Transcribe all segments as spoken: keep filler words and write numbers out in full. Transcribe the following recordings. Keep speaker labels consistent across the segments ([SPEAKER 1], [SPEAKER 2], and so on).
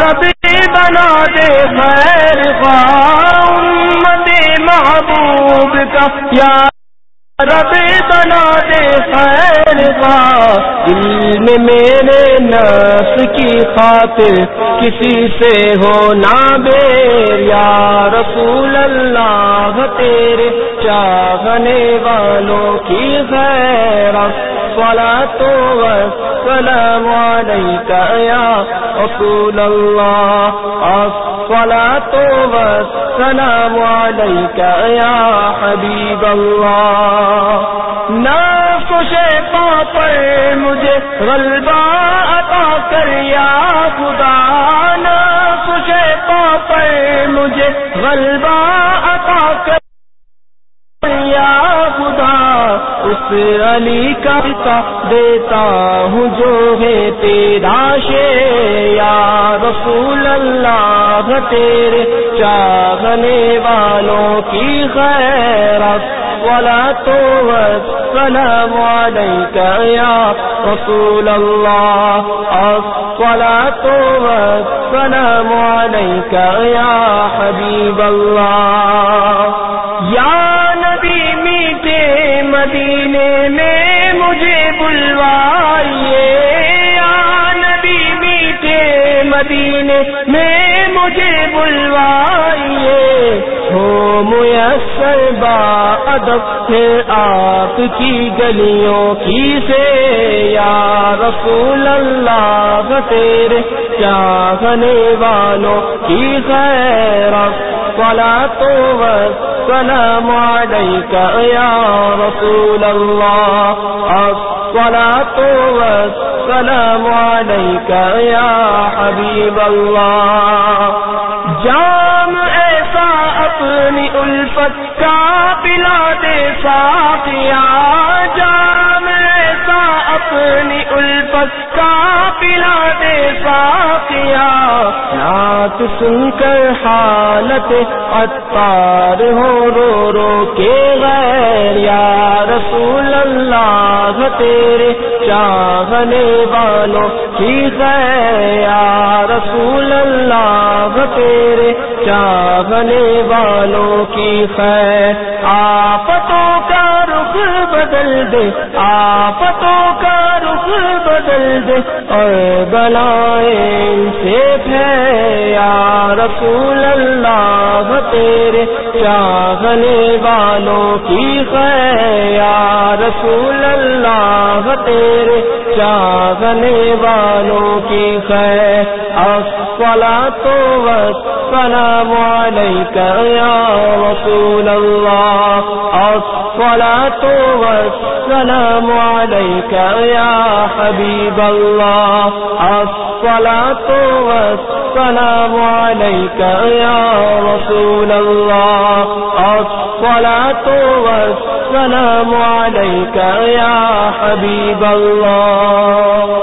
[SPEAKER 1] رب بنا دے خیر خواہ امت محبوب کا، یا رب بنا دے خیر خواہ علم میرے نفس کی خاطر کسی سے ہو نہ بیر، یا رسول اللہ تیرے چاہنے والوں کی خیر الصلاۃ والسلام علیک یا رسول اللہ، الصلاۃ والسلام علیک یا حبیب اللہ۔ نفس و شیطان پر مجھے غلبہ عطا کر یا خدا، نفس و شیطان پر مجھے غلبہ عطا کر یا خدا، اس علی کا دیتا ہوں جو ہے تیرا شے، یا رسول اللہ تیرے چاہنے والوں کی خیر الصلاۃ والسلام علیک یا رسول اللہ، الصلاۃ والسلام علیک یا حبیب اللہ۔ یا نبی میٹھے مدینے میں مجھے بلوائیے، یا نبی میٹھے مدینے میں مجھے بلوائیے، ہو میسر با ادب پھر آپ کی گلیوں کی سے، یا رسول اللہ تیرے چاہنے والوں کی خیر الصلاۃ والسلام علیک یا رسول اللہ، الصلاۃ والسلام علیک یا حبیب اللہ۔ جام ایسا اپنی الفت کا پلا دے ساقیا، جام ایسا اپنی الفت کا پلا دے ساقیا، نعت سن کر حالت عطار ہو رو رو کے غیر، یا رسول اللہ تیرے چاہنے والوں کی خیر، یا رسول اللہ تیرے چاہنے والوں کی خیر۔ آفتوں کا رخ بدل دے، آفتوں کا رخ بدل دے اور بلائیں سے پھیر، یا رسول اللہ تیرے چاہنے والوں کی خیر، یا رسول اللہ تیرے چاہنے والوں کی خیر۔ الصلاۃ والسلام علیک یا رسول اللہ، الصلاۃ والسلام علیک یا حبیب اللہ، الصلاۃ والسلام علیک یا رسول اللہ، الصلاۃ والسلام علیک یا حبیب اللہ۔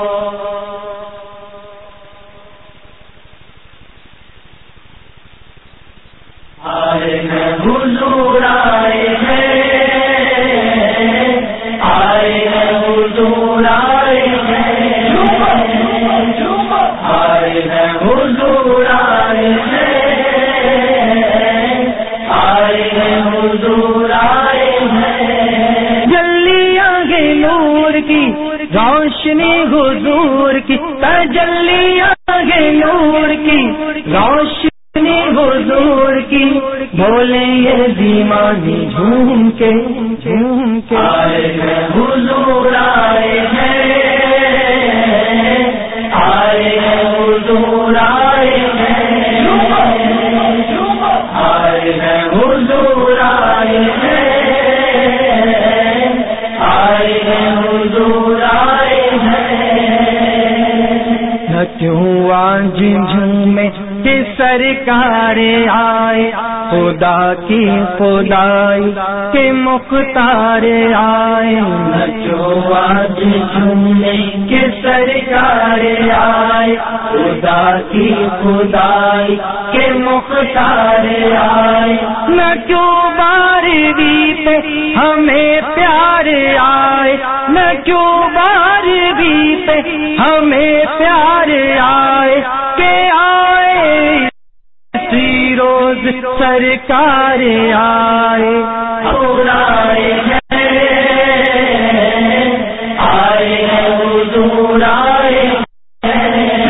[SPEAKER 2] آئے ہیں حضور آئے ہیں، آئے ہیں حضور آئے ہیں، آئے ہیں حضور آئے ہیں، آئے ہیں حضور آئے ہیں۔
[SPEAKER 1] جلی آگے نور کی روشنی حضور کی، تجلی آگے نور کی روشنی حضور کی، بولے یہ دیوانی جھوم کے جھوم کے،
[SPEAKER 2] آئے ہیں حضور آئے ہیں، آئے ہیں حضور آئے ہیں، آئے ہیں حضور آئے ہیں، آئے ہیں حضور آئے ہیں۔
[SPEAKER 1] نہ کیوں آج جھومے کہ سرکار آئے، خدا کی خدائی کے مختار آئے،
[SPEAKER 2] جو آج جھومے کے سرکار آئے، خدا کی خدائی کے مختار آئے۔
[SPEAKER 1] نہ کیوں بارہویں پہ ہمیں پیار آئے، نہ کیوں بارہویں پہ ہمیں پیار آئے کہ سرکار آئے
[SPEAKER 2] حضور آئے ہیں آئے ہیں حضور آئے ہیں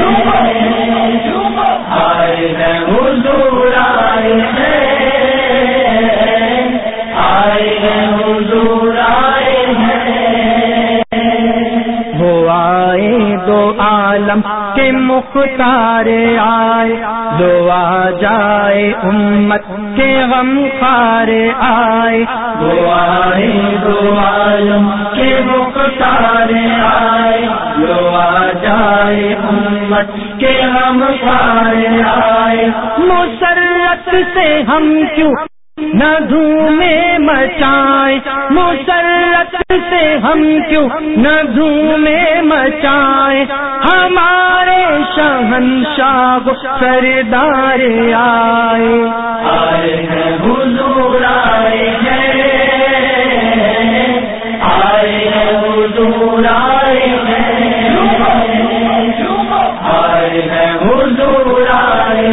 [SPEAKER 2] آئے ہیں حضور آئے ہیں آئے ہیں حضور آئے ہیں
[SPEAKER 1] وہ آئے دو عالم کے مختار آئے دو آ جائے امت کے غم خار آئے
[SPEAKER 2] وہ آئے دو عالم کے مختار آئے دو آ جائے امت کے غم خار آئے
[SPEAKER 1] مسرت سے ہم کیوں نہ دھومیں مچائیں مسرت سے ہم کیوں نہ دھومیں مچائیں ہمارے شہنشاہ سردار آئے
[SPEAKER 2] آئے ہیں حضور آئے ہیں آئے ہیں حضور آئے ہیں آئے ہیں حضور آئے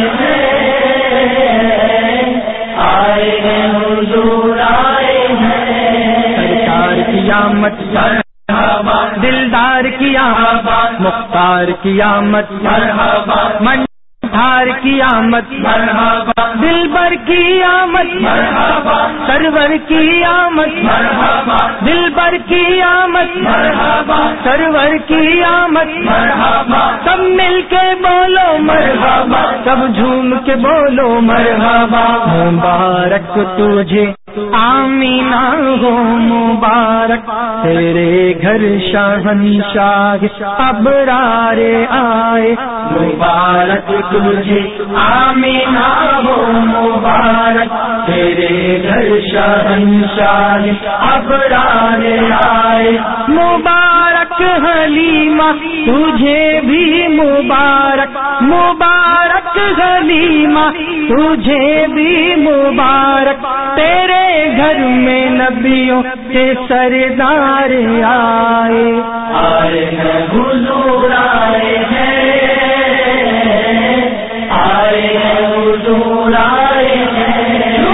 [SPEAKER 2] ہیں آئے ہیں حضور آئے ہیں
[SPEAKER 1] سرکار کی آمد
[SPEAKER 2] مرحبا
[SPEAKER 1] دلدار کی آمد مختار کی آمد
[SPEAKER 2] مرحبا
[SPEAKER 1] منظار کی آمد
[SPEAKER 2] مرحبا
[SPEAKER 1] دلبر کی آمد
[SPEAKER 2] مرحبا
[SPEAKER 1] سرور کی آمد
[SPEAKER 2] مرحبا
[SPEAKER 1] دلبر کی آمد
[SPEAKER 2] مرحبا
[SPEAKER 1] سرور کی آمد
[SPEAKER 2] مرحبا
[SPEAKER 1] سب مل کے بولو مرحبا سب جھوم کے بولو مرحبا مبارک تجھے آمینہ ہو مبارک تیرے گھر شہنشاہ ابرار آئے
[SPEAKER 2] مبارک تجھے آمینہ ہو مبارک تیرے گھر شہنشاہ ابرار آئے
[SPEAKER 1] مبارک حلیمہ تجھے بھی مبارک مبارک حلیمہ تجھے بھی مبارک تیرے گھر میں نبیوں کے سردار آئے
[SPEAKER 2] آئے ہیں حضور آئے ہیں آئے ہیں حضور آئے ہیں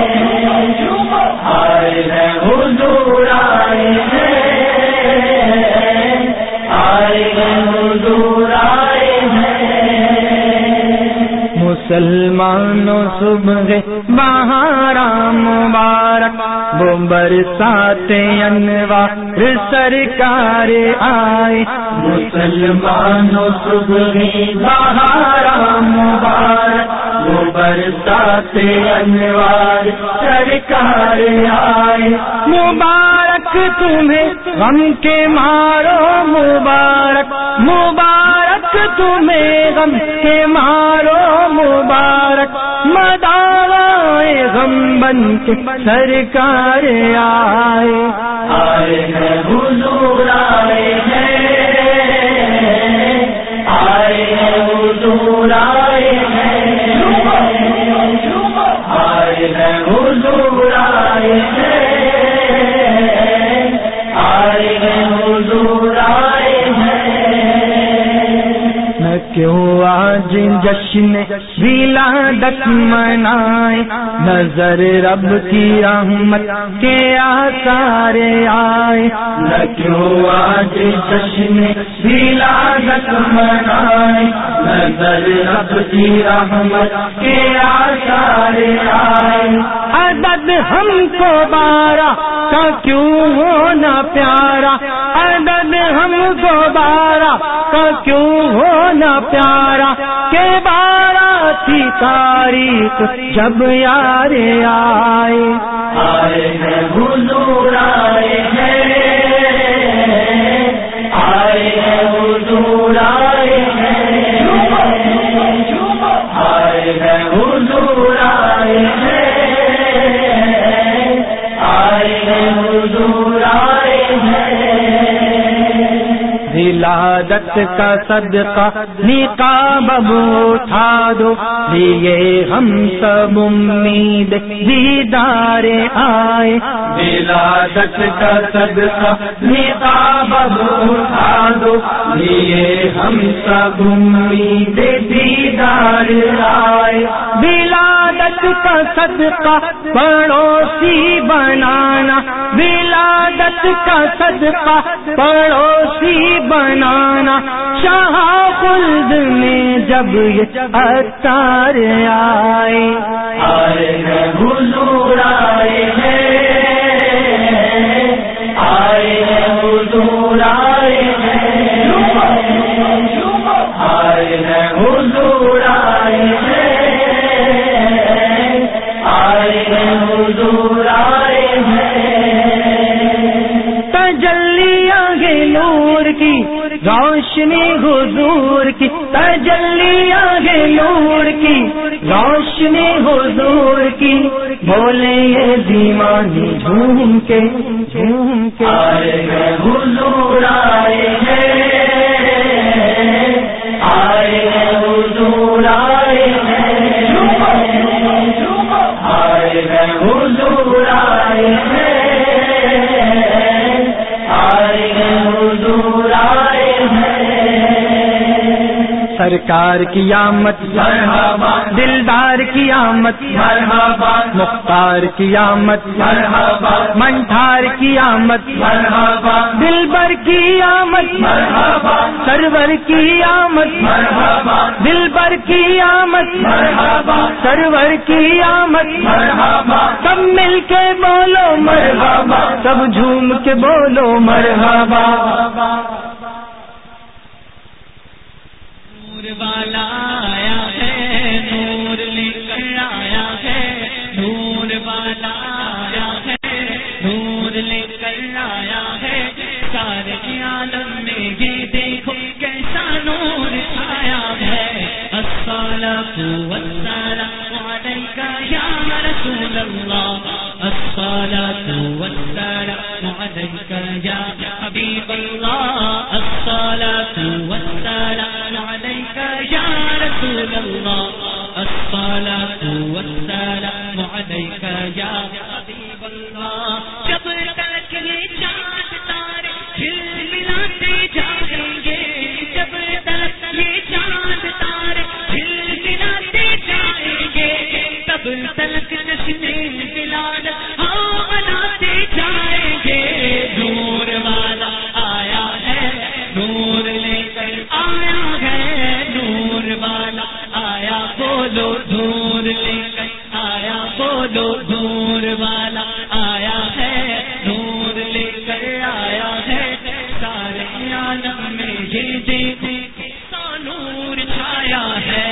[SPEAKER 2] آئے ہیں حضور آئے ہیں آئے ہیں حضور آئے ہیں
[SPEAKER 1] مسلمانوں صبح بہار مبارک وہ برسات انوار سرکار آئے
[SPEAKER 2] مسلمانوں صبح بہار مبارک وہ برسات انوار سرکار آئے
[SPEAKER 1] مبارک تمہیں غم کے مارو مبارک مبارک تمہیں غم کے مارو مبارک مداوائے غم بن کے سرکار آئے
[SPEAKER 2] آئے ہیں حضور آئے ہیں آئے ہیں حضور آئے ہیں آئے ہیں حضور آئے ہیں آئے ہیں حضور آئے ہیں
[SPEAKER 1] میں کیوں آج جشن ولادت منائے نظر رب کی رحمت کے آثار آئے
[SPEAKER 2] نہ کیوں آج جشن ولادت منائے نظر رب کی رحمت کے آثار آئے
[SPEAKER 1] عدد ہم کو بارہ کا کیوں ہونا پیارا عدد ہم کو بارہ کا کیوں ہونا پیارا کہ بارہ تھی تاریخ جب یار آئے
[SPEAKER 2] آئے ہیں حضور آئے ہیں آئے ہیں حضور آئے ہیں آئے ہیں حضور آئے ہیں آئے ہیں حضور آئے ہیں
[SPEAKER 1] ولادت کا صدقہ نقاب اب اٹھا دو لیے ہم سب امید دیدار آئے
[SPEAKER 2] ولادت کا صدقہ نقاب اب اٹھا دو لیے ہم سب امید دیدار آئے
[SPEAKER 1] ولادت کا صدقہ پڑوسی بنانا، ولادت کا صدقہ پڑوسی بنانا، شاہ خلد میں جب یہ اتار آئے
[SPEAKER 2] آئے ہیں حضور آئے ہیں، آئے ہیں حضور آئے ہیں، آئے ہیں حضور آئے ہیں، آئے ہیں حضور آئے ہیں،
[SPEAKER 1] تجلی آگے نور کی روشنی حضور کی، تجلی آگے نور کی روشنی حضور کی، بولے یہ دیوانی جھوم کے جھوم کے
[SPEAKER 2] آئے ہیں حضور آئے ہیں، آئے ہیں حضور آئے ہیں، آئے ہیں حضور آئے ہیں، آئے ہیں حضور آئے ہیں،
[SPEAKER 1] سرکار کی آمد
[SPEAKER 2] مرحبا،
[SPEAKER 1] دلدار کی آمد
[SPEAKER 2] مرحبا،
[SPEAKER 1] مختار کی آمد
[SPEAKER 2] مرحبا،
[SPEAKER 1] منٹھار کی آمد
[SPEAKER 2] مرحبا،
[SPEAKER 1] دلبر کی آمد
[SPEAKER 2] مرحبا،
[SPEAKER 1] سرور کی آمد
[SPEAKER 2] مرحبا،
[SPEAKER 1] دلبر کی آمد
[SPEAKER 2] مرحبا،
[SPEAKER 1] سرور کی آمد
[SPEAKER 2] مرحبا،
[SPEAKER 1] سب مل کے بولو مرحبا، سب جھوم کے بولو مرحبا،
[SPEAKER 3] نور والا آیا ہے، نور لے کر آیا ہے، نور والا آیا ہے، نور لے کر آیا ہے، سارے عالم میں یہ دیکھو کیسا نور چھایا ہے، الصلاۃ والسلام علیک یا رسول اللہ، الصلاۃ والسلام علیک یا حبیب اللہ، الصلاۃ والسلام علیک یا رسول اللہ، الصلاۃ والسلام علیک یا حبیب اللہ، جب تک یہ چاند تارے جھلملاتے جائیں گے، جب تک یہ چاند تارے جھلملاتے جائیں گے، تب تک نشنے بلال ہاں مناتے جائیں گے، نور والا آیا ہے، نور لے کر آیا ہے، نور والا آیا، بولو نور لے کر آیا، بولو نور والا آیا ہے، نور لے کر آیا ہے، سارے عالم میں یہ دیکھو کیسا نور چھایا ہے،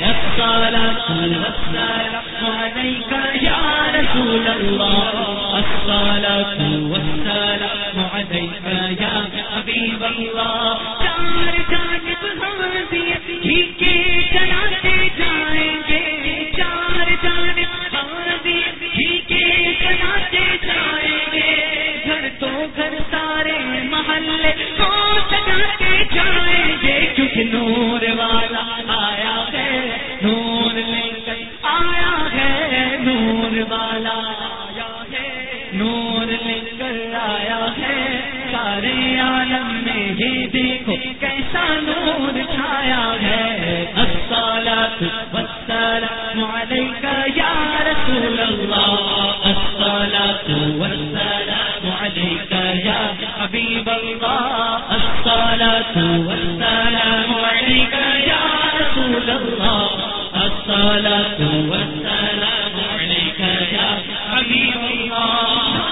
[SPEAKER 3] الصلاۃ والسلام علیک یا رسول اللہ، الصلاۃ والسلام علیک یا حبیب اللہ، چار جانب ہم بھی کے جلاتے جائیں گے، چار جانب ہم بھی کے جلاتے جائیں گے، گھر تو گھر سارے محلے کو سجاتے جائیں گے، کیونکہ نور والا آیا ہے، نور لے کر آیا ہے، نور والا آیا ہے، نور لے کر آیا ہے، سارے عالم میں یہ دیکھو کیسا نور چھایا ہے، الصلاۃ والسلام علیک یا رسول اللہ، الصلاۃ والسلام علیک یا حبیب اللہ، الصلاۃ والسلام علیک یا رسول اللہ، الصلاۃ والسلام علیک یا حبیب اللہ،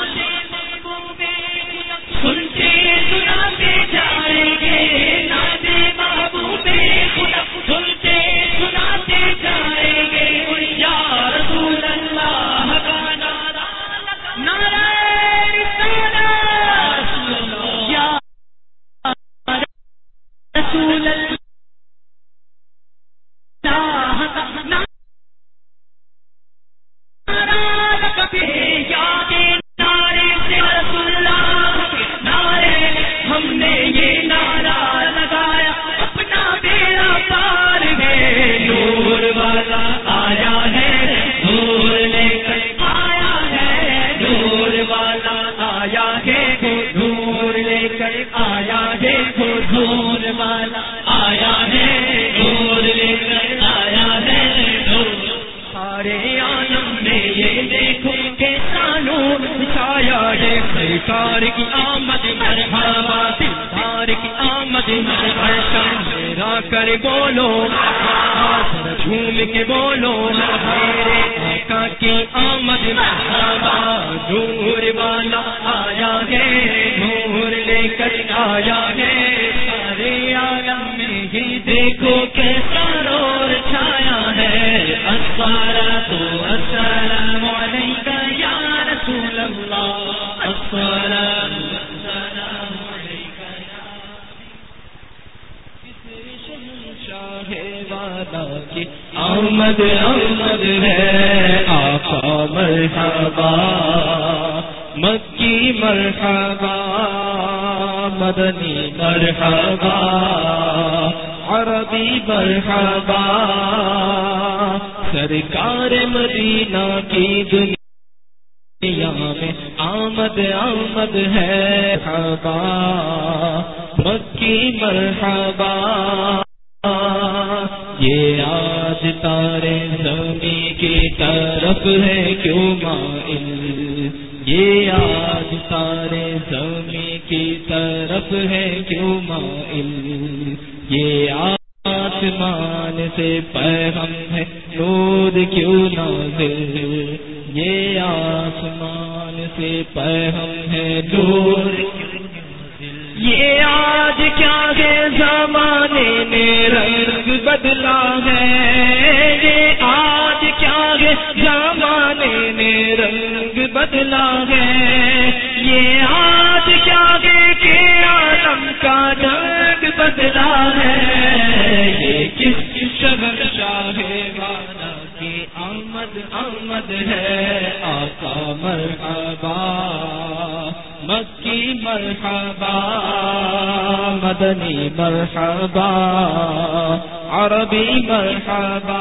[SPEAKER 3] سنتے سناتے جائیں گے، ناطے محبوب خدا سنتے سناتے جائیں گے، یا رسول اللہ کا نعرہ، نعرہ رسالت، یا رسول اللہ کا نعرہ سرکار کی آمد مرحبا دلدار کی آمد مرحبا میرا کر بولو سر جھوم کے بولو میرے آقا کی آمد مرحبا نور والا آیا ہے نور لے کر آیا ہے سارے عالم میں ہی دیکھو کیسا نور چھایا ہے الصلاۃ والسلام علیک یا رسول اللہ الصلاۃ والسلام علیک شاہ والا کی آمد آمد ہے آقا مرحبا مکی مرحبا مدنی مرحبا عربی مرحبا سرکار مدینہ کی دنیا میں آمد آمد ہے مرحبا مکی مرحبا یہ آج تارے زمین کی طرف ہے کیوں مائل یہ آج تارے زمین کی طرف ہے کیوں مائل یہ آسمان سے پیغام ہے نور کیوں نازل یہ آسمان سے پیغام ہے نور یہ آج کیا ہے زمانے نے رنگ بدلا ہے یہ آج کیا ہے زمانے نے رنگ بدلا ہے یہ آج کیا ہے کہ عالم کا رنگ بدلا ہے یہ کس شہر شاہ والا کی آمد آمد ہے آقا مرحبا مکی مرحبا مدنی مرحبا عربی مرحبا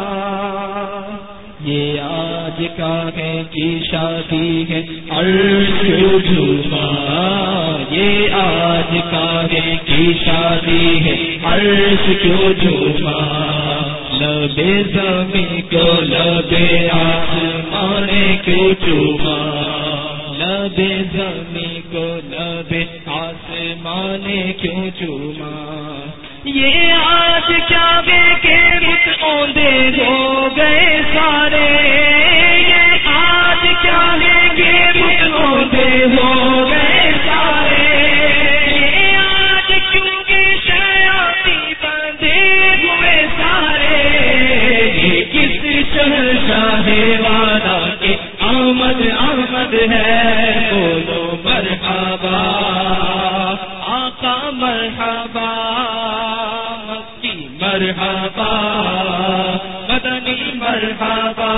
[SPEAKER 3] یہ آج کاغے کی شادی ہے عرش جھوما یہ آج کاغے کی شادی ہے عرش کیوں جھوما لبے زمین کو لبے آسمان کیوں چوما لبے زمین کو لبے آسمان کیوں چوما یہ آج کیا گے کہ رت اوندے ہو گئے سارے یہ آج کیا گے کہ رت اوندے ہو گئے سارے یہ آج کیوں کہ شیاطین بندے ہوئے سارے یہ کس شہر شاہ والا کے آمد آمد ہے بولو مرحبا آقا مرحبا مکی مرحبا مدنی مرحبا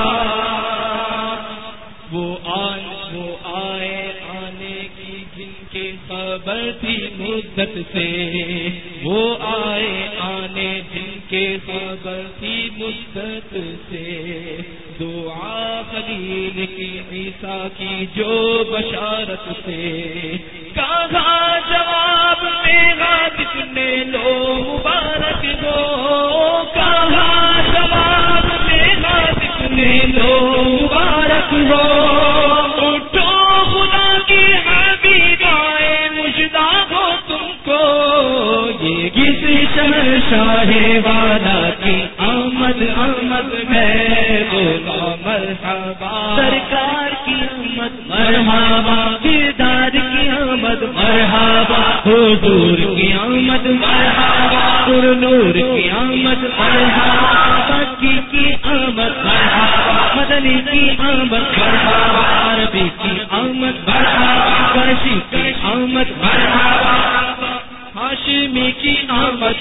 [SPEAKER 3] وہ آئے وہ آئے آنے کی جن کے خبر تھی مدت سے وہ آئے آنے جن کے خبر تھی مدت سے دعا خلیل کی عیسیٰ کی جو بشارت سے کہا جواب میں غالب نے لو مبارک ہو کہا جواب میں غالب نے لو مبارک ہو اٹھو خدا کی حبیبائے مجدہ ہو تم کو یہ کسی شہر شاہ والا کی آمد آمد ہے بولا مرحبا سرکار کی آمد مرحبا دیدار کی آمد مرحبا حضور کی آمد مرحبا پر نور کی آمد مرحبا مکی کی آمد مرحبا مدنی کی آمد مرحبا عربی کی آمد مرحبا فرشی کی آمد مرحبا ہاشمی کی آمد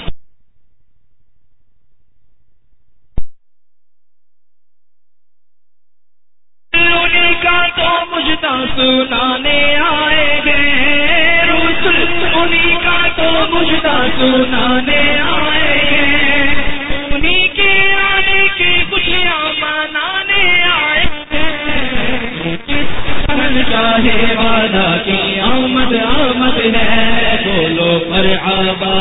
[SPEAKER 3] کا تو مجھتا سنانے آئے گے رسول انہی کا تو مجھتا سنانے آئے گے انہی کے آنے کی خوشیاں منانے آئے گے شاہ والا کی آمد آمد ہے بولو مرحبا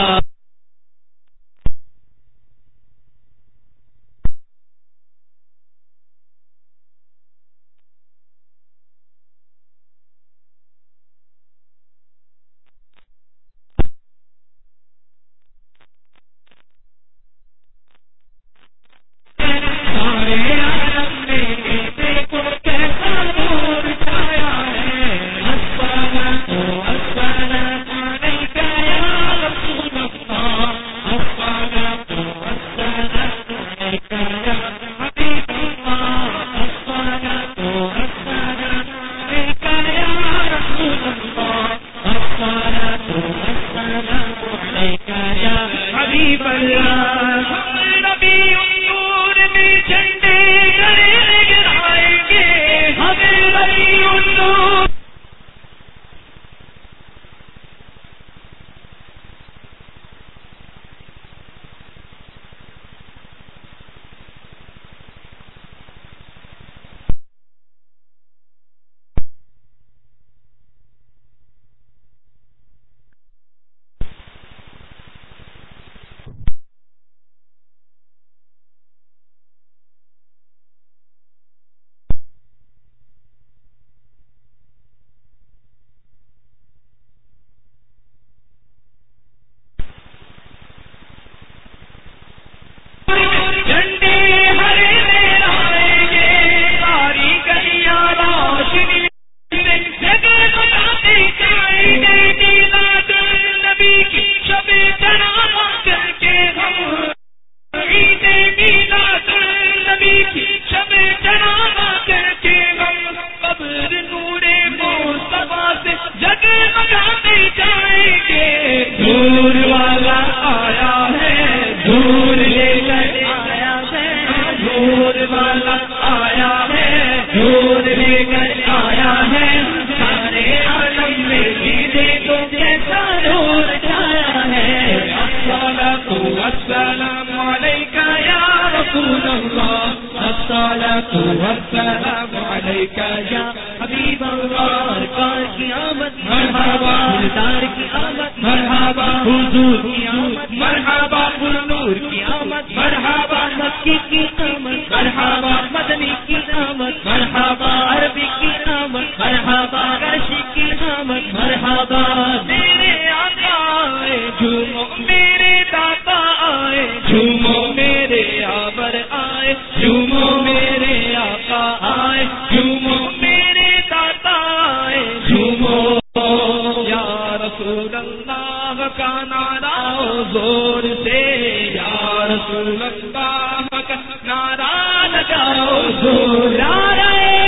[SPEAKER 3] نور والا آیا ہے، نور لے کر آیا ہے، نور والا آیا ہے، نور لے کر آیا ہے، سارے عالم میں بھی دیکھو کیسا نور چھایا ہے۔ الصلاۃ والسلام علیکہ یا رسول اللہ، الصلاۃ والسلام علیکہ یا حبیب اللہ۔ سرکار کی آمد مرحبا، دلدار کی آمد مرحبا، حضور کی آمد مرحبا، نور کی آمد مرحبا، مکی کی آمد مرحبا، مدنی کی آمد مرحبا، عربی کی آمد مرحبا، رشی کی آمد مرحبا۔ میرے آقا آئے جھومو، میرے داتا آئے جھومو، میرے آور آئے جھومو، میرے آقا آئے جھومو، میرے داتا آئے جھومو۔ یا رسول اللہ کا نعرہ زور سے، یا رسول اللہ کا نعرہ لگاؤ زور، نعرہ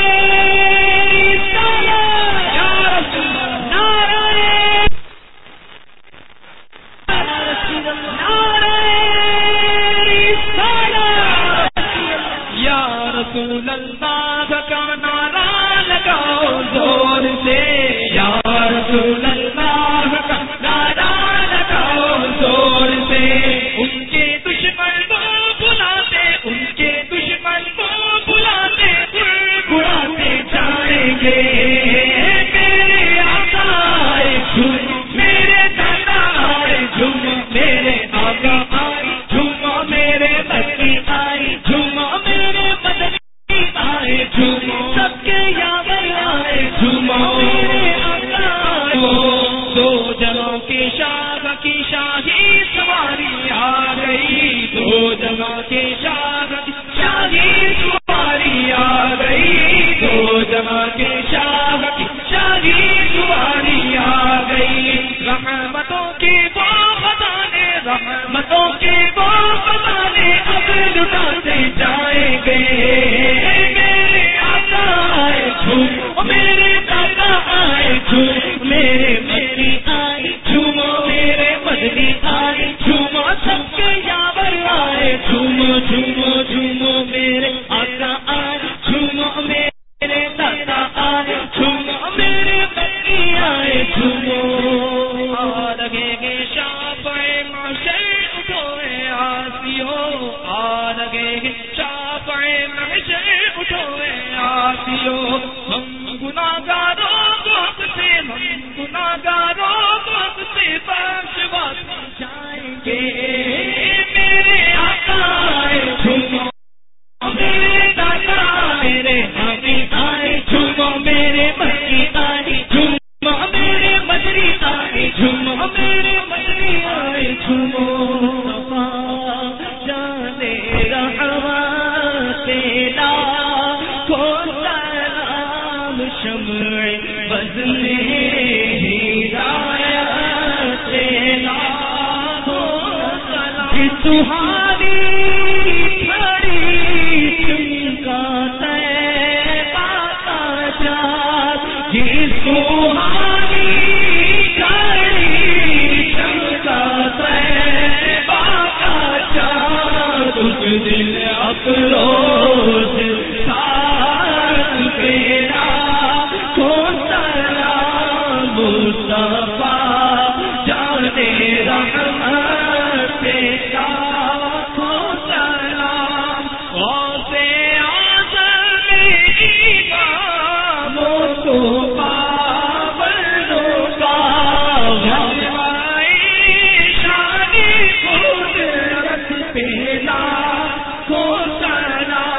[SPEAKER 3] رسول اللہ کا نعرہ لگاؤ زور سے، یا رسول اللہ کا نعرہ لگاؤ زور سے۔ ان کے دشمن کو بلاتے، ان کے دشمن کو بلاتے، بلاتے جائیں گے۔ میرے آقا آئے جھومو، میرے دادا آئے جھومو، میرے آقا آئے جھومو، میرے بچی آئے جھومو، میرے مدنی آئے جھومو، سب کے یاور آئے جھومو، میرے آقا آئے۔ دو جگہوں کی شاخ کی شاہی سواری آ گئی، دو جگہ کے شاخ کی شاہی سواری آ گئی، دو جگہ کے شاخ کی شاہی سواری آ گئی۔ رحمتوں کے وہ خزانے، رحمتوں کے وہ خزانے اب لٹاتے جائیں گے۔ میرے آقا آئے جھومو، میرے دادا آئے جھومو، میرے مدنی آئے جھومو، میرے مدنی آئے جھومو، سب کے یاور آئے جھومو، جھومو جھومو، میرے آقا آئے جھومو، میرے دادا آئے جھومو، میرے مدنی آئے جھومو۔ آ لگے گے شافع محشر اٹھوئے آسیو، آ لگے گے شافع محشر اٹھوئے آسیو۔ ہم گناہگاروں کو حق سے، ہم گناہگاروں کو حق سے بخش بخش جائیں گے۔ میرے آقا آئے جھومو، میرے دادا میرے حامی آئے جھومو، میرے بچی آئے جھومو، میرے مدری آئے جھومو، میرے مدری آئے جھومو۔ جانے رہوا تیرا کو سلام، شمع بزمِ ہدایت تیرا کو سلام۔ سہانی کھڑی چمکا طیبہ کا جات، یہ سہانی کھڑی چمکا طیبہ کا جات، اس دل افروز ساتھ تیرا کو سلام۔ مصطفیٰ جانے رحمت تیرا کو سلام۔ غوث اعظم اماموں کو پابندوں کا، شان قدرت پہلا کو سلام۔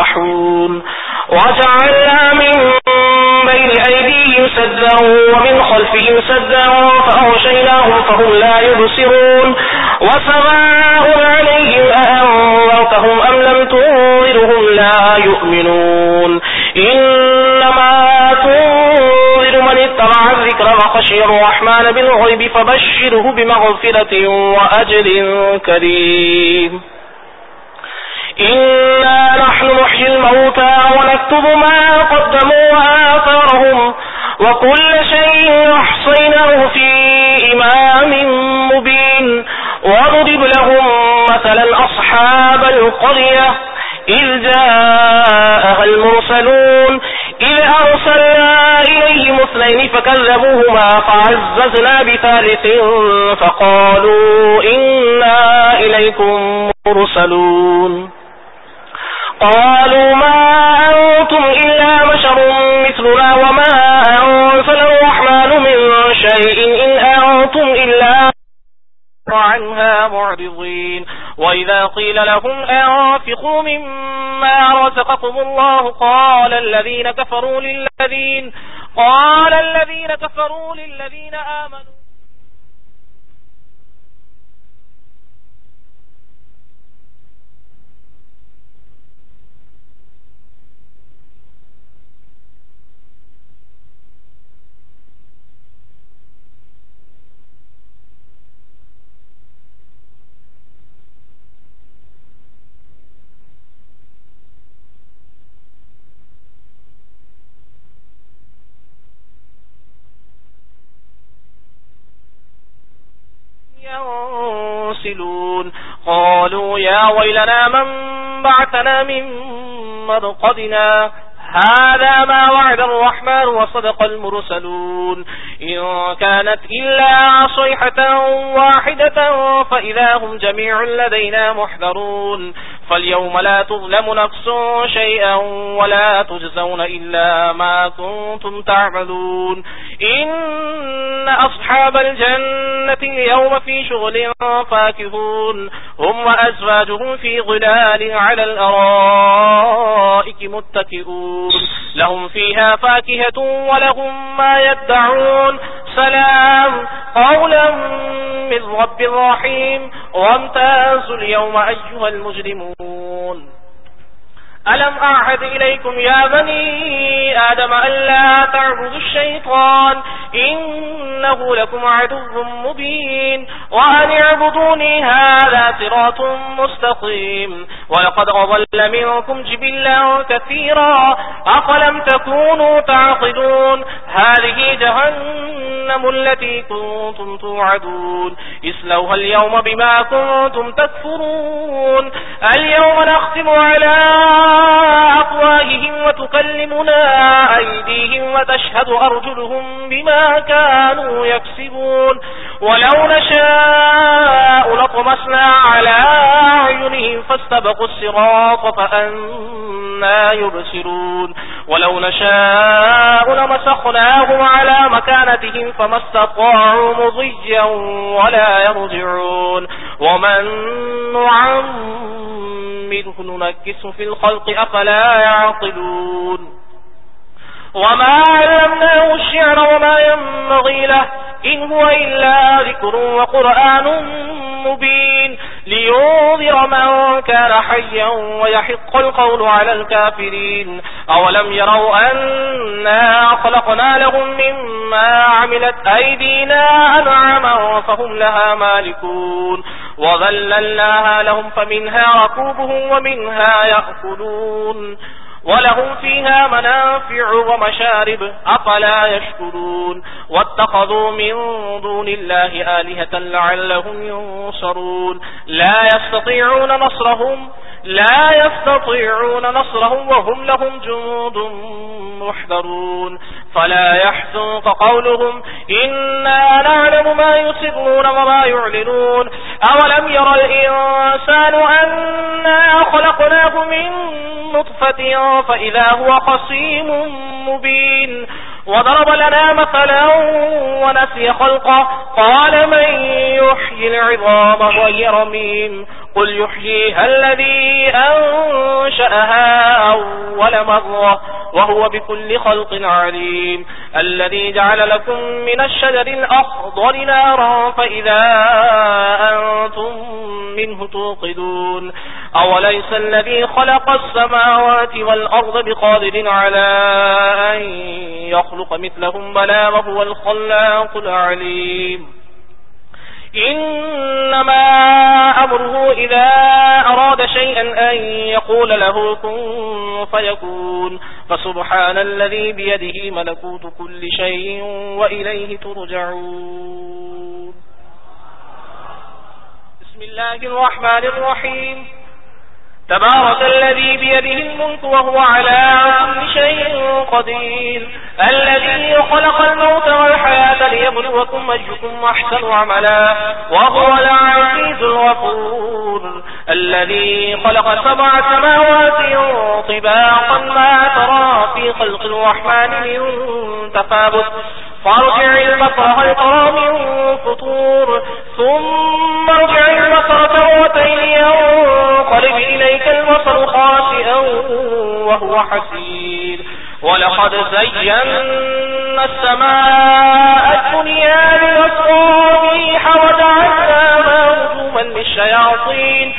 [SPEAKER 4] يسبحون وجعلنا من بين أيديهم سدا ومن خلفهم سدا فأغشيناهم فهم لا يبصرون وسواء عليهم أأنذرتهم أم لم تنذرهم لا يؤمنون إنما تنذر من اتبع الذكر وخشي الرحمن بالغيب فبشره بمغفرة وأجر كريم إنا نحن نحيي الموتى ونكتب ما قدموا وآثارهم وكل شيء أحصيناه في إمام مبين وضرب لهم مثلا أصحاب القرية إذ جاءها المرسلون إذ أرسلنا إليهم اثنين فكذبوهما فعززنا بثالث فقالوا إنا إليكم مرسلون قالوا ما أنتم إلا بشر مثلنا وما أنزل الرحمن من شيء إن أنتم إلا عنها معرضين وإذا قيل لهم أنفقوا مما رزقكم الله قال الذين كفروا للذين قال الذين كفروا للذين آمنوا ينسلون قالوا يا ويلنا من بعثنا من مرقدنا هذا ما وعد الرحمن وصدق المرسلون إن كانت إلا صيحة واحدة فإذا هم جميع لدينا محضرون فاليوم لا تظلم نفس شيئا ولا تجزون إلا ما كنتم تعملون إن أصحاب الجنة اليوم في شغل فاكهون هم وأزواجهم في ظلال على الأرائك متكئون لهم فيها فاكهة ولهم ما يدعون سلام قولا من رب رحيم وامتازوا اليوم أيها المجرمون ألم أعهد إليكم يا بني آدم ألا تعبدوا الشيطان إنه لكم عدو مبين وأن اعبدوني هذا صراط مستقيم ولقد أضل منكم جبلا كثيرا أفلم تكونوا تعقلون هذه جهنم التي كنتم توعدون اصلوها اليوم بما كنتم تكفرون اليوم نختم على أفواههم وتكلمنا أيديهم وتشهد أرجلهم بما كانوا يكسبون ولو نشاء لطمسنا على أعينهم فاستبقوا الصراط فأنى يبصرون ولو نشاء لمسخناهم على مكانتهم فما استطاعوا مضيا ولا يرجعون ومن نعمره ننكسه في الخلق أفلا يعقلون وما علمناه الشعر وما ينبغي له إن هو إلا ذكر وقرآن مبين لينذر من كان حيا ويحق القول على الكافرين أولم يروا أنا خلقنا لهم مما عملت أيدينا أنعاما فهم لها مالكون وذللناها لهم فمنها ركوبهم ومنها يأكلون ولهم فيها منافع ومشارب أفلا يشكرون واتخذوا من دون الله آلهة لعلهم ينصرون لا يستطيعون نصرهم لا يستطيعون نصرهم وهم لهم جند محضرون فلا يحزنك قولهم إنا نعلم ما يسرون وما يعلنون أولم ير الإنسان أنا خلقناه من نطفة فإذا هو خصيم مبين وضرب لنا مثلا ونسي خلقه قال من يحيي العظام وهي رميم قل يحييها الذي أنشأها أول مرة وهو بكل خلق عليم الذي جعل لكم من الشجر الأخضر نارا فإذا أنتم منه توقدون أوليس الذي خلق السماوات والأرض بقادر على أن يخلق مثلهم بلى وهو الخلاق العليم إنما أمره إذا أراد شيئا أن يقول له كن فيكون فسبحان الذي بيده ملكوت كل شيء وإليه ترجعون بسم الله الرحمن الرحيم تبارك الذي بيده الملك وهو على كل شيء قدير الذي خلق الموت والحياة ليبلوكم أيكم أحسن عملا وهو العزيز الغفور الذي خلق سبع سماوات طباقا ما ترى في خلق الرحمن من تفاوت فارجع البصر هل ترى من فطور ثم ارجع البصر كرتين ينقلب إليك البصر خاسئا وهو حسير ولقد زينا السماء الدنيا بمصابيح وجعلناها رجوما للشياطين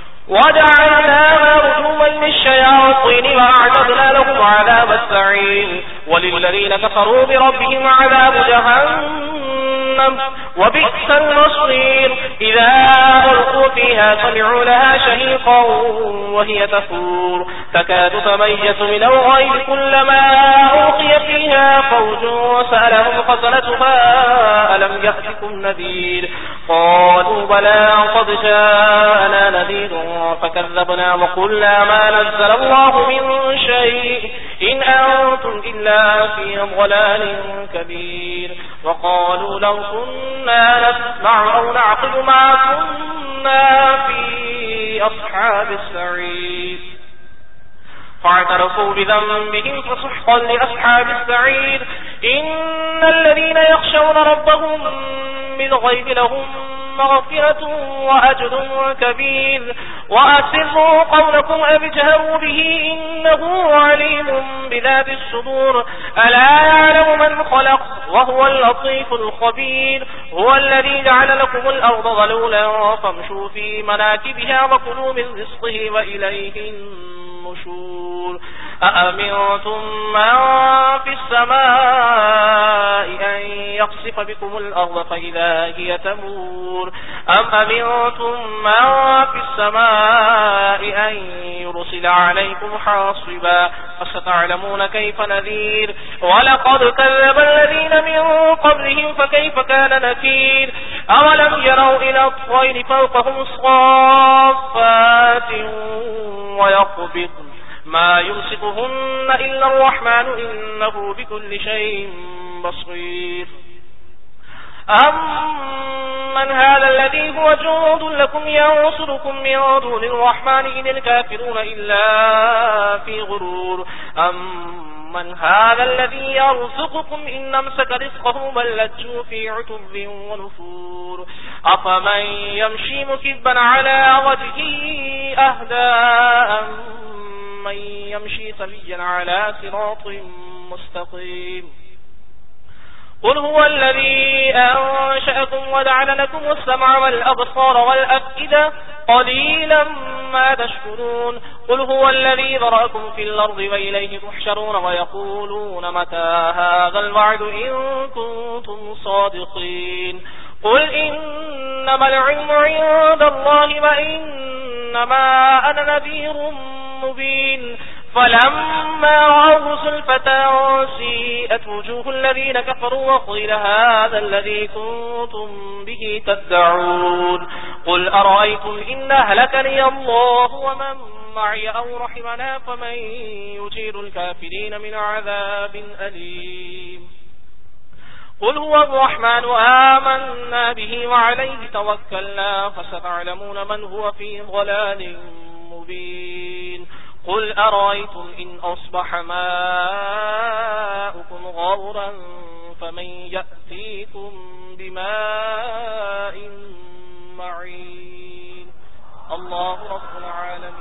[SPEAKER 4] وجعلناها رجوما للشياطين وأعتدنا لهم عذاب السعير وللذين كفروا بربهم عذاب جهنم وبئس المصير إذا ألقوا فيها سمعوا لها شهيقا وهي تفور تكاد تميز من الغيظ كلما ألقي فيها فوج سألهم خزنتها ألم يأتكم نذير قالوا بلى قد جاءنا نذير فكذبنا وقلنا ما نزل الله من شيء إن أنتم إلا في ضلال كبير وقالوا لو كنا نسمع أو نعقل ما كنا في أصحاب السعير فاعترفوا بذنبهم فسحقا لأصحاب السعير إن الذين يخشون ربهم بالغيب لهم مغفرة وأجر كبير وأسروا قولكم أو اجهروا به إنه عليم بذات الصدور ألا يعلم من خلق وهو اللطيف الخبير هو الذي جعل لكم الأرض ذلولا فامشوا في مناكبها وكلوا من رزقه وإليه النشور أأمنتم من في السماء أن يخسف بكم الأرض فإذا هي تمور أم أمنتم من في السماء أن يرسل عليكم حاصبا فستعلمون كيف نذير ولقد كذب الذين من قبلهم فكيف كان نكير أولم يروا إلى الطير فوقهم صافات ويقبض ما يمسكهن إلا الرحمن إنه بكل شيء بصير أمن هذا الذي هو جند لكم ينصركم من دون الرحمن إن الكافرون إلا في غرور أمن هذا الذي يرزقكم إن أمسك رزقه بل لجوا في عتب ونفور أفمن يمشي مكبا على وجهه أهدى من يمشي سويا على صراط مستقيم قل هو الذي أنشأكم وجعل لكم السمع والأبصار والأفئدة قليلا ما تشكرون قل هو الذي ذرأكم في الأرض وإليه تحشرون ويقولون متى هذا الوعد إن كنتم صادقين قل إنما العلم عند الله وإنما أنا نذير مبين فلما رأوه زلفة سيئت وجوه الذين كفروا وقيل هذا الذي كنتم به تدعون قل أرأيتم إن أهلكني الله ومن معي أو رحمنا فمن يجير الكافرين من عذاب أليم قل هو الرحمن آمنا به وعليه توكلنا فستعلمون من هو في ضلال مبين قل أرأيتم إن أصبح ماؤكم غورا فمن يأتيكم بماء معين الله الله رب العالمين.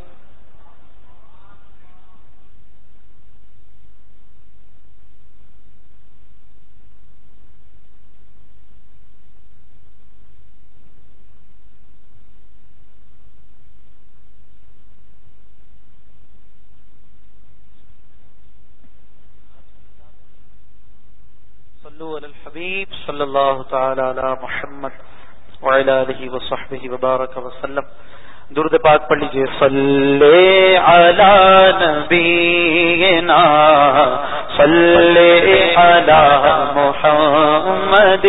[SPEAKER 4] صلوا على الحبيب صلى الله تعالى على محمد وعلى آله وصحبه وبارك وسلم. درود پاک پڑھ لیجئے. صلی علی نبینا صلی علی محمد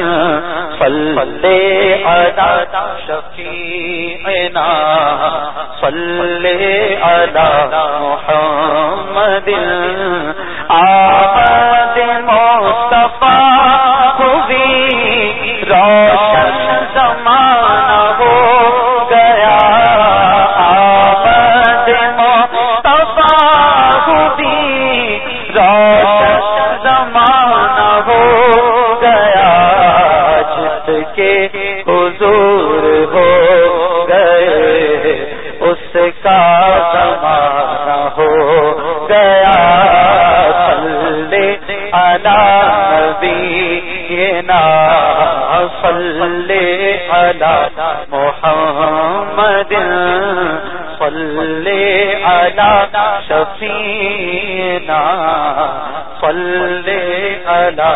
[SPEAKER 4] صلی علی شفیعنا صلی علی محمد. آمد مصطفیٰ خوبی روشن زمانہ ہو گیا. آمد مصطفیٰ خوبی روشن زمانہ ہو گیا. جس کے حضور ہو گئے اس کا زمانہ ہو گیا. نبینا صلی علی محمد صلی علی شفیعنا صلی علی.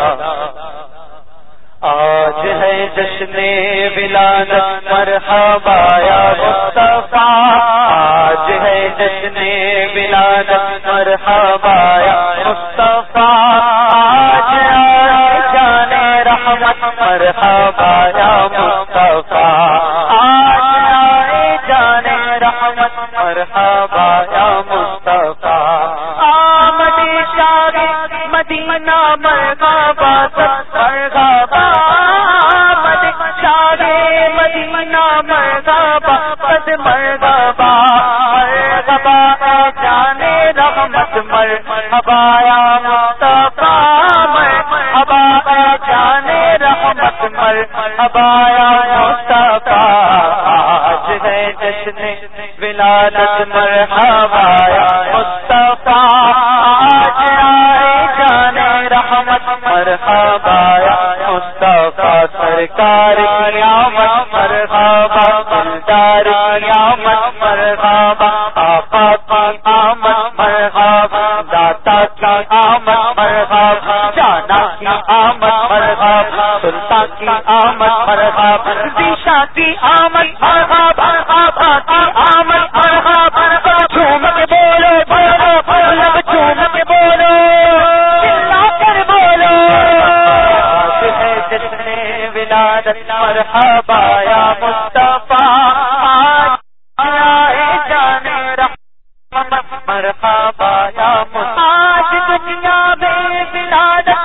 [SPEAKER 4] آج ہے جشن ولادت مرحبا یا مصطفیٰ. آج ہے جشن ولادت مرحبا یا مصطفیٰ. آج آئے جانے رحمت مرحبا یا مصطفیٰ. آج آئے جانے رحمت مرحبا یا مصطفیٰ. آمدی شاہ مدینہ مرحبا مرحبا. آمد شاہ مدینہ مرحبا قد مرحبا. مرحبا جانے رحمت مرحبا یا مصطفیٰ. مرحبا جانے رحمت مرحبا یا مصطفیٰ. آج ہے جشن ولادت مرحبا یا مصطفیٰ. آج آئے جانے رحمت مرحبا یا مصطفیٰ. سرکار کی آمد مرحبا سردار کی آمد مرحبا. آقا کی آمد مرحبا داتا کی آمد مرحبا. جانا کی آمد مرحبا سلطان کی آمد مرحبا. دیشا کی آمد مرحبا. آقا کی آمد مرحبا. جھوم کے بولو بولو لب جھوم کے بولو چلا کر بولو. آج ہے جشن ولادت مرحبا یا مصطفیٰ. آج آئے جانے رحمت مرحبا یا مصطفیٰ. آج دنیا میں ولادت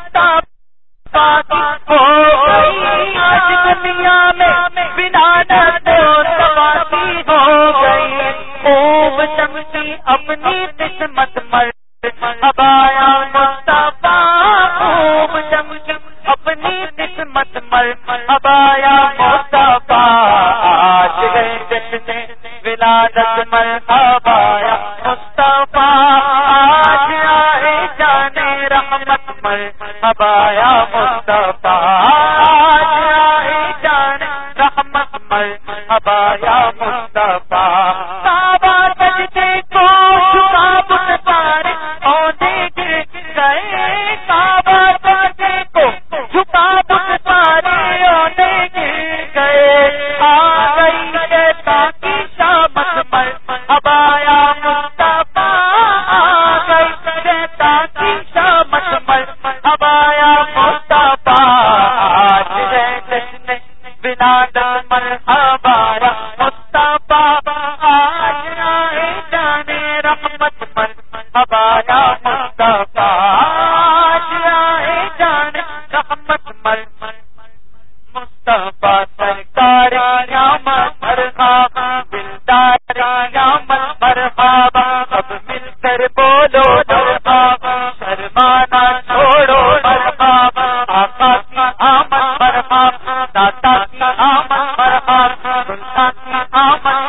[SPEAKER 4] مصطفیٰ کی ہو گئی. آج دنیا میں ولادت مصطفیٰ کی ہو گئی. خوب چمکی اپنی قسمت مرحبا یا مصطفیٰ. خوب چمکی اپنی قسمت مرحبا یا مصطفیٰ. آج ہے جشن ولادت مرحبا یا مصطفیٰ. آج آئے جانے رحمت مرحبا یا مصطفیٰ. آج آئے جانے رحمت مرحبا یا مصطفیٰ. کعبہ سجدے کو جھکا بت پارے اوندے گر گئے. کعبہ سجدے کو جھکا بت پارے اوندے گر گئے. آ گئی شیطان کی شامت مرحبا یا مصطفیٰ. آ گئی شیطان کی شامت مرحبا یا مصطفیٰ. آج ہے جشن ولادت مرحبا یا مصطفیٰ. آج آئے جانے رحمت مرحبا یا مصطفیٰ. آج آئے جانے رحمت مرحبا مصطفیٰ. سرکار کی آمد مرحبا دلدار کی آمد مرحبا. سب مل کر بولو مرحبا شرمانا چھوڑو مرحبا. آقا کی آمد مرحبا داتا کی آمد مرحبا سلطان کی آمد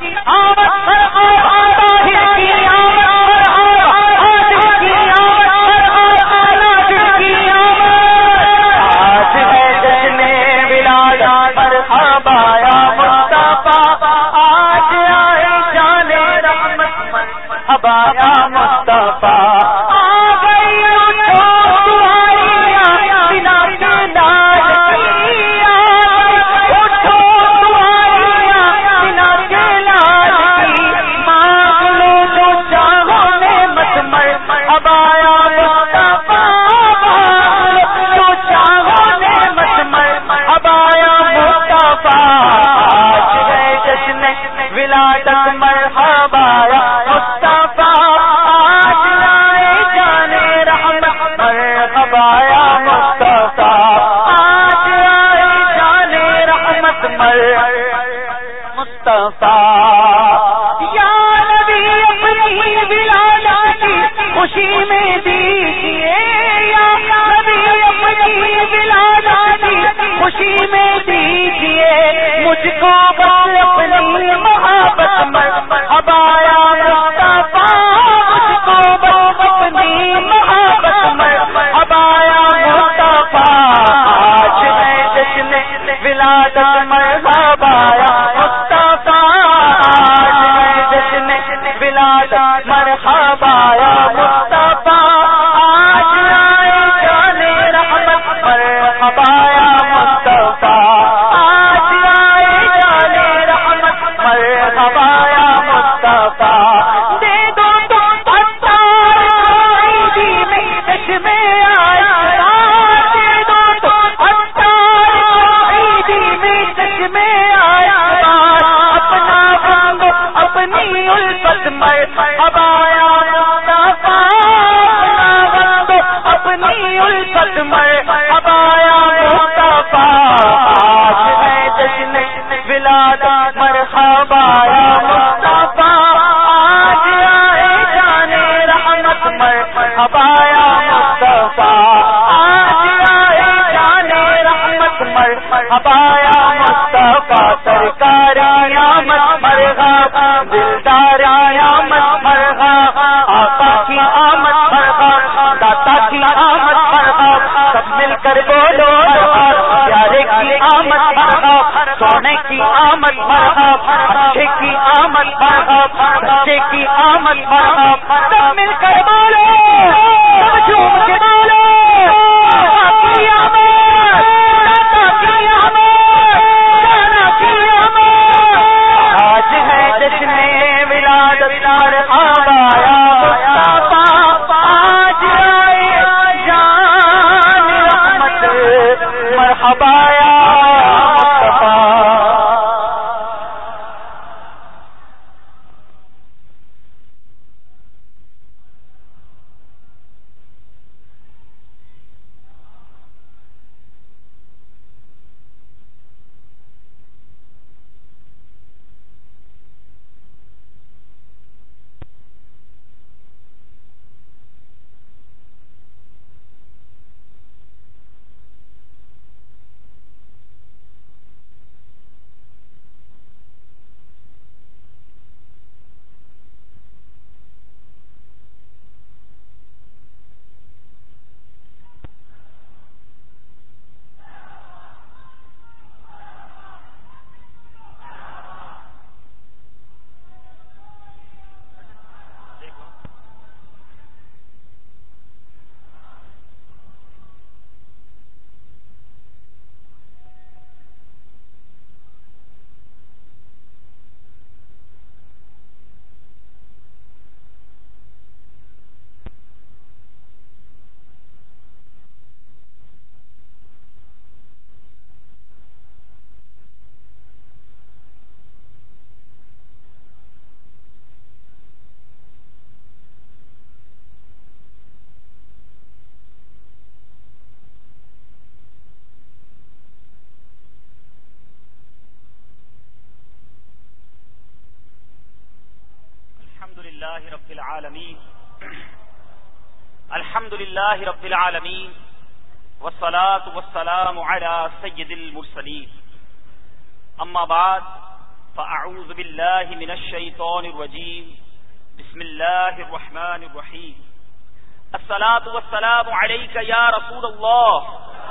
[SPEAKER 5] لله رب العالمين الحمد لله رب العالمين والصلاة والسلام على سيد المرسلين اما بعد فأعوذ بالله من الشيطان الرجيم بسم الله الرحمن الرحيم الصلاة والسلام عليك يا رسول الله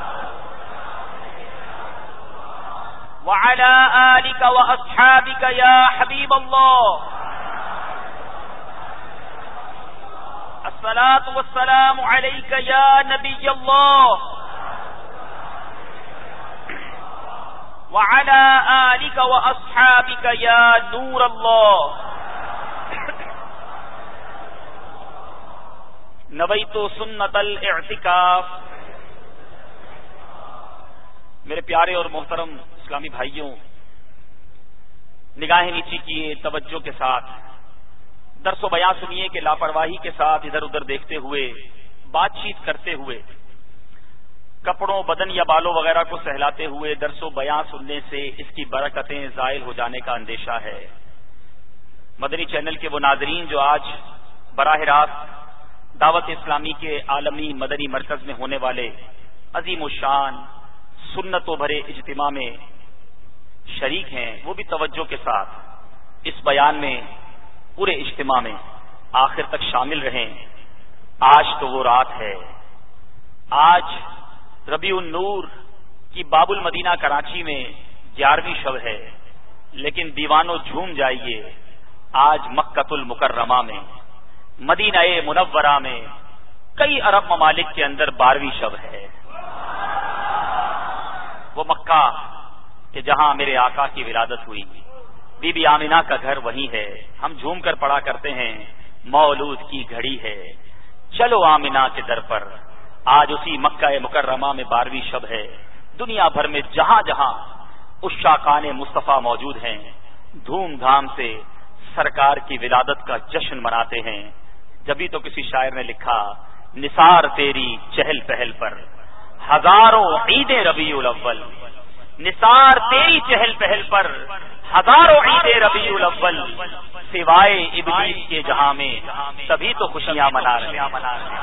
[SPEAKER 5] وعلى آلك وأصحابك يا حبيب الله الصلاة والسلام عليك يا نبي الله وعلى آلك وأصحابك يا نور الله نویت سنت الاعتکاف. میرے پیارے اور محترم اسلامی بھائیوں، نگاہیں نیچی کیے، توجہ کے ساتھ درس و بیان سنیے کہ لاپرواہی کے ساتھ ادھر ادھر دیکھتے ہوئے، بات چیت کرتے ہوئے، کپڑوں، بدن یا بالوں وغیرہ کو سہلاتے ہوئے درس و بیان سننے سے اس کی برکتیں زائل ہو جانے کا اندیشہ ہے. مدنی چینل کے وہ ناظرین جو آج براہ راست دعوت اسلامی کے عالمی مدنی مرکز میں ہونے والے عظیم الشان سنتوں بھرے اجتماع میں شریک ہیں، وہ بھی توجہ کے ساتھ اس بیان میں پورے اجتماع میں آخر تک شامل رہیں. آج تو وہ رات ہے، آج ربیع النور کی باب المدینہ کراچی میں گیارہویں شب ہے، لیکن دیوانوں جھوم جائیے، آج مکۃ المکرمہ میں، مدینہ منورہ میں، کئی عرب ممالک کے اندر بارہویں شب ہے. وہ مکہ کہ جہاں میرے آقا کی ولادت ہوئی، بی بی آمنہ کا گھر وہی ہے. ہم جھوم کر پڑھا کرتے ہیں مولود کی گھڑی ہے، چلو آمنہ کے در پر. آج اسی مکہ مکرمہ میں بارہویں شب ہے. دنیا بھر میں جہاں جہاں عشاقان مصطفیٰ موجود ہیں، دھوم دھام سے سرکار کی ولادت کا جشن مناتے ہیں. جبھی تو کسی شاعر نے لکھا، نثار تیری چہل پہل پر ہزاروں عیدیں ربیع الاول، نثار تیری چہل پہل پر ہزاروں عیدیں ربیع الاول، سوائے ابلیس کے جہاں میں سبھی تو خوشیاں منا رہے ہیں.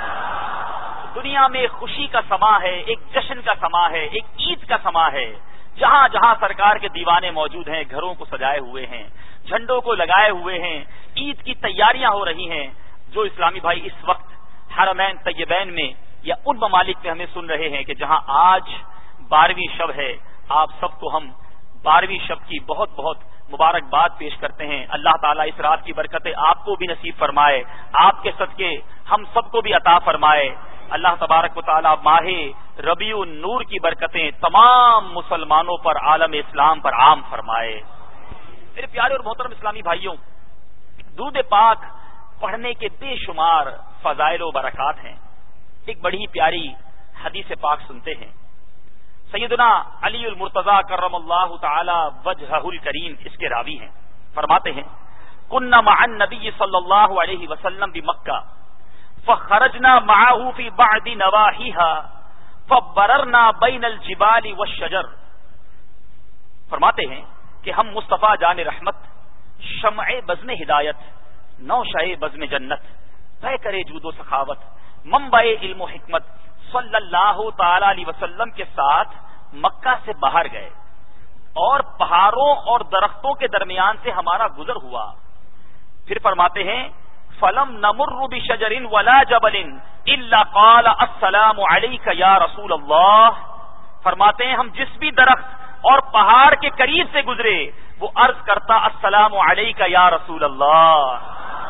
[SPEAKER 5] دنیا میں خوشی کا سما ہے، ایک جشن کا سما ہے، ایک عید کا سما ہے. جہاں جہاں سرکار کے دیوانے موجود ہیں، گھروں کو سجائے ہوئے ہیں، جھنڈوں کو لگائے ہوئے ہیں، عید کی تیاریاں ہو رہی ہیں. جو اسلامی بھائی اس وقت حرمین طیبین میں یا ان ممالک میں ہمیں سن رہے ہیں کہ جہاں آج بارہویں شب ہے، آپ سب کو ہم بارہویں شب کی بہت بہت مبارکباد پیش کرتے ہیں. اللہ تعالیٰ اس رات کی برکتیں آپ کو بھی نصیب فرمائے، آپ کے صدقے ہم سب کو بھی عطا فرمائے. اللہ تبارک و تعالیٰ ماہ ربیع النور کی برکتیں تمام مسلمانوں پر، عالم اسلام پر عام فرمائے. میرے پیارے اور محترم اسلامی بھائیوں، درود پاک پڑھنے کے بے شمار فضائل و برکات ہیں. ایک بڑی پیاری حدیث پاک سنتے ہیں. سیدنا علی المرتضی کرم اللہ تعالی وجہہ الکریم اس کے راوی ہیں. فرماتے ہیں، کنا مع النبی صلی اللہ علیہ وسلم بمکہ فخرجنا معه في بعض نواحيها فبررنا بين الجبال والشجر. فرماتے ہیں کہ ہم مصطفیٰ جان رحمت، شمع بزم ہدایت، نوشہ بزم جنت، طے کرے جود و سخاوت، منبع علم و حکمت صلی اللہ تعالی علیہ وسلم کے ساتھ مکہ سے باہر گئے اور پہاڑوں اور درختوں کے درمیان سے ہمارا گزر ہوا. پھر فرماتے ہیں، فلم نمر بشجر ولا جبل الا قال السلام علیک یا رسول اللہ. فرماتے ہیں ہم جس بھی درخت اور پہاڑ کے قریب سے گزرے وہ عرض کرتا السلام علیک یا رسول اللہ.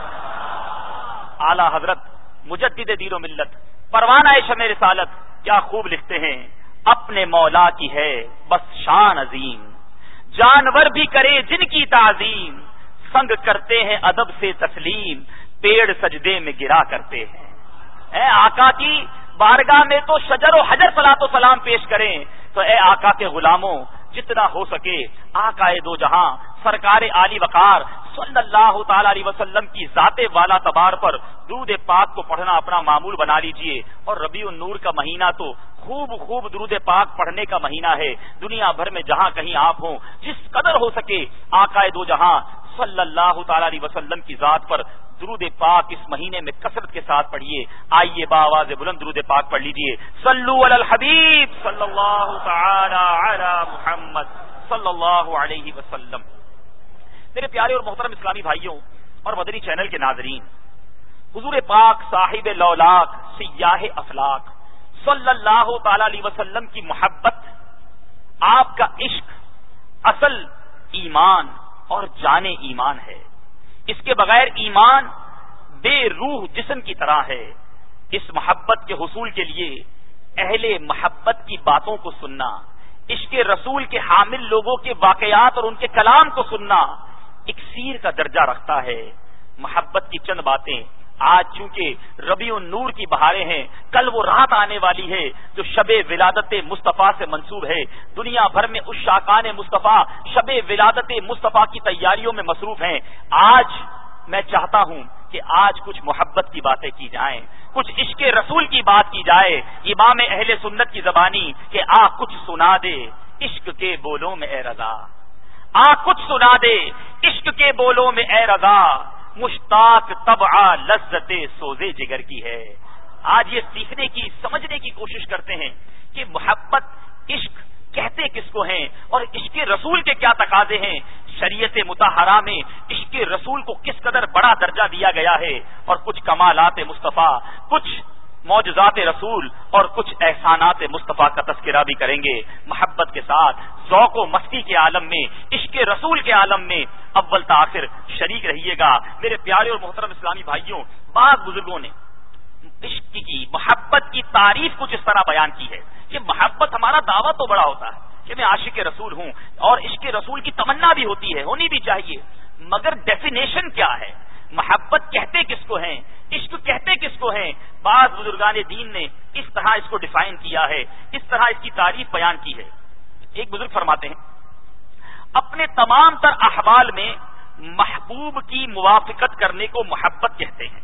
[SPEAKER 5] اعلی حضرت مجدد دین و ملت، پروانہ شمع رسالت کیا خوب لکھتے ہیں، اپنے مولا کی ہے بس شان عظیم، جانور بھی کرے جن کی تعظیم، سنگ کرتے ہیں ادب سے تسلیم، پیڑ سجدے میں گرا کرتے ہیں. اے آقا کی بارگاہ میں تو شجر و حجر صلاۃ و سلام پیش کریں. تو اے آقا کے غلاموں، جتنا ہو سکے آقا دو جہاں سرکار عالی وقار صلی اللہ تعالی علیہ وسلم کی ذات والا تبار پر درود پاک کو پڑھنا اپنا معمول بنا لیجئے. اور ربیع النور کا مہینہ تو خوب خوب درود پاک پڑھنے کا مہینہ ہے. دنیا بھر میں جہاں کہیں آپ ہوں، جس قدر ہو سکے آقا دو جہاں صلی اللہ تعالی علیہ وسلم کی ذات پر درود پاک اس مہینے میں کثرت کے ساتھ پڑھیے. آئیے باواز بلند درود پاک پڑھ لیجئے. صلو علی الحبیب صلی اللہ تعالی علی محمد صلی اللہ علیہ وسلم. میرے پیارے اور محترم اسلامی بھائیوں اور مدنی چینل کے ناظرین، حضور پاک صاحب لولاک سیاہ افلاک صلی اللہ تعالی علیہ وسلم کی محبت، آپ کا عشق اصل ایمان اور جان ایمان ہے۔ اس کے بغیر ایمان بے روح جسم کی طرح ہے۔ اس محبت کے حصول کے لیے اہل محبت کی باتوں کو سننا، عشق رسول کے حامل لوگوں کے واقعات اور ان کے کلام کو سننا اکسیر کا درجہ رکھتا ہے۔ محبت کی چند باتیں آج چونکہ ربیع النور کی بہاریں ہیں، کل وہ رات آنے والی ہے جو شب ولادت مصطفیٰ سے منسوب ہے۔ دنیا بھر میں اس شاکان مصطفیٰ شب ولادت مصطفیٰ کی تیاریوں میں مصروف ہیں۔ آج میں چاہتا ہوں کہ آج کچھ محبت کی باتیں کی جائیں، کچھ عشق رسول کی بات کی جائے۔ امام اہل سنت کی زبانی کہ آ کچھ سنا دے عشق کے بولوں میں اے رضا، آ کچھ سنا دے عشق کے بولوں میں اے رضا، مشتاق طبع لذت سوزے جگر کی ہے۔ آج یہ سیکھنے کی سمجھنے کی کوشش کرتے ہیں کہ محبت عشق کہتے کس کو ہیں اور عشق رسول کے کیا تقاضے ہیں۔ شریعت مطہرہ میں عشق رسول کو کس قدر بڑا درجہ دیا گیا ہے، اور کچھ کمالات مصطفیٰ، کچھ معجزات رسول اور کچھ احسانات مصطفیٰ کا تذکرہ بھی کریں گے۔ محبت کے ساتھ ذوق و مستی کے عالم میں، عشق رسول کے عالم میں اول تاخر شریک رہیے گا۔ میرے پیارے اور محترم اسلامی بھائیوں، بعض بزرگوں نے عشق کی، محبت کی تعریف کچھ اس طرح بیان کی ہے کہ محبت ہمارا دعویٰ تو بڑا ہوتا ہے کہ میں عاشق رسول ہوں، اور عشق رسول کی تمنا بھی ہوتی ہے، ہونی بھی چاہیے، مگر ڈیفینیشن کیا ہے؟ محبت کہتے کس کو ہیں، عشق کہتے کس کو ہیں؟ بعض بزرگان دین نے اس طرح اس کو ڈیفائن کیا ہے، اس طرح اس کی تعریف بیان کی ہے۔ ایک بزرگ فرماتے ہیں اپنے تمام تر احوال میں محبوب کی موافقت کرنے کو محبت کہتے ہیں۔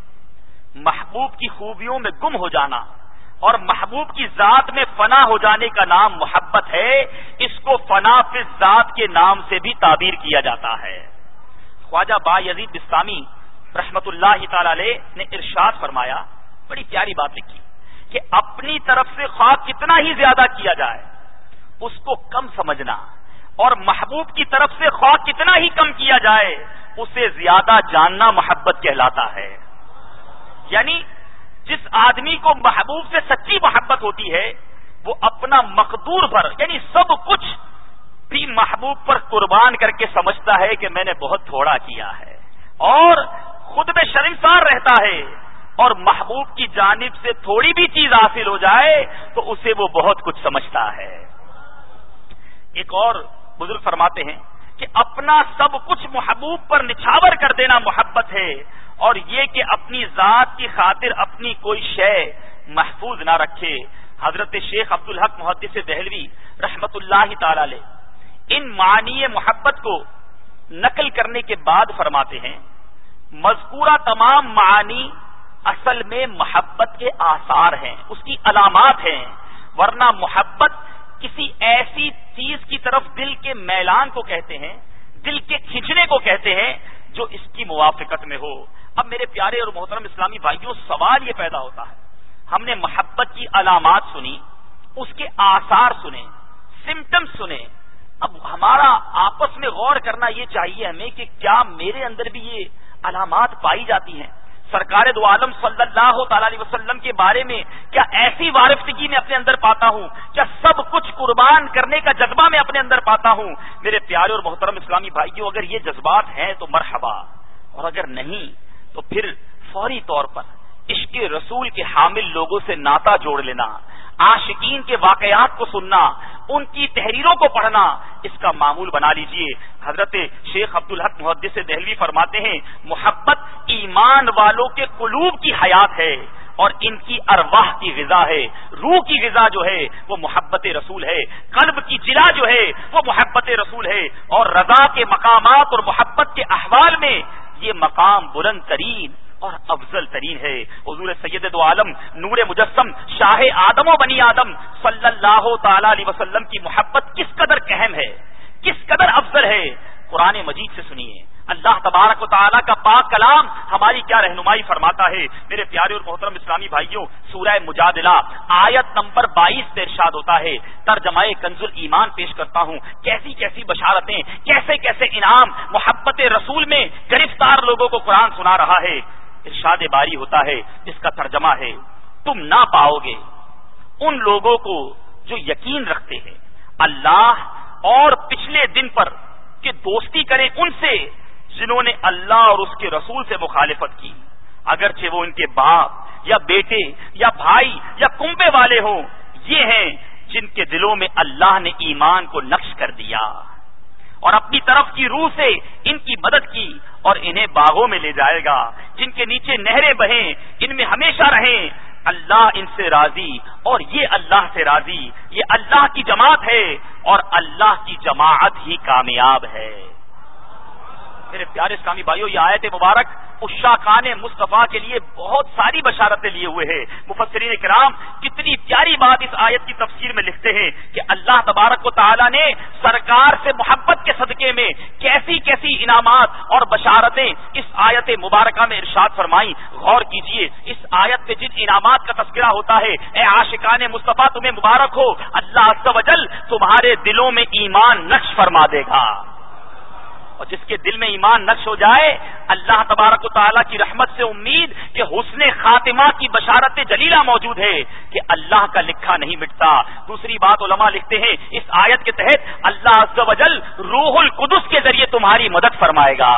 [SPEAKER 5] محبوب کی خوبیوں میں گم ہو جانا اور محبوب کی ذات میں فنا ہو جانے کا نام محبت ہے۔ اس کو فنا فی ذات کے نام سے بھی تعبیر کیا جاتا ہے۔ خواجہ با یزید بستامی رحمت اللہ تعالی علیہ نے ارشاد فرمایا، بڑی پیاری بات لکھی کہ اپنی طرف سے خواہ کتنا ہی زیادہ کیا جائے اس کو کم سمجھنا، اور محبوب کی طرف سے خواہ کتنا ہی کم کیا جائے اسے زیادہ جاننا محبت کہلاتا ہے۔ یعنی جس آدمی کو محبوب سے سچی محبت ہوتی ہے وہ اپنا مقدور بھر یعنی سب کچھ بھی محبوب پر قربان کر کے سمجھتا ہے کہ میں نے بہت تھوڑا کیا ہے، اور خود میں شرمسار رہتا ہے، اور محبوب کی جانب سے تھوڑی بھی چیز حاصل ہو جائے تو اسے وہ بہت کچھ سمجھتا ہے۔ ایک اور بزرگ فرماتے ہیں کہ اپنا سب کچھ محبوب پر نچھاور کر دینا محبت ہے، اور یہ کہ اپنی ذات کی خاطر اپنی کوئی شے محفوظ نہ رکھے۔ حضرت شیخ عبدالحق محدث دہلوی رحمت اللہ تعالی علیہ ان معنی محبت کو نقل کرنے کے بعد فرماتے ہیں مذکورہ تمام معانی اصل میں محبت کے آثار ہیں، اس کی علامات ہیں، ورنہ محبت کسی ایسی چیز کی طرف دل کے میلان کو کہتے ہیں، دل کے کھینچنے کو کہتے ہیں جو اس کی موافقت میں ہو۔ اب میرے پیارے اور محترم اسلامی بھائیوں، سوال یہ پیدا ہوتا ہے، ہم نے محبت کی علامات سنی، اس کے آثار سنے، سمٹمز سنے، اب ہمارا آپس میں غور کرنا یہ چاہیے ہمیں کہ کیا میرے اندر بھی یہ علامات پائی جاتی ہیں؟ سرکار دو عالم صلی اللہ تعالی علیہ وسلم کے بارے میں کیا ایسی وارفتگی میں اپنے اندر پاتا ہوں؟ کیا سب کچھ قربان کرنے کا جذبہ میں اپنے اندر پاتا ہوں؟ میرے پیارے اور محترم اسلامی بھائیوں، اگر یہ جذبات ہیں تو مرحبا، اور اگر نہیں تو پھر فوری طور پر عشق رسول کے حامل لوگوں سے ناطہ جوڑ لینا، عاشقین کے واقعات کو سننا، ان کی تحریروں کو پڑھنا اس کا معمول بنا لیجئے۔ حضرت شیخ عبدالحق محدث دہلوی فرماتے ہیں محبت ایمان والوں کے قلوب کی حیات ہے اور ان کی ارواح کی غذا ہے۔ روح کی غذا جو ہے وہ محبت رسول ہے، قلب کی جلا جو ہے وہ محبت رسول ہے، اور رضا کے مقامات اور محبت کے احوال میں یہ مقام بلند ترین اور افضل ترین ہے۔ حضور سید دو عالم نور مجسم شاہ آدم و بنی آدم صلی اللہ تعالی علیہ وسلم کی محبت کس قدر اہم ہے، کس قدر افضل ہے، قرآن مجید سے سنیے۔ اللہ تبارک و تعالیٰ کا پاک کلام ہماری کیا رہنمائی فرماتا ہے. میرے پیارے اور محترم اسلامی بھائیوں، سورہ مجادلہ آیت نمبر بائیس سے ارشاد ہوتا ہے، ترجمہ کنز الایمان پیش کرتا ہوں. کیسی کیسی بشارتیں، کیسے کیسے انعام محبت رسول میں گرفتار لوگوں کو قرآن سنا رہا ہے. ارشاد باری ہوتا ہے جس کا ترجمہ ہے، تم نہ پاؤ گے ان لوگوں کو جو یقین رکھتے ہیں اللہ اور پچھلے دن پر کہ دوستی کریں ان سے جنہوں نے اللہ اور اس کے رسول سے مخالفت کی، اگرچہ وہ ان کے باپ یا بیٹے یا بھائی یا کنبے والے ہوں. یہ ہیں جن کے دلوں میں اللہ نے ایمان کو نقش کر دیا اور اپنی طرف کی روح سے ان کی مدد کی اور انہیں باغوں میں لے جائے گا جن کے نیچے نہریں بہیں، ان میں ہمیشہ رہیں. اللہ ان سے راضی اور یہ اللہ سے راضی. یہ اللہ کی جماعت ہے اور اللہ کی جماعت ہی کامیاب ہے. میرے پیارے اسلامی بھائیوں، یہ آیت مبارک عشاقان مصطفیٰ کے لیے بہت ساری بشارتیں لیے ہوئے ہیں. مفسرین کرام کتنی پیاری بات اس آیت کی تفسیر میں لکھتے ہیں کہ اللہ تبارک و تعالیٰ نے سرکار سے محبت کے صدقے میں کیسی کیسی انعامات اور بشارتیں اس آیت مبارکہ میں ارشاد فرمائی. غور کیجئے، اس آیت میں جن انعامات کا تذکرہ ہوتا ہے، اے عاشقان مصطفیٰ تمہیں مبارک ہو، اللہ عز و جل تمہارے دلوں میں ایمان نقش فرما دے گا. اور جس کے دل میں ایمان نقش ہو جائے، اللہ تبارک و تعالیٰ کی رحمت سے امید کہ حسن خاتمہ کی بشارت جلیلہ موجود ہے کہ اللہ کا لکھا نہیں مٹتا. دوسری بات علماء لکھتے ہیں اس آیت کے تحت اللہ عز و جل روح القدس کے ذریعے تمہاری مدد فرمائے گا،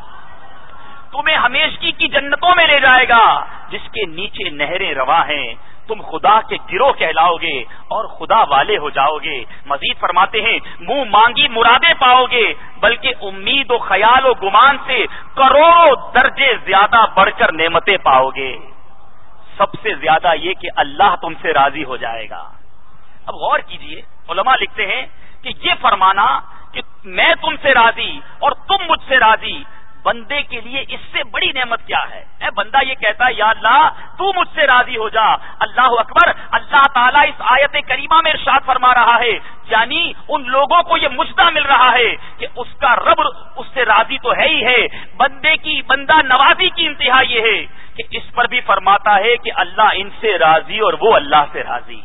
[SPEAKER 5] تمہیں ہمیشگی کی جنتوں میں لے جائے گا جس کے نیچے نہریں رواں ہیں. تم خدا کے گروہ کہلاؤ گے اور خدا والے ہو جاؤ گے. مزید فرماتے ہیں منہ مانگی مرادیں پاؤ گے، بلکہ امید و خیال و گمان سے کروڑوں درجے زیادہ بڑھ کر نعمتیں پاؤ گے. سب سے زیادہ یہ کہ اللہ تم سے راضی ہو جائے گا. اب غور کیجئے، علماء لکھتے ہیں کہ یہ فرمانا کہ میں تم سے راضی اور تم مجھ سے راضی، بندے کے لیے اس سے بڑی نعمت کیا ہے؟ اے بندہ یہ کہتا ہے یا اللہ تو مجھ سے راضی ہو جا. اللہ اکبر. اللہ تعالیٰ اس آیت کریمہ میں ارشاد فرما رہا ہے، یعنی ان لوگوں کو یہ مجدہ مل رہا ہے کہ اس کا رب اس سے راضی تو ہے ہی ہے. بندے کی بندہ نوازی کی انتہا یہ ہے کہ اس پر بھی فرماتا ہے کہ اللہ ان سے راضی اور وہ اللہ سے راضی.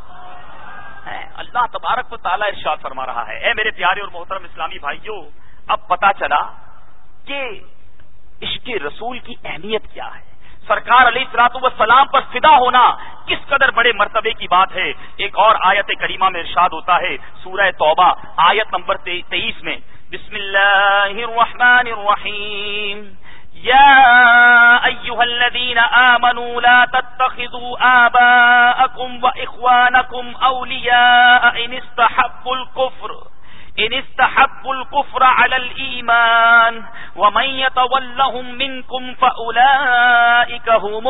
[SPEAKER 5] اللہ تبارک و تعالیٰ ارشاد فرما رہا ہے. اے میرے پیارے اور محترم اسلامی بھائیوں، اب پتہ چلا کہ عشق رسول کی اہمیت کیا ہے. سرکار علیہ الصلوۃ والسلام پر فدا ہونا کس قدر بڑے مرتبے کی بات ہے. ایک اور آیت کریمہ میں ارشاد ہوتا ہے سورہ توبہ آیت نمبر تیئیس میں، بسم اللہ الرحمن الرحیم، یا ایھا الذین آمنوا لا تتخذوا آباءکم واخوانکم اولیاء ان استحبوا الکفر ان استحبوا الكفر على الإيمان ومن يتولهم منكم فأولئك هم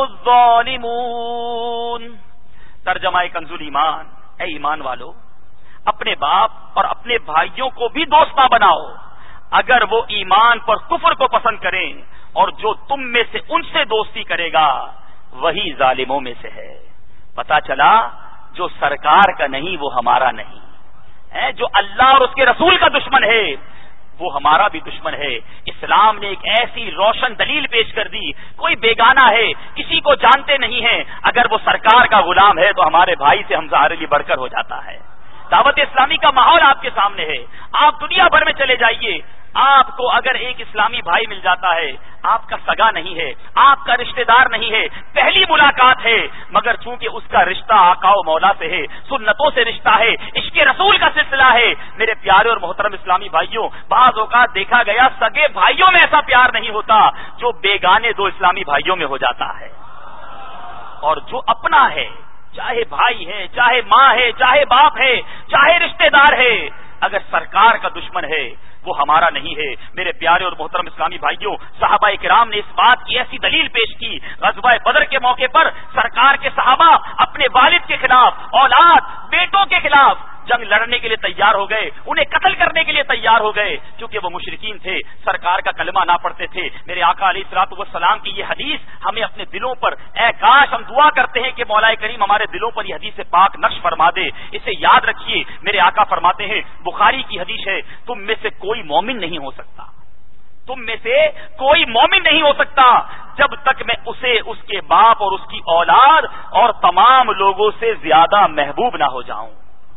[SPEAKER 5] الظالمون. ترجمہ کنز الایمان، اے ایمان والو اپنے باپ اور اپنے بھائیوں کو بھی دوست نہ بناؤ اگر وہ ایمان پر کفر کو پسند کریں، اور جو تم میں سے ان سے دوستی کرے گا وہی ظالموں میں سے ہے. پتہ چلا جو سرکار کا نہیں وہ ہمارا نہیں ہے، جو اللہ اور اس کے رسول کا دشمن ہے وہ ہمارا بھی دشمن ہے. اسلام نے ایک ایسی روشن دلیل پیش کر دی، کوئی بیگانہ ہے، کسی کو جانتے نہیں ہیں، اگر وہ سرکار کا غلام ہے تو ہمارے بھائی سے ہم سارے لیے بڑھ کر ہو جاتا ہے. دعوت اسلامی کا ماحول آپ کے سامنے ہے. آپ دنیا بھر میں چلے جائیے، آپ کو اگر ایک اسلامی بھائی مل جاتا ہے، آپ کا سگا نہیں ہے، آپ کا رشتہ دار نہیں ہے، پہلی ملاقات ہے، مگر چونکہ اس کا رشتہ آقا و مولا سے ہے، سنتوں سے رشتہ ہے، عشق رسول کا سلسلہ ہے. میرے پیارے اور محترم اسلامی بھائیوں، بعض اوقات دیکھا گیا سگے بھائیوں میں ایسا پیار نہیں ہوتا جو بیگانے دو اسلامی بھائیوں میں ہو جاتا ہے. اور جو اپنا ہے، چاہے بھائی ہے، چاہے ماں ہے، چاہے باپ ہے، چاہے رشتہ دار ہے، اگر سرکار کا دشمن ہے وہ ہمارا نہیں ہے. میرے پیارے اور محترم اسلامی بھائیوں، صحابہ کرام نے اس بات کی ایسی دلیل پیش کی. غزوہ بدر کے موقع پر سرکار کے صحابہ اپنے والد کے خلاف، اولاد بیٹوں کے خلاف جنگ لڑنے کے لیے تیار ہو گئے، انہیں قتل کرنے کے لیے تیار ہو گئے، چونکہ وہ مشرکین تھے، سرکار کا کلمہ نہ پڑھتے تھے. میرے آقا علیہ الصلوۃ والسلام کی یہ حدیث ہمیں اپنے دلوں پر، اے کاش ہم دعا کرتے ہیں کہ مولا کریم ہمارے دلوں پر یہ حدیث پاک نقش فرما دے. اسے یاد رکھیے. میرے آقا فرماتے ہیں، بخاری کی حدیث ہے، تم میں سے کوئی مومن نہیں ہو سکتا تم میں سے کوئی مومن نہیں ہو سکتا جب تک میں اسے اس کے باپ اور اس کی اولاد اور تمام لوگوں سے زیادہ محبوب نہ ہو جاؤں.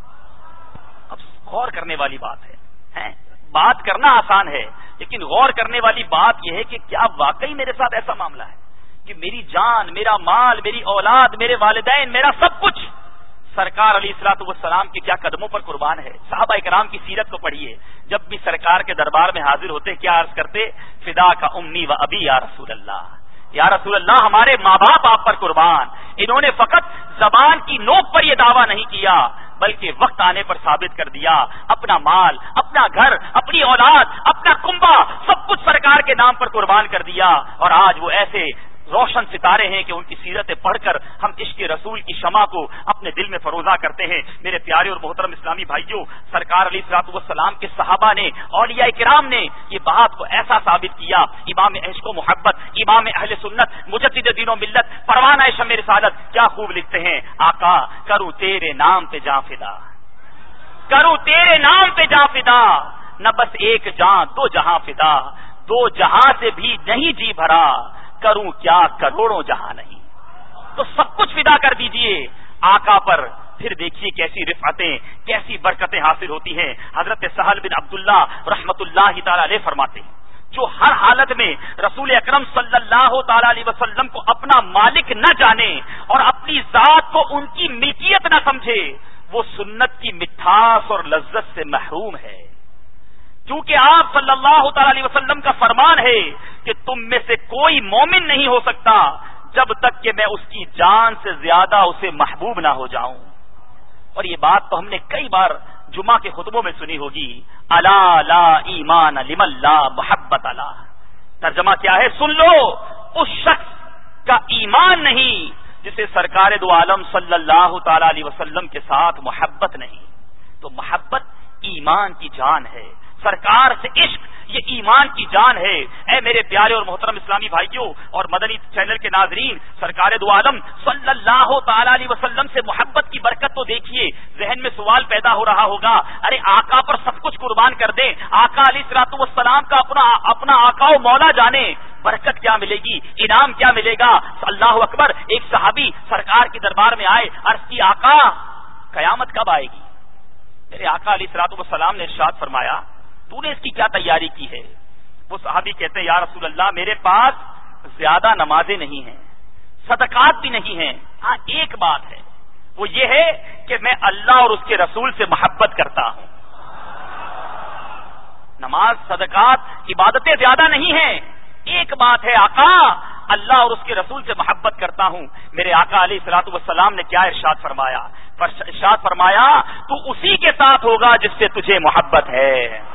[SPEAKER 5] اب غور کرنے والی بات ہے, بات کرنا آسان ہے لیکن غور کرنے والی بات یہ ہے کہ کیا واقعی میرے ساتھ ایسا معاملہ ہے کہ میری جان, میرا مال, میری اولاد, میرے والدین, میرا سب کچھ سرکار علیہ الصلوۃ والسلام کے کیا قدموں پر قربان ہے. صحابہ کرام کی سیرت کو پڑھیے, جب بھی سرکار کے دربار میں حاضر ہوتے کیا عرض کرتے, فدا کا امی و ابی یا رسول اللہ, یا رسول اللہ ہمارے ماں باپ آپ پر قربان. انہوں نے فقط زبان کی نوک پر یہ دعویٰ نہیں کیا بلکہ وقت آنے پر ثابت کر دیا, اپنا مال, اپنا گھر, اپنی اولاد, اپنا کنبہ سب کچھ سرکار کے نام پر قربان کر دیا. اور آج وہ ایسے روشن ستارے ہیں کہ ان کی سیرتیں پڑھ کر ہم عشق رسول کی شمع کو اپنے دل میں فروزہ کرتے ہیں. میرے پیارے اور محترم اسلامی بھائیوں, سرکار علیہ الصلوۃ والسلام کے صحابہ نے, اولیاء کرام نے یہ بات کو ایسا ثابت کیا. امام عشق و محبت, امام اہل سنت, مجدد دین و ملت, پروانہ شمع رسالت کیا خوب لکھتے ہیں, آقا کروں تیرے نام پہ جاں فدا, کروں تیرے نام پہ جاں فدا, نہ بس ایک جاں دو جہاں فدا, دو جہاں سے بھی نہیں جی بھرا, کروں کیا کروڑوں جہاں نہیں. تو سب کچھ فدا کر دیجئے آقا پر, پھر دیکھیے کیسی رفعتیں, کیسی برکتیں حاصل ہوتی ہیں. حضرت سہل بن عبداللہ رحمت اللہ تعالی علیہ فرماتے ہیں, جو ہر حالت میں رسول اکرم صلی اللہ تعالی علیہ وسلم کو اپنا مالک نہ جانے اور اپنی ذات کو ان کی ملکیت نہ سمجھے, وہ سنت کی مٹھاس اور لذت سے محروم ہے. کیونکہ آپ صلی اللہ تعالی علیہ وسلم کا فرمان ہے کہ تم میں سے کوئی مومن نہیں ہو سکتا جب تک کہ میں اس کی جان سے زیادہ اسے محبوب نہ ہو جاؤں. اور یہ بات تو ہم نے کئی بار جمعہ کے خطبوں میں سنی ہوگی, الا لا ایمان لمن لا محبت لا. ترجمہ کیا ہے, سن لو, اس شخص کا ایمان نہیں جسے سرکار دو عالم صلی اللہ تعالی علیہ وسلم کے ساتھ محبت نہیں. تو محبت ایمان کی جان ہے, سرکار سے عشق یہ ایمان کی جان ہے. اے میرے پیارے اور محترم اسلامی بھائیوں اور مدنی چینل کے ناظرین, سرکار دو عالم صلی اللہ تعالی علیہ وسلم سے محبت کی برکت تو دیکھیے. ذہن میں سوال پیدا ہو رہا ہوگا, ارے آقا پر سب کچھ قربان کر دیں, آقا علیہ الصلوۃ والسلام کا اپنا اپنا آقا و مولا جانے, برکت کیا ملے گی, انعام کیا ملے گا. اللہ اکبر. ایک صحابی سرکار کے دربار میں آئے, عرض کی آقا قیامت کب آئے گی. میرے آقا علیہ الصلوۃ والسلام نے ارشاد فرمایا, تو نے اس کی کیا تیاری کی ہے. وہ صحابی کہتے ہیں, یا رسول اللہ میرے پاس زیادہ نمازیں نہیں ہیں, صدقات بھی نہیں ہیں, ہاں ایک بات ہے, وہ یہ ہے کہ میں اللہ اور اس کے رسول سے محبت کرتا ہوں. نماز, صدقات, عبادتیں زیادہ نہیں ہیں, ایک بات ہے آقا اللہ اور اس کے رسول سے محبت کرتا ہوں. میرے آقا علیہ الصلوۃ والسلام نے کیا ارشاد فرمایا, ارشاد فرمایا تو اسی کے ساتھ ہوگا جس سے تجھے محبت ہے.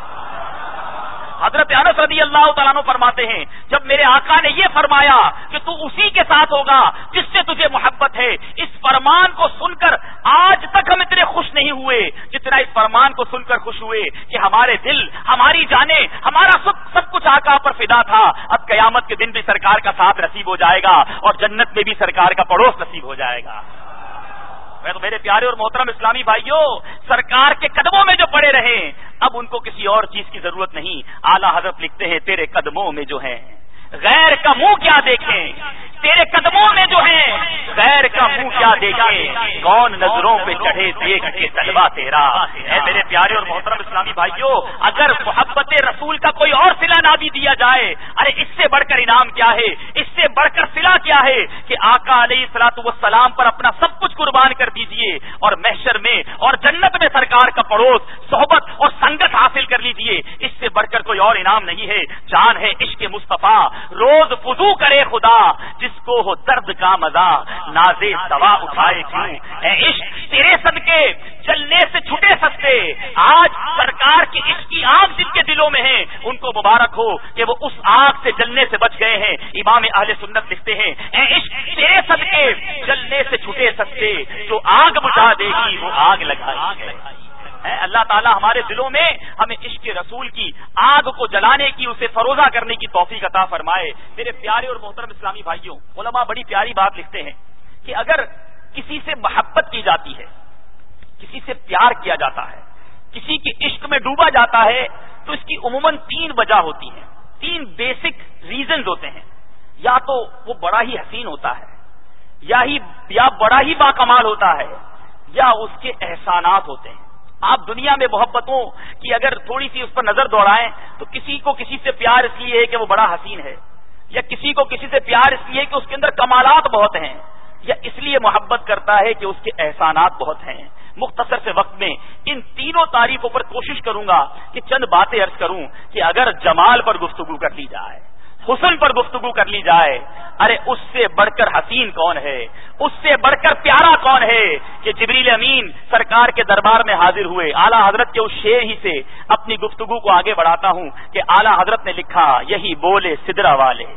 [SPEAKER 5] حضرت انس رضی اللہ تعالیٰ عنہ فرماتے ہیں, جب میرے آقا نے یہ فرمایا کہ تو اسی کے ساتھ ہوگا جس سے تجھے محبت ہے, اس فرمان کو سن کر آج تک ہم اتنے خوش نہیں ہوئے جتنا اس فرمان کو سن کر خوش ہوئے کہ ہمارے دل, ہماری جانیں, ہمارا سب سب کچھ آقا پر فدا تھا. اب قیامت کے دن بھی سرکار کا ساتھ نصیب ہو جائے گا اور جنت میں بھی سرکار کا پڑوس نصیب ہو جائے گا. تو میرے پیارے اور محترم اسلامی بھائیوں, سرکار کے قدموں میں جو پڑے رہے اب ان کو کسی اور چیز کی ضرورت نہیں. اعلیٰ حضرت لکھتے ہیں, تیرے قدموں میں جو ہیں غیر کا منہ کیا دیکھیں, تیرے قدموں میں جو ہیں غیر کا منہ کیا دیکھیں, کون نظروں پہ چڑھے دیکھ کے طلبہ تیرا. اے میرے پیارے اور محترم اسلامی بھائیوں, اگر محبت رسول کا کوئی اور صلہ نہ بھی دیا جائے, ارے اس سے بڑھ کر انعام کیا ہے, اس سے بڑھ کر صلہ کیا ہے کہ آقا علیہ الصلوۃ والسلام پر اپنا سب کچھ قربان کر دیجئے اور محشر میں اور جنت میں سرکار کا پڑوس, صحبت اور سنگت حاصل کر لیجئے. اس سے بڑھ کر کوئی اور انعام نہیں ہے. جان ہے عشق مصطفیٰ, روز فضو کرے خدا, جس کو ہو درد کا مزہ نازے دوا اٹھائے کیوں. اے عشق تیرے صدقے چلنے سے چھٹے سستے, آج سرکار کی عشق کی آگ جن کے دلوں میں ہے ان کو مبارک ہو کہ وہ اس آگ سے جلنے سے بچ گئے ہیں. امام اہل سنت لکھتے ہیں, اے عشق تیرے صدقے چلنے سے چھٹے سستے, جو آگ بجھا دے گی وہ آگ لگائی ہے. اللہ تعالیٰ ہمارے دلوں میں ہمیں عشق رسول کی آگ کو جلانے کی, اسے فروزہ کرنے کی توفیق عطا فرمائے. میرے پیارے اور محترم اسلامی بھائیوں, علماء بڑی پیاری بات لکھتے ہیں کہ اگر کسی سے محبت کی جاتی ہے, کسی سے پیار کیا جاتا ہے, کسی کے عشق میں ڈوبا جاتا ہے, تو اس کی عموماً تین وجہ ہوتی ہیں. تین بیسک ریزنز ہوتے ہیں، یا تو وہ بڑا ہی حسین ہوتا ہے، یا ہی یا بڑا ہی باکمال ہوتا ہے، یا اس کے احسانات ہوتے ہیں. آپ دنیا میں محبتوں کی اگر تھوڑی سی اس پر نظر دوڑائیں تو کسی کو کسی سے پیار اس لیے ہے کہ وہ بڑا حسین ہے، یا کسی کو کسی سے پیار اس لیے کہ اس کے اندر کمالات بہت ہیں، یا اس لیے محبت کرتا ہے کہ اس کے احسانات بہت ہیں. مختصر سے وقت میں ان تینوں تعریفوں پر کوشش کروں گا کہ چند باتیں عرض کروں کہ اگر جمال پر گفتگو کر لی جائے، حسن پر گفتگو کر لی جائے، ارے اس سے بڑھ کر حسین کون ہے، اس سے بڑھ کر پیارا کون ہے کہ جبریل امین سرکار کے دربار میں حاضر ہوئے. اعلیٰ حضرت کے اس شعر ہی سے اپنی گفتگو کو آگے بڑھاتا ہوں کہ اعلیٰ حضرت نے لکھا، یہی بولے سدرا والے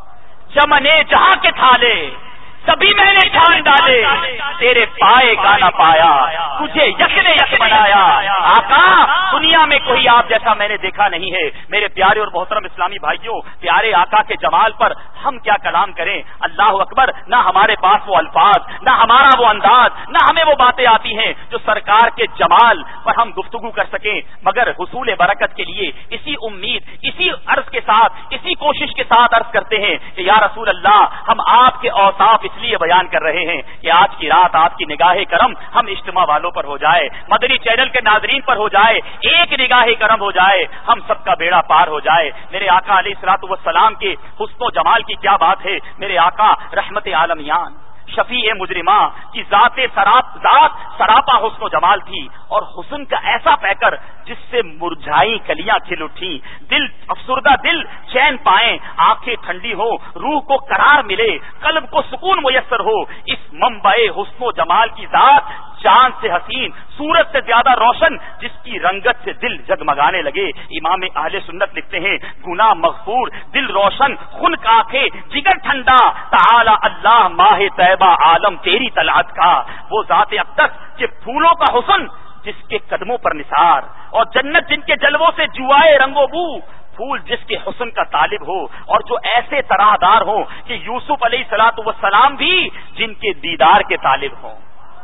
[SPEAKER 5] چمنے جہاں کے تھالے سبھی میں نے چھان ڈالے، تیرے پائے کا نہ پایا تجھے یک نے یک بنایا. آقا دنیا میں کوئی آپ جیسا میں نے دیکھا نہیں ہے. میرے پیارے اور محترم اسلامی بھائیوں، پیارے آقا کے جمال پر ہم کیا کلام کریں. اللہ اکبر، نہ ہمارے پاس وہ الفاظ، نہ ہمارا وہ انداز، نہ ہمیں وہ باتیں آتی ہیں جو سرکار کے جمال پر ہم گفتگو کر سکیں. مگر حصول برکت کے لیے اسی امید، اسی عرض کے ساتھ، اسی کوشش کے ساتھ عرض کرتے ہیں کہ یا رسول اللہ، ہم آپ کے اوصاف اس لیے بیان کر رہے ہیں کہ آج کی رات آپ کی نگاہ کرم ہم اجتماع والوں پر ہو جائے، مدنی چینل کے ناظرین پر ہو جائے، ایک نگاہ کرم ہو جائے، ہم سب کا بیڑا پار ہو جائے. میرے آقا علیہ الصلوۃ والسلام کے حسن و جمال کی کیا بات ہے. میرے آقا رحمت عالمیان شفیع مجرمہ کی ذات سراپ ذات سراپا حسن و جمال تھی، اور حسن کا ایسا پیکر جس سے مرجھائی کلیاں کھل اٹھی، دل افسردہ دل چین پائیں، آنکھیں ٹھنڈی ہو، روح کو قرار ملے، قلب کو سکون میسر ہو. اس منبع حسن و جمال کی ذات چاند سے حسین، سورج سے زیادہ روشن، جس کی رنگت سے دل جگمگانے لگے. امام اہل سنت لکھتے ہیں، گناہ مغفور، دل روشن، خنک آنکھیں، جگر ٹھنڈا، تعالی اللہ ماہ طیبہ عالم تیری طلعت کا. وہ ذات اقدس کہ پھولوں کا حسن جس کے قدموں پر نثار، اور جنت جن کے جلووں سے جوائے رنگ و بو. پھول جس کے حسن کا طالب ہو، اور جو ایسے طرح دار ہوں کہ یوسف علیہ الصلوۃ والسلام بھی جن کے دیدار کے طالب ہوں.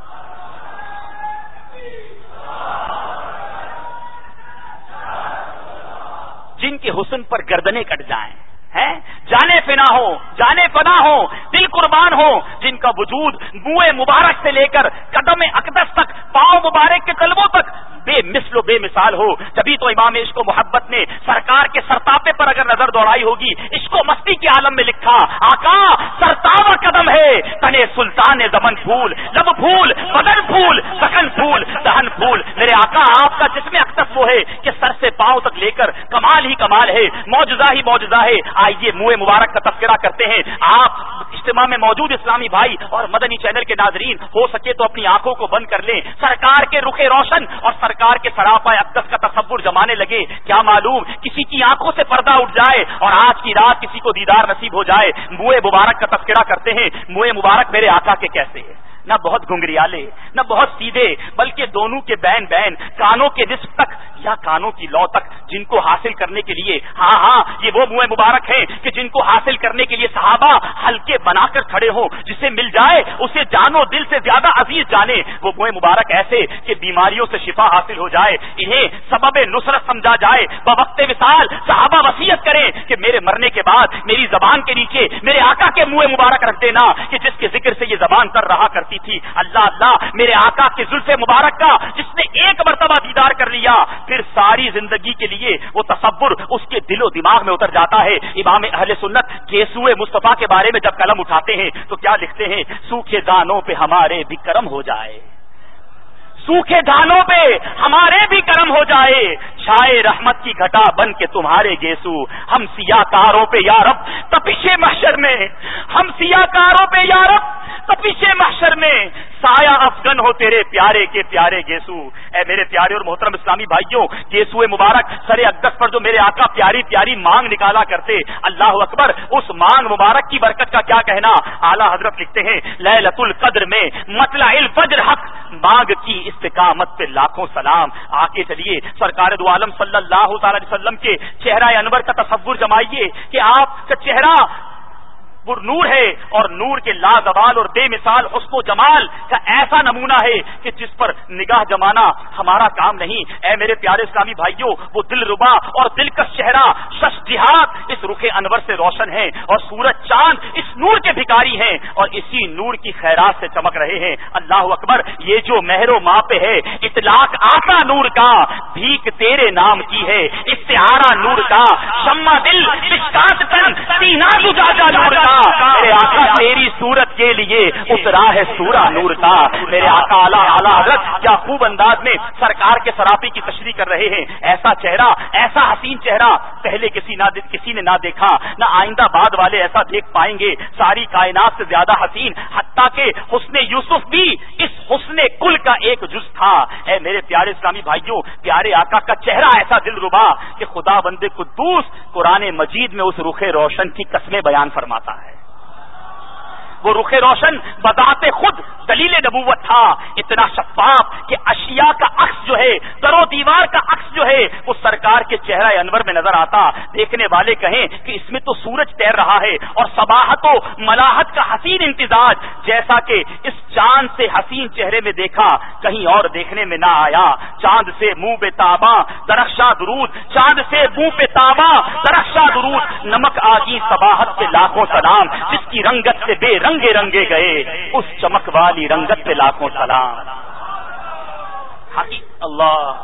[SPEAKER 5] جن کے حسن پر گردنیں کٹ جائیں، ہیں جانے فنا ہو، جانے فنا ہو، دل قربان ہو، جن کا وجود منہ مبارک سے لے کر قدم اقدس تک، پاؤں مبارک کے قلبوں تک بے مثل و بے مثال ہو. جبھی تو امام عشق و محبت نے سرکار کے سرتاپے پر اگر نظر دوڑائی ہوگی، عشق و مستی کے عالم میں لکھا، آقا سرتاوا قدم ہے تنے سلطان زمن پھول، لب پھول، بدن پھول، سخن پھول، دہن پھول. میرے آقا آپ کا جسم اقدس وہ ہے کہ سر سے پاؤں تک لے کر کمال ہی کمال ہے، معجزہ ہی معجزہ ہے. آئیے منہ مبارک کا تذکرہ کرتے ہیں. آپ اجتماع میں موجود اسلامی بھائی اور مدنی چینل کے ناظرین ہو سکے تو اپنی آنکھوں کو بند کر لیں، سرکار کے رخ روشن اور سرکار کے سراپا اقدس کا تصور جمانے لگے. کیا معلوم کسی کی آنکھوں سے پردہ اٹھ جائے اور آج کی رات کسی کو دیدار نصیب ہو جائے. منہ مبارک کا تذکرہ کرتے ہیں. منہ مبارک میرے آقا کے کیسے ہے، نہ بہت گھنگریالے، نہ بہت سیدھے، بلکہ دونوں کے بین بین، کانوں کے نصف تک یا کانوں کی لو تک، جن کو حاصل کرنے کے لیے، ہاں ہاں یہ وہ منہ مبارک ہیں کہ جن کو حاصل کرنے کے لیے صحابہ حلقے بنا کر کھڑے ہوں. جسے مل جائے اسے جانو دل سے زیادہ عزیز جانے. وہ منہ مبارک ایسے کہ بیماریوں سے شفا حاصل ہو جائے، انہیں سبب نصرت سمجھا جائے. بوقت وصال صحابہ وصیت کریں کہ میرے مرنے کے بعد میری زبان کے نیچے میرے آقا کے منہ مبارک رکھ دینا کہ جس کے ذکر سے یہ زبان تر رہا کرتی تھی. اللہ اللہ میرے آقا کے زلف مبارک کا جس نے ایک مرتبہ دیدار کر لیا، پھر ساری زندگی کے لیے وہ تصور اس کے دل و دماغ میں اتر جاتا ہے. امام اہل سنت گیسوئے مصطفیٰ کے بارے میں جب قلم اٹھاتے ہیں تو کیا لکھتے ہیں، سوکھے دانوں پہ ہمارے بھی کرم ہو جائے، سوکھے دھانوں پہ ہمارے بھی کرم ہو جائے، چھائے رحمت کی گھٹا بن کے تمہارے گیسو، ہم سیاہ کاروں پہ یا رب تپش محشر میں، ہم سیاہ کاروں پہ یا رب تپش محشر میں سایہ افغن ہو تیرے پیارے کے پیارے گیسو. اے میرے پیارے اور محترم اسلامی بھائیوں، گیسوئے مبارک سر اقدس پر جو میرے آقا پیاری پیاری مانگ نکالا کرتے، اللہ اکبر، اس مانگ مبارک کی برکت کا کیا کہنا. اعلیٰ حضرت لکھتے ہیں، لیلۃ القدر میں مطلع الفجر حق مانگ کی استقامت پہ لاکھوں سلام. آگے چلیے سرکار دو عالم صلی اللہ تعالی علیہ وسلم کے چہرہ انور کا تصور جمائیے کہ آپ کا چہرہ وہ نور ہے اور نور کے لازوال اور بے مثال حسن و جمال کا ایسا نمونہ ہے کہ جس پر نگاہ جمانا ہمارا کام نہیں۔ اے میرے پیارے اسلامی بھائیوں، وہ دل ربا اور دلکش چہرہ شش جہاد اس رخ انور سے روشن ہے، اور سورج چاند اس نور کے بھکاری ہیں اور اسی نور کی خیرات سے چمک رہے ہیں۔ اللہ اکبر، یہ جو مہر و ماپ ہے اطلاق آقا نور کا، بھیک تیرے نام کی ہے استعارہ نور کا، شمع دل مشکات تن سینہ زجاجہ نور کا، میرے آقا تیری صورت کے لیے اترا ہے سورہ نور کا۔ میرے آقا اعلیٰ اعلیٰ حضرت کیا خوب انداز میں سرکار کے سراپی کی تشریح کر رہے ہیں۔ ایسا چہرہ، ایسا حسین چہرہ پہلے کسی نہ کسی نے نہ دیکھا، نہ آئندہ بعد والے ایسا دیکھ پائیں گے۔ ساری کائنات سے زیادہ حسین، حتیٰ کہ حسن یوسف بھی اس حسن کل کا ایک جز تھا۔ اے میرے پیارے اسلامی بھائیوں، پیارے آقا کا چہرہ ایسا دل ربا کہ خدا بند قدوس قرآن مجید میں اس رخ روشن کی قسمیں بیان فرماتا ہے۔ وہ رخ روشن بذات خود دلیل نبوت تھا، اتنا شفاف کہ اشیاء کا عکس جو ہے، در و دیوار کا عکس جو ہے، وہ سرکار کے چہرہ انور میں نظر آتا۔ دیکھنے والے کہیں کہ اس میں تو سورج تیر رہا ہے اور صباحت و ملاحت کا حسین امتزاج، جیسا کہ اس چاند سے حسین چہرے میں دیکھا کہیں اور دیکھنے میں نہ آیا۔ چاند سے منہ بے تاباں درخشاں درود، چاند سے منہ پہ تاباں درخشاں درود، نمک آگی صباحت پہ لاکھوں سلام، جس کی رنگت سے بے رنگے رنگے گئے اس چمک والی رنگت پہ لاکھوں سلام۔ حقیقت اللہ،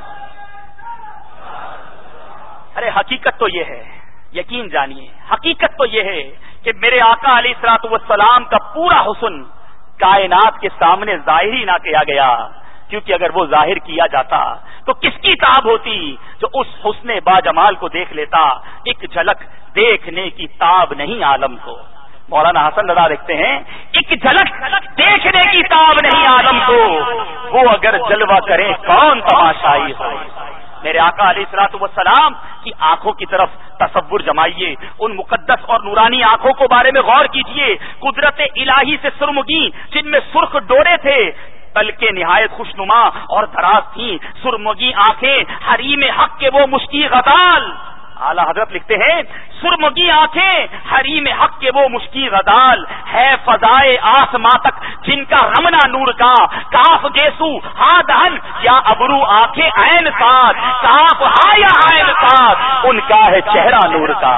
[SPEAKER 5] ارے حقیقت تو یہ ہے، یقین جانیے، حقیقت تو یہ ہے کہ میرے آقا علیہ الصلوۃ والسلام کا پورا حسن کائنات کے سامنے ظاہر ہی نہ کیا گیا، کیونکہ اگر وہ ظاہر کیا جاتا تو کس کی تاب ہوتی جو اس حسن باجمال کو دیکھ لیتا۔ ایک جھلک دیکھنے کی تاب نہیں عالم کو، مولانا حسن رضا لکھتے ہیں، ایک جھلک دیکھنے کی تاب نہیں عالم کو، وہ اگر جلوہ کریں کون تماشائی ہو۔ میرے آقا علیہ الصلوۃ والسلام کی آنکھوں کی طرف تصور جمائیے، ان مقدس اور نورانی آنکھوں کو بارے میں غور کیجیے، قدرت الہی سے سرمگی، جن میں سرخ ڈورے تھے، تل کے نہایت خوشنما اور دراز تھیں سرمگی آنکھیں، حریم حق کے وہ مشکی غزال۔ اعلیٰ حضرت لکھتے ہیں، سرمگی آنکھیں حریم حق کے وہ مشکی غزال، ہے فضائے آسماں تک جن کا رمنا نور کا، کاف گیسو ہاں دہن یا ابرو آنکھیں عین ساتھ، کاف ہا یا عین ساتھ، ان کا ہے چہرہ نور کا۔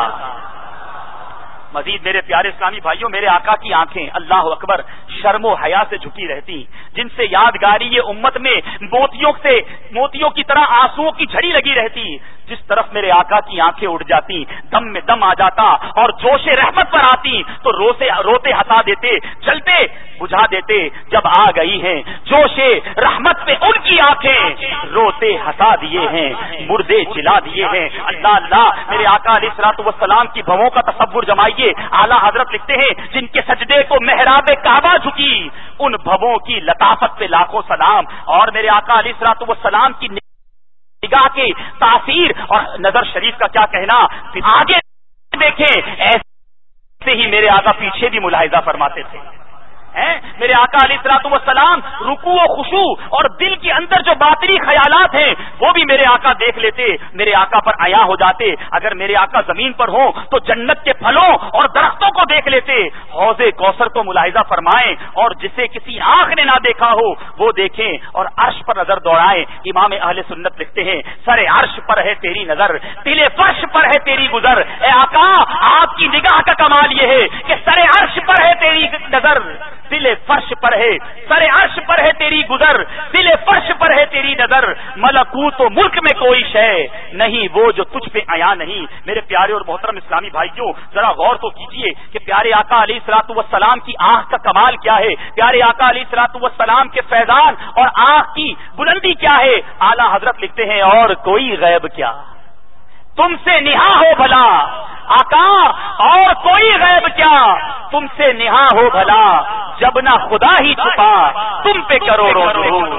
[SPEAKER 5] مزید میرے پیارے اسلامی بھائیوں، میرے آقا کی آنکھیں اللہ اکبر شرم و حیا سے جھکی رہتی، جن سے یادگاری یہ امت میں موتیوں سے موتیوں کی طرح آنسوؤں کی جھڑی لگی رہتی۔ جس طرف میرے آقا کی آنکھیں اڑ جاتی دم میں دم آ جاتا اور جوش رحمت پر آتی تو روتے روتے ہٹا دیتے، جلتے بجھا دیتے۔ جب آ گئی ہیں جوش رحمت پہ ان کی آنکھیں، روتے ہٹا دیے ہیں مردے جلا دیے ہیں۔ اللہ اللہ، میرے آقا علیہ الصلوۃ والسلام کی بھووں کا تصور جمائیے۔ اعلیٰ حضرت لکھتے ہیں، جن کے سجدے کو محراب کعبہ جھکی، ان بھووں کی لطافت پہ لاکھوں سلام۔ اور میرے آقا علیہ الصلوۃ والسلام کی نگاہ کی تاثیر اور نظر شریف کا کیا کہنا، آگے دیکھیں ایسے ہی میرے آقا پیچھے بھی ملاحظہ فرماتے تھے۔ میرے آقا علیہ الصلوۃ والسلام رکوع و خشوع اور دل کے اندر جو باطنی خیالات ہیں وہ بھی میرے آقا دیکھ لیتے، میرے آقا پر عیاں ہو جاتے۔ اگر میرے آقا زمین پر ہوں تو جنت کے پھلوں اور درختوں کو دیکھ لیتے، حوض کوثر کو ملاحظہ فرمائیں اور جسے کسی آنکھ نے نہ دیکھا ہو وہ دیکھیں اور عرش پر نظر دوڑائیں۔ امام اہل سنت لکھتے ہیں، سر عرش پر ہے تیری نظر، دل فرش پر ہے تیری گزر۔ اے آقا، آپ کی نگاہ کا کمال یہ ہے کہ سر عرش پر ہے تیری نظر، دل فرش پر ہے، سر عرش پر ہے تیری گزر، دل فرش پر ہے تیری نظر، ملکوت و ملک میں کوئی شے نہیں وہ جو تجھ پہ عیاں نہیں۔ میرے پیارے اور محترم اسلامی بھائیوں، ذرا غور تو کیجئے کہ پیارے آقا علیہ الصلوۃ والسلام کی آنکھ کا کمال کیا ہے، پیارے آقا علیہ الصلوۃ والسلام کے فیضان اور آنکھ کی بلندی کیا ہے۔ اعلیٰ حضرت لکھتے ہیں، اور کوئی غیب کیا تم سے نہا ہو بھلا آقا، اور کوئی غیب کیا تم سے نہا ہو بھلا، جب نہ خدا ہی چھپا تم پہ کروڑوں درود۔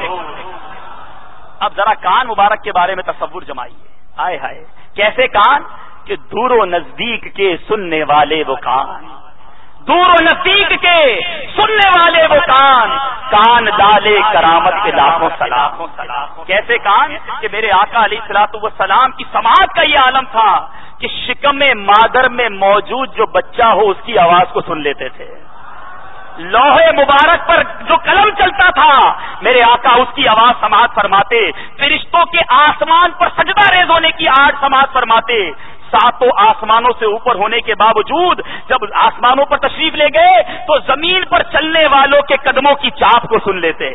[SPEAKER 5] اب ذرا کان مبارک کے بارے میں تصور جمائیے، ہائے ہائے کیسے کان کہ دور و نزدیک کے سننے والے وہ کان، دور و نزدیک کے سننے والے وہ کان، کان ڈالے کرامت کے لاکھوں سلام. کیسے کان کہ میرے آقا علیہ الصلوۃ والسلام کی سماعت کا یہ عالم تھا کہ شکم مادر میں موجود جو بچہ ہو اس کی آواز کو سن لیتے تھے. لوہے مبارک پر جو قلم چلتا تھا میرے آقا اس کی آواز سماعت فرماتے. فرشتوں کے آسمان پر سجدہ ریز ہونے کی آج سماعت فرماتے. ساتوں آسمانوں سے اوپر ہونے کے باوجود جب آسمانوں پر تشریف لے گئے تو زمین پر چلنے والوں کے قدموں کی چاپ کو سن لیتے.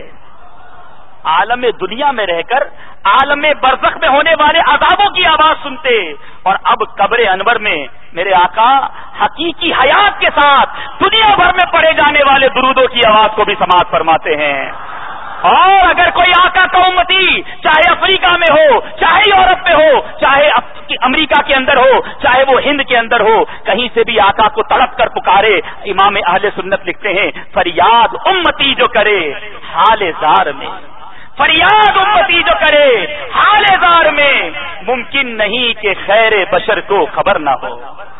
[SPEAKER 5] عالم دنیا میں رہ کر عالم برزخ میں ہونے والے عذابوں کی آواز سنتے، اور اب قبر انور میں میرے آقا حقیقی حیات کے ساتھ دنیا بھر میں پڑھے جانے والے درودوں کی آواز کو بھی سماعت فرماتے ہیں. اور اگر کوئی آقا کا امتی چاہے افریقہ میں ہو، چاہے یورپ میں ہو، چاہے امریکہ کے اندر ہو، چاہے وہ ہند کے اندر ہو، کہیں سے بھی آقا کو تڑپ کر پکارے، امام اہل سنت لکھتے ہیں فریاد امتی جو کرے حال زار میں، فریاد امتی جو کرے حال زار میں، ممکن نہیں کہ خیر بشر کو خبر نہ ہو.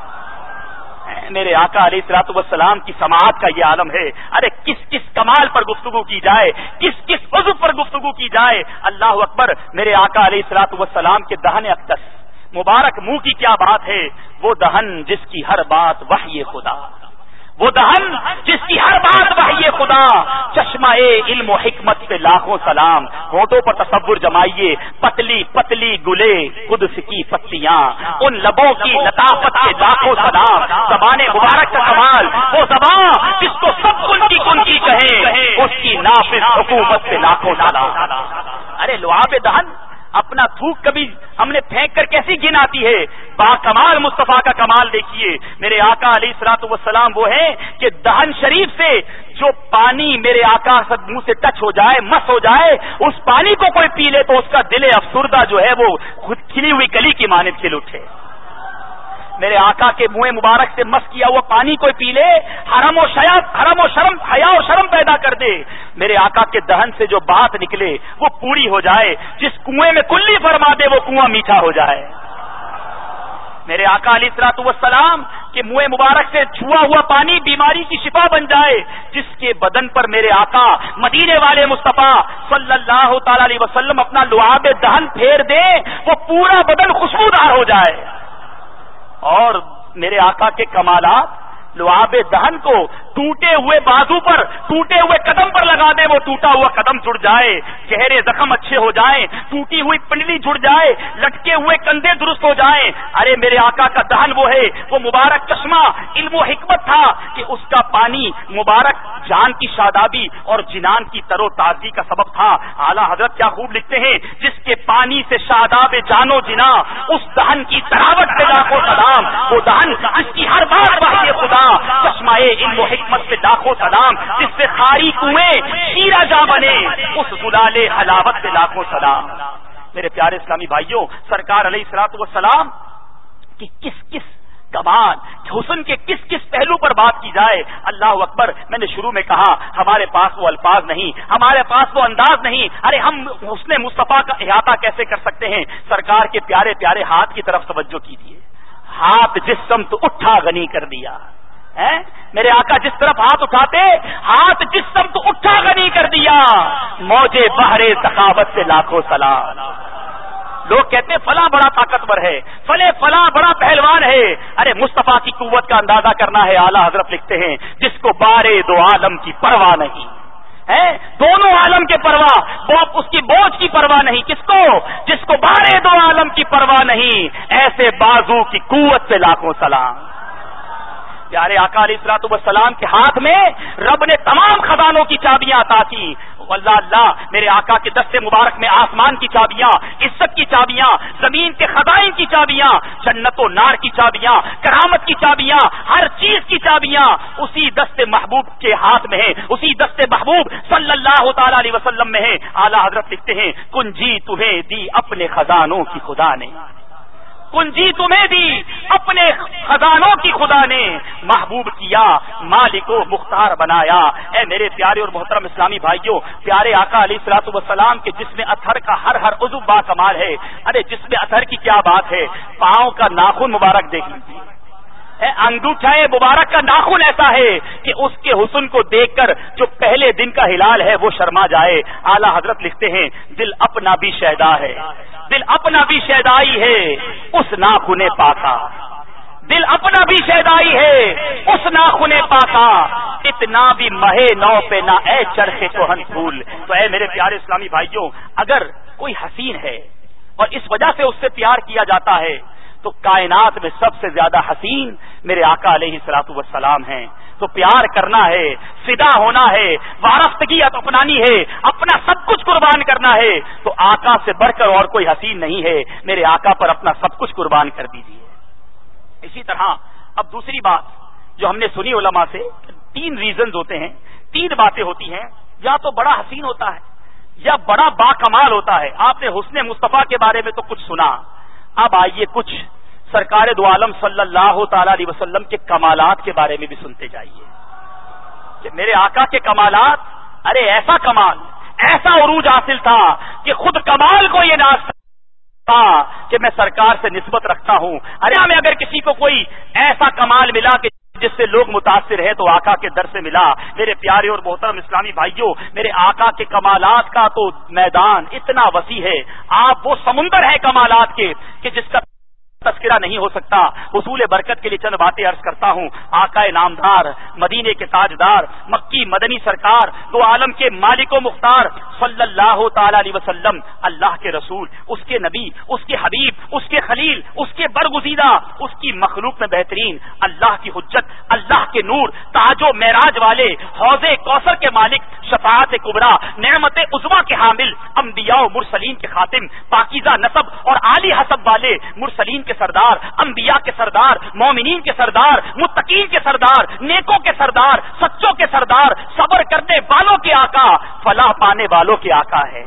[SPEAKER 5] میرے آقا علیہ الصلوۃ والسلام کی سماعت کا یہ عالم ہے. ارے کس کس کمال پر گفتگو کی جائے، کس کس عضو پر گفتگو کی جائے. اللہ اکبر. میرے آقا علیہ الصلوۃ والسلام کے دہن اقدس مبارک منہ کی کیا بات ہے. وہ دہن جس کی ہر بات وحی خدا، وہ دہن جس کی ہر بات وحی خدا. چشمہ علم و حکمت پہ لاکھوں سلام. ہونٹوں پر تصور جمائیے، پتلی پتلی گلے قدس کی پتیاں، ان لبوں کی لطافت کے لاکھوں سلام. زبان مبارک کا کمال، وہ زبان جس کو سب کن کی کن کی کہے، اس کی نافذ حکومت پہ لاکھوں سلام. ارے لعاب دہن اپنا تھوک کبھی ہم نے پھینک کر کیسی گن آتی ہے. با کمال مصطفیٰ کا کمال دیکھیے. میرے آقا علیہ الصلوۃ والسلام وہ ہیں کہ دہن شریف سے جو پانی میرے آقا سے منہ سے ٹچ ہو جائے، مس ہو جائے، اس پانی کو کوئی پی لے تو اس کا دل افسردہ جو ہے وہ خود کھلی ہوئی کلی کی مانند کھل اٹھے. میرے آقا کے منہ مبارک سے مس کیا ہوا پانی کوئی پی لے، حرم و شیاب حرم و شرم حیا و شرم پیدا کر دے. میرے آقا کے دہن سے جو بات نکلے وہ پوری ہو جائے. جس کنویں میں کلی فرما دے وہ کنواں میٹھا ہو جائے. میرے آقا علیہ الصلوۃ والسلام کے منہ مبارک سے چھوا ہوا پانی بیماری کی شفا بن جائے. جس کے بدن پر میرے آقا مدینے والے مصطفیٰ صلی اللہ تعالی علیہ وسلم اپنا لعاب دہن پھیر دے وہ پورا بدن خوشبودار ہو جائے. اور میرے آقا کے کمالات لعاب دہن کو ٹوٹے ہوئے بازو پر، ٹوٹے ہوئے قدم پر لگا دے وہ ٹوٹا ہوا قدم جڑ جائے، گہرے زخم اچھے ہو جائیں، ٹوٹی ہوئی پنڈلی جڑ جائے، لٹکے ہوئے کندھے درست ہو جائیں. ارے میرے آقا کا دہن وہ ہے، وہ مبارک چشمہ علم و حکمت تھا کہ اس کا پانی مبارک جان کی شادابی اور جنان کی تر و تازگی کا سبب تھا. اعلیٰ حضرت کیا خوب لکھتے ہیں، جس کے پانی سے شاداب جان و جنا، اس دہن کی تراوت پہ لاکھوں سلام. وہ دہن جس کی ہر بات واحد خدا، چشمہ علم و حکمت پہ لاکھوں سلام. جس سے خاری کنویں شیرہ جا بنے، اس زلال حلاوت پہ لاکھوں سلام. میرے پیارے اسلامی بھائیوں، سرکار علیہ الصلوۃ والسلام کی کس کس کمال حسن کے کس کس پہلو پر بات کی جائے. اللہ اکبر. میں نے شروع میں کہا ہمارے پاس وہ الفاظ نہیں، ہمارے پاس وہ انداز نہیں. ارے ہم حسن مصطفیٰ کا احاطہ کیسے کر سکتے ہیں. سرکار کے پیارے پیارے ہاتھ کی طرف توجہ کیجیے. ہاتھ جس سمت اٹھا غنی کر دیا. میرے آقا جس طرف ہاتھ اٹھاتے، ہاتھ جس سمت اٹھا غنی کر دیا. موجے بحر سخاوت سے لاکھوں سلام. لوگ کہتے ہیں فلاں بڑا طاقتور ہے، فلے فلاں بڑا پہلوان ہے. ارے مصطفیٰ کی قوت کا اندازہ کرنا ہے. اعلیٰ حضرت لکھتے ہیں جس کو بارے دو عالم کی پرواہ نہیں ہے، دونوں عالم کے پرواہ، وہ اس کی بوجھ کی پرواہ نہیں. کس کو؟ جس کو بارے دو عالم کی پرواہ نہیں. ایسے بازو کی قوت سے لاکھوں سلام. پیارے آقا علیہ الصلوۃ والسلام کے ہاتھ میں رب نے تمام خزانوں کی چابیاں عطا کی. اللہ اللہ. میرے آقا کے دست مبارک میں آسمان کی چابیاں، عزت کی چابیاں، زمین کے خزائن کی چابیاں، جنت و نار کی چابیاں، کرامت کی چابیاں، ہر چیز کی چابیاں اسی دست محبوب کے ہاتھ میں ہیں، اسی دست محبوب صلی اللہ تعالی علیہ وسلم میں ہیں. اعلیٰ حضرت لکھتے ہیں کنجی تمہیں دی اپنے خزانوں کی خدا نے، کنجی تمہیں دی اپنے خزانوں کی خدا نے، محبوب کیا مالک و مختار بنایا. اے میرے پیارے اور محترم اسلامی بھائیوں، پیارے آقا علیہ الصلوۃ والسلام کے جسم اطہر کا ہر ہر عضو با کمال ہے. ارے جسم اطہر کی کیا بات ہے. پاؤں کا ناخن مبارک دیکھ لیجیے، انگوٹھا مبارک کا ناخن ایسا ہے کہ اس کے حسن کو دیکھ کر جو پہلے دن کا ہلال ہے وہ شرما جائے. اعلی حضرت لکھتے ہیں دل اپنا بھی شیدا ہے, دل اپنا بھی شیدائی ہے اس ناخن پاکا, دل اپنا بھی شیدائی ہے اس ناخن پاکا, اتنا بھی مہے نو پہ نہ اے چرخے کوہن پھول. تو اے میرے پیارے اسلامی بھائیوں, اگر کوئی حسین ہے اور اس وجہ سے اس سے پیار کیا جاتا ہے تو کائنات میں سب سے زیادہ حسین میرے آقا علیہ الصلوۃ والسلام ہیں. تو پیار کرنا ہے, فدا ہونا ہے, وارفتگی اپنانی ہے, اپنا سب کچھ قربان کرنا ہے, تو آقا سے بڑھ کر اور کوئی حسین نہیں ہے. میرے آقا پر اپنا سب کچھ قربان کر دیجیے. اسی طرح اب دوسری بات جو ہم نے سنی علماء سے, تین ریزنز ہوتے ہیں, تین باتیں ہوتی ہیں, یا تو بڑا حسین ہوتا ہے یا بڑا با کمال ہوتا ہے. آپ نے حسن مصطفیٰ کے بارے میں تو کچھ سنا, اب آئیے کچھ سرکار دو عالم صلی اللہ تعالی علیہ وسلم کے کمالات کے بارے میں بھی سنتے جائیے کہ میرے آقا کے کمالات, ارے ایسا کمال, ایسا عروج حاصل تھا کہ خود کمال کو یہ ناز تھا کہ میں سرکار سے نسبت رکھتا ہوں. ارے ہمیں اگر کسی کو کوئی ایسا کمال ملا کہ جس سے لوگ متاثر ہے تو آقا کے در سے ملا. میرے پیارے اور محترم اسلامی بھائیوں, میرے آقا کے کمالات کا تو میدان اتنا وسیع ہے, آپ وہ سمندر ہے کمالات کے کہ جس کا تذکرہ نہیں ہو سکتا. حصول برکت کے لیے چند باتیں عرض کرتا ہوں. آقا نامدار, مدینے کے تاجدار, مکی مدنی سرکار, دو عالم کے مالک و مختار صلی اللہ تعالی علیہ وسلم, اللہ کے رسول, اس کے نبی, اس کے حبیب, اس کے خلیل, اس کے برگزیدہ, اس کی مخلوق میں بہترین, اللہ کی حجت, اللہ کے نور, تاج و معراج والے, حوض کوثر کے مالک, شفاعت کبریٰ, نعمت عظمیٰ کے حامل, انبیاء و مرسلین کے خاتم, پاکیزہ نسب اور عالی حسب والے, مرسلین کے سردار, انبیاء کے سردار, مومنین کے سردار, متقین کے سردار, نیکوں کے سردار, سچوں کے سردار, صبر کرنے والوں کے آقا, فلاح پانے والوں کے آقا ہے.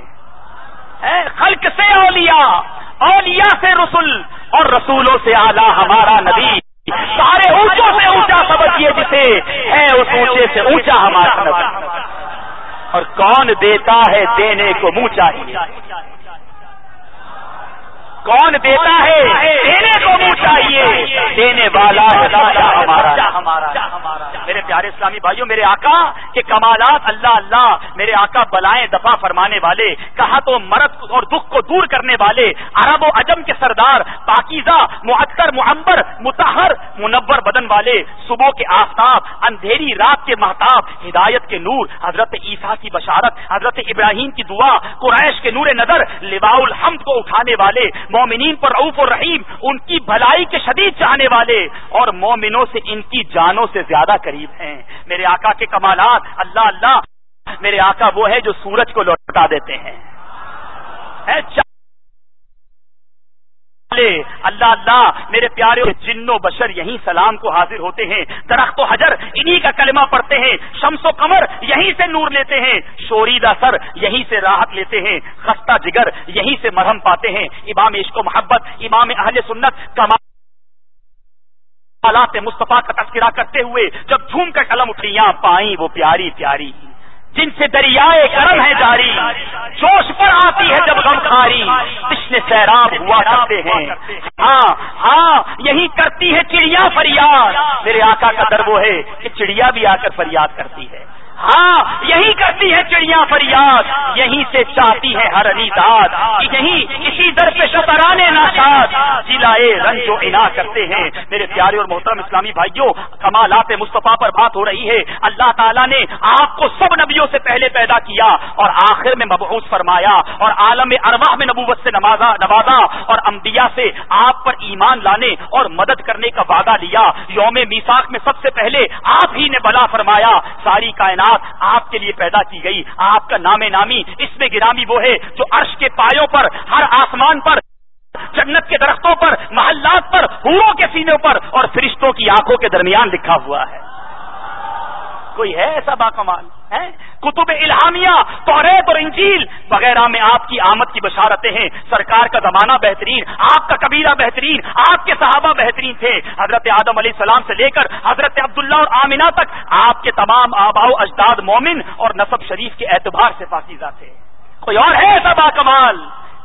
[SPEAKER 5] خلق سے اولیاء, اولیاء سے رسول, اور رسولوں سے اعلیٰ ہمارا نبی. سارے اونچوں سے اونچا سمجھیے جسے, ہے اس اونچے سے اونچا ہمارا نبی. اور کون دیتا ہے دینے کو منہ چاہیے, کون دیتا ہے دینے کو منہ چاہیے, دینے والا ہمارا. میرے پیارے اسلامی بھائیوں, میرے آقا کے کمالات اللہ اللہ, میرے آقا بلائیں دفع فرمانے والے, کہا تو مرض اور دکھ کو دور کرنے والے, عرب و عجم کے سردار, پاکیزہ, معطر, معمبر, مطہر, منور بدن والے, صبح کے آفتاب, اندھیری رات کے مہتاب, ہدایت کے نور, حضرت عیسیٰ کی بشارت, حضرت ابراہیم کی دعا, قریش کے نور نظر, لواء الحمد کو اٹھانے والے, مومنین پر رؤوف الرحیم, ان کی بھلائی کے شدید چاہنے والے, اور مومنوں سے ان کی جانوں سے زیادہ قریب ہیں. میرے آقا کے کمالات اللہ اللہ, میرے آقا وہ ہے جو سورج کو لوٹا دیتے ہیں. اللہ اللہ, میرے پیارے جن و بشر یہیں سلام کو حاضر ہوتے ہیں, درخت و حجر انہی کا کلمہ پڑھتے ہیں, شمس و قمر یہیں سے نور لیتے ہیں, شوریدہ سر یہیں سے راحت لیتے ہیں, خستہ جگر یہیں سے مرہم پاتے ہیں. امام عشق و محبت, امام اہل سنت, کمالات مصطفیٰ کا تذکرہ کرتے ہوئے جب جھوم کر قلم اٹھیاں پائیں وہ پیاری پیاری, جن سے دریائے کرم ہے جاری, جوش پر آتی ہے جب غم خاری, تشنے سیراب ہوا کرتے ہیں. ہاں ہاں یہی کرتی ہے چڑیا فریاد, میرے آقا کا در وہ ہے کہ چڑیا بھی آ کر فریاد کرتی ہے. ہاں یہی کرتی ہے چڑیا فریاد, یہیں سے چاہتی ہے ہر علی داد, یہی اسی در پہ شترانے ناشاد, جلائے رنج و عنا کرتے ہیں. میرے پیارے اور محترم اسلامی بھائیوں, کمالات مصطفیٰ پر بات ہو رہی ہے. اللہ تعالیٰ نے آپ کو سب نبیوں سے پہلے پیدا کیا اور آخر میں مبعوث فرمایا, اور عالم ارواح میں نبوت سے نوازا نوازا اور انبیاء سے آپ پر ایمان لانے اور مدد کرنے کا وعدہ لیا. یوم میثاق میں سب سے پہلے آپ ہی نے بلا فرمایا. ساری کائنات آپ کے لیے پیدا کی گئی. آپ کا نام نامی, اس میں گرامی وہ ہے جو عرش کے پایوں پر, ہر آسمان پر, جنت کے درختوں پر, محلات پر, حوروں کے سینوں پر اور فرشتوں کی آنکھوں کے درمیان لکھا ہوا ہے. کوئی ہے ایسا باکمال ہے؟ کتب الہامیہ, توریت اور انجیل وغیرہ میں آپ کی آمد کی بشارتیں ہیں. سرکار کا زمانہ بہترین, آپ کا قبیلہ بہترین, آپ کے صحابہ بہترین تھے. حضرت آدم علیہ السلام سے لے کر حضرت عبداللہ اور آمنہ تک آپ کے تمام آباء و اجداد مومن اور نسب شریف کے اعتبار سے پاکیزہ تھے. کوئی اور ہے ایسا باکمال؟